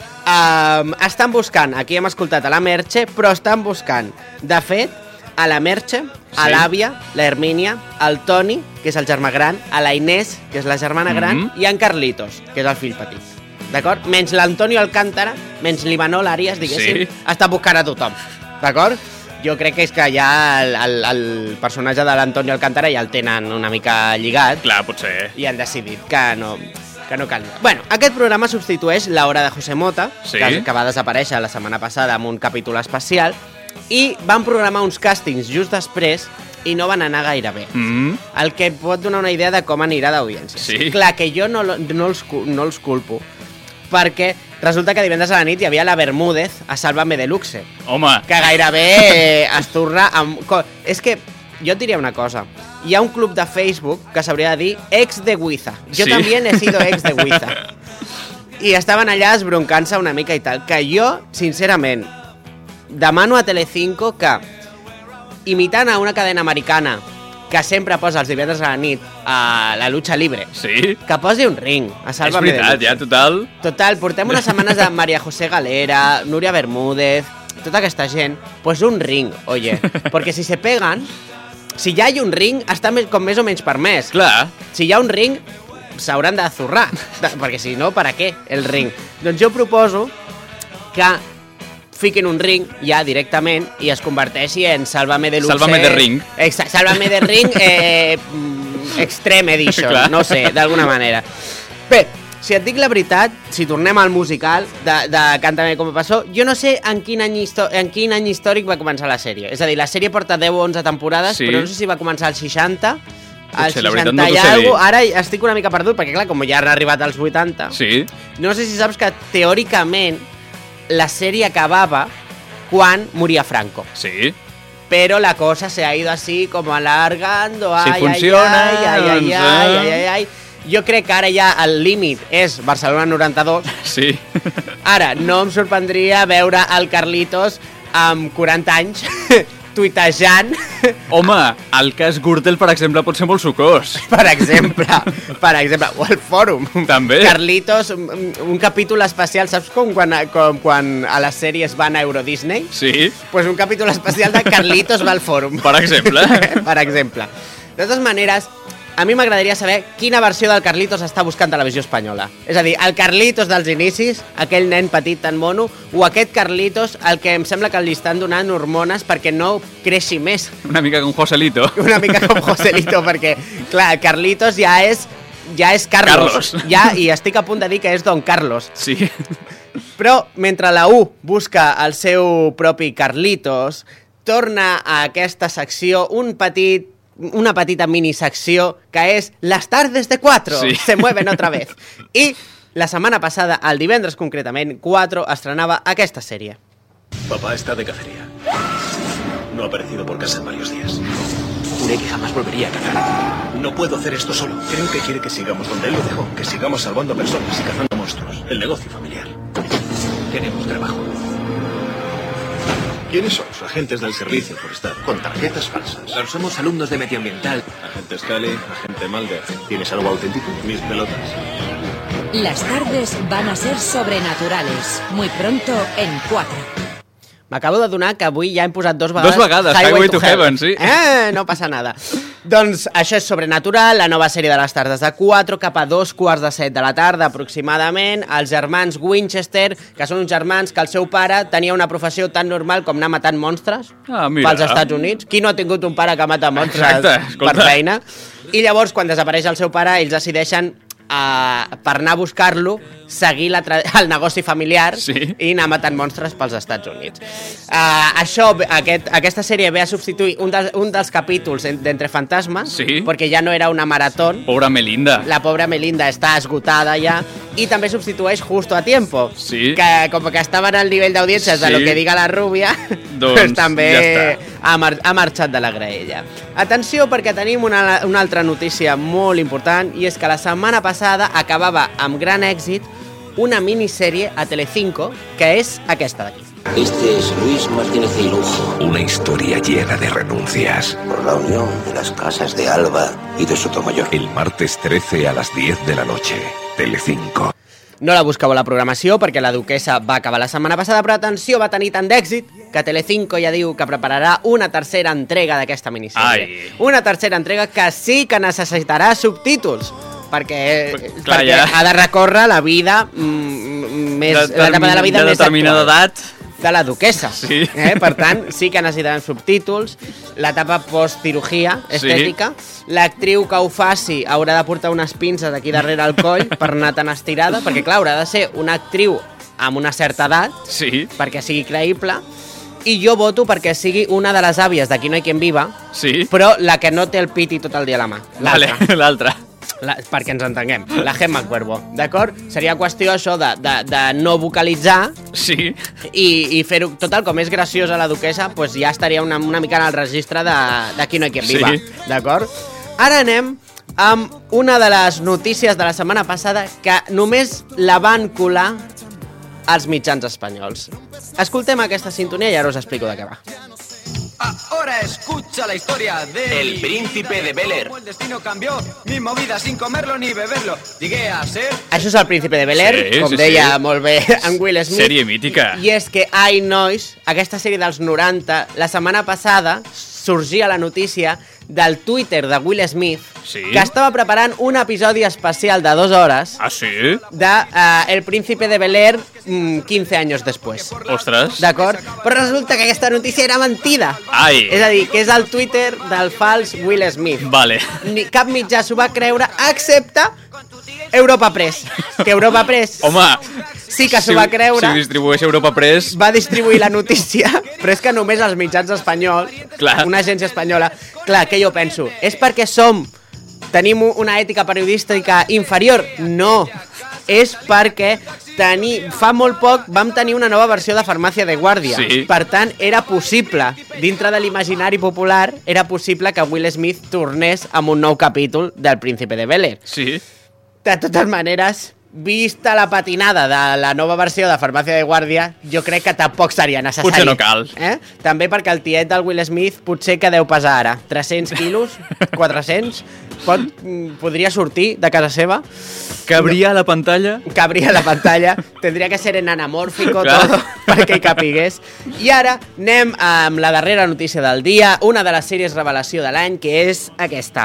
Um, estan buscant, aquí hem escoltat a la Merche, però estan buscant, de fet, a la Merche, a Sí. l'àvia, la Hermínia, al Toni, que és el germà gran, a la Inés, que és la germana gran, Mhm. i en Carlitos, que és el fill petit. D'acord? Menys l'Antonio Alcántara, menys l'Imanol Arias, diguéssim, Sí. està buscant a tothom. D'acord? Jo crec que és que ja el, el, el personatge de l'Antonio Alcántara ja el tenen una mica lligat. Clar, potser. I han decidit que no, que no cal. Bueno, aquest programa substitueix l'Hora de José Mota, Sí. que, que va desaparèixer la setmana passada amb un capítol especial, i van programar uns càstings just després i no van anar gaire bé. Mm. El que pot donar una idea de com anirà d'audiència. Sí. Clar, que jo no, lo- no, els, cu- no els culpo, perquè resulta que divendres a la nit hi havia la Bermúdez a Sálvame Deluxe, Home. que gairebé eh, es torna amb... co- És que jo et diria una cosa. Hi ha un club de Facebook que s'hauria de dir ex de Huiza. Jo Sí. també he sido ex de Huiza. I estaven allà esbroncant-se una mica i tal. Que jo, sincerament, demano a Telecinco que, imitant a una cadena americana que sempre posa els divendres a la nit a la lucha libre, Sí. que posi un ring a És Sálvame veritat, Deluxe. ja, total. Total, portem unes setmanes de María José Galera, Núria Bermúdez, tota aquesta gent, pues un ring, oye. Perquè si se pegan, si ja hi ha un ring, està més, com més o menys permès. Clar. Si hi ha un ring, s'hauran de zurrar, de, perquè si no, per a què el ring? Doncs jo proposo que fiquin un ring ja directament i es converteixi en Sálvame Deluxe. Sálvame de ring. Exacte, Sálvame de ring eh, mm, Extreme Edition, Clar. no sé, d'alguna manera. Bé, si et dic la veritat, si tornem al musical de, de Cántame cómo pasó, jo no sé en quin, any en quin any històric va començar la sèrie. És a dir, la sèrie porta deu o onze temporades, Sí. però no sé si va començar als seixanta, als Potser, la veritat, seixanta no i t'ho sé dir. alguna cosa. Ara estic una mica perdut, perquè clar, com ja han arribat als vuitanta, Sí. no sé si saps que teòricament la sèrie acabava quan moria Franco. Sí. Pero la cosa se ha ido así como alargando. Si Ay, funciona, ay, ay, ay, doncs, ay, eh? ay, ay, ay. Jo crec que ara ja el límit és Barcelona noranta-dos. Sí. Ara, no em sorprendria veure el Carlitos amb quaranta anys tuitejant. Home, el cas Gürtel, per exemple, pot ser molt sucós. Per exemple, per exemple, o el fòrum. També. Carlitos, un, un capítol especial, saps com quan, com quan a les sèries van a Euro Disney? Sí. Pues un capítol especial de Carlitos va al fòrum. Per exemple. Per exemple. De totes maneres, a mi m'agradaria saber quina versió del Carlitos està buscant Televisió Espanyola. És a dir, el Carlitos dels inicis, aquell nen petit tan mono, o aquest Carlitos el que em sembla que li estan donant hormones perquè no creixi més. Una mica com Joselito. Una mica com Joselito, perquè, clar, Carlitos ja és ja és Carlos. Carlos. Ja, i estic a punt de dir que és Don Carlos. Sí. Però, mentre la U busca el seu propi Carlitos, torna a aquesta secció un petit una petita minisecció que és Las tardes de cuatro, sí. Se mueven otra vez. I la setmana passada, el divendres concretament, cuatro estrenava aquesta sèrie. Papá está de cacería. No ha aparecido por casa en varios días. Juré que jamás volvería a cazar. No puedo hacer esto solo. Creo que quiere que sigamos donde él lo dejó, que sigamos salvando personas y cazando monstruos. El negocio familiar. Tenemos trabajo. ¿Quiénes sois? Agentes del servicio forestal. Con tarjetas falsas. Somos alumnos de medioambiental. Agente Scully, agente Mulder. ¿Tienes algo auténtico? Mis pelotas. Las tardes van a ser sobrenaturales. Muy pronto en cuatro. M'acabo de donar que avui ja hem posat dos vegades... Dos vegades, Highway, Highway to, to Heaven, sí. Eh, no passa nada. Doncs això és Sobrenatural, la nova sèrie de les tardes de quatre, cap a dos quarts de set de la tarda aproximadament. Els germans Winchester, que són uns germans que el seu pare tenia una professió tan normal com anar matant monstres ah, mira. pels Estats Units. Qui no ha tingut un pare que mata monstres Exacte, per feina? I llavors, quan desapareix el seu pare, ells decideixen Uh, per anar a buscar-lo, seguir la el negoci familiar sí. i anar matant monstres pels Estats Units. Uh, això, aquest, aquesta sèrie ve a substituir un, de, un dels capítols d'Entre Fantasmes, sí. perquè ja no era una maratón. Pobra Melinda. La pobra Melinda està esgotada ja, i també substitueix Justo a Tiempo, sí. que com que estava en el nivell d'audiències sí. de lo que diga la rúbia, doncs, pues també ja ha, mar ha marxat de la graella. Atenció, perquè tenim una, una altra notícia molt important, i és que la setmana passada acabava amb gran èxit una minissèrie a Telecinco, que és aquesta d'aquí. Este es Luis Martínez y Lujo. Una historia llena de renuncias. Por la unión de las casas de Alba y de Sotomayor. El martes trece a las diez de la noche. Telecinco. No la busqueu a la programació perquè la duquessa va acabar la setmana passada, però atenció, va tenir tant d'èxit que Telecinco ja diu que prepararà una tercera entrega d'aquesta minissèrie. Ai. Una tercera entrega que sí que necessitarà subtítols, perquè, Clar, perquè ja. ha de recórrer la vida mm, més, l'etapa de la vida de més determinada actual edat de la duquessa. Sí. Eh? Per tant, sí que necessitaran subtítols, l'etapa post-cirurgia estètica, sí. L'actriu que ho faci haurà de portar unes pinces aquí darrere al coll per anar tan estirada, perquè clar, haurà de ser una actriu amb una certa edat, sí. perquè sigui creïble, i jo voto perquè sigui una de les àvies d'Aquí no hay quien viva, sí. però la que no té el piti tot el dia a la mà. L'altra. Vale, l'altra. La, perquè ens entenguem, la Gemma Cuervo, d'acord? Seria qüestió això de, de, de no vocalitzar sí. i, i fer-ho, total, com és graciosa la duquessa, pues ja estaria una, una mica en el registre d'Aquí no hay quien viva, sí. d'acord? Ara anem amb una de les notícies de la setmana passada que només la van colar als mitjans espanyols. Escoltem aquesta sintonia i ara us explico de què va. Ahora escucha la historia de... El príncipe de Bel-Air. Como el destino cambió, mi movida sin comerlo ni beberlo. Llegué a ser... Això és el príncipe de Bel-Air, sí, com sí, deia sí. molt bé en Will Smith. Sèrie mítica. I és que Ai Nois, aquesta sèrie dels noranta, la setmana passada sorgia la notícia del Twitter de Will Smith, sí. que estava preparant un episodi especial de dues hores ah, sí? de uh, El príncipe de Bel-Air mm, quinze anys després. Ostres. D'acord? Però resulta que aquesta notícia era mentida. Ai. És a dir, que és el Twitter del fals Will Smith. Vale. Ni cap mitjà s'ho va creure, excepte Europa Press. Que Europa Press... Home... Sí que s'ho si, va creure. Si distribueix Europa Press... Va distribuir la notícia, però és que només els mitjans espanyols, clar. Una agència espanyola... Clar, què jo penso? És perquè som... Tenim una ètica periodística inferior? No. És perquè tenir, fa molt poc vam tenir una nova versió de Farmàcia de Guàrdia. Sí. Per tant, era possible, dintre de l'imaginari popular, era possible que Will Smith tornés amb un nou capítol del Príncipe de Bel-Air. Sí. De totes maneres, vista la patinada de la nova versió de Farmàcia de Guàrdia, jo crec que tampoc seria necessari. Potser no cal. Eh? També perquè el tiet del Will Smith potser que deu pesar ara tres-cents quilos, quatre-cents, pot, podria sortir de casa seva. Cabria a la pantalla? Cabria a la pantalla. Tendria que ser en anamórfico tot perquè hi capigués. I ara anem amb la darrera notícia del dia, una de les sèries revelació de l'any, que és aquesta.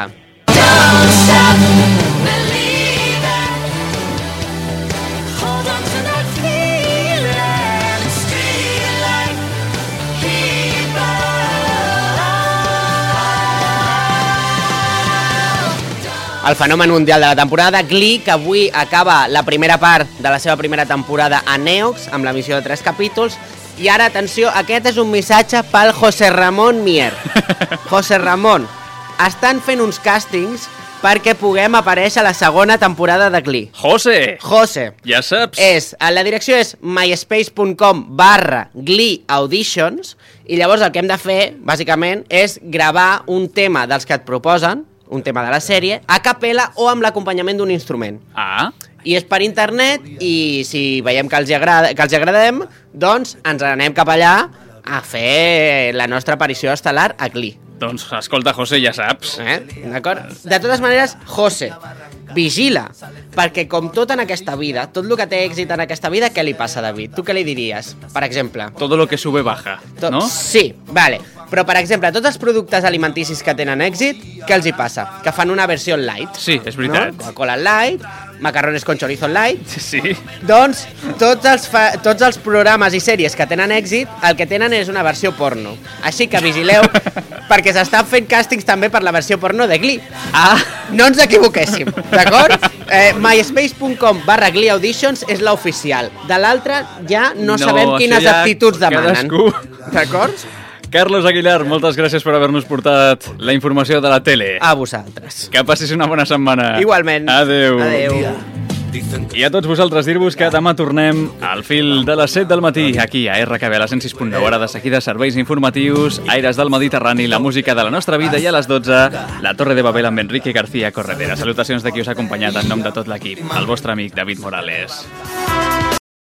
El fenomen mundial de la temporada, Glee, que avui acaba la primera part de la seva primera temporada a Neox, amb l'emissió de tres capítols. I ara, atenció, aquest és un missatge pel José Ramón Mier. José Ramón, estan fent uns càstings perquè puguem aparèixer a la segona temporada de Glee. José! José. Ja saps. És, la direcció és myspace.com barra Glee Auditions i llavors el que hem de fer, bàsicament, és gravar un tema dels que et proposen, un tema de la sèrie, a capella o amb l'acompanyament d'un instrument. Ah. I és per internet i si veiem que els, agrada, que els agradem, doncs ens anem cap allà a fer la nostra aparició estel·lar a Glee. Doncs escolta, José, ja saps. Eh? D'acord? De totes maneres, José, vigila, perquè com tot en aquesta vida, tot el que té èxit en aquesta vida, què li passa a David? Tu què li diries, per exemple? Todo lo que sube baja, tot, no? Sí, vale. Però, per exemple, tots els productes alimenticis que tenen èxit, què els hi passa? Que fan una versió light. Sí, és veritat. No? Coca-Cola light, macarrones con chorizo light. Sí. Doncs tots els, fa, tots els programes i sèries que tenen èxit, el que tenen és una versió porno. Així que vigileu, perquè s'estan fent càstings també per la versió porno de Glee. Ah, no ens equivoquéssim, d'acord? Eh, myspace.com barra Glee Auditions és l'oficial. De l'altra ja no, no sabem quines ja aptituds demanen. Cadascú. D'acord? Carlos Aguilar, moltes gràcies per haver-nos portat la informació de la tele. A vosaltres. Que passis una bona setmana. Igualment. Adeu. Adeu. I a tots vosaltres dir-vos que demà tornem al fil de les set del matí, aquí a R K B, a la cent sis punt nou, ara de seguida serveis informatius, aires del Mediterrani, la música de la nostra vida i a les dotze, la Torre de Babel amb Enrique García Corredera. Salutacions de qui us ha acompanyat en nom de tot l'equip, el vostre amic David Morales.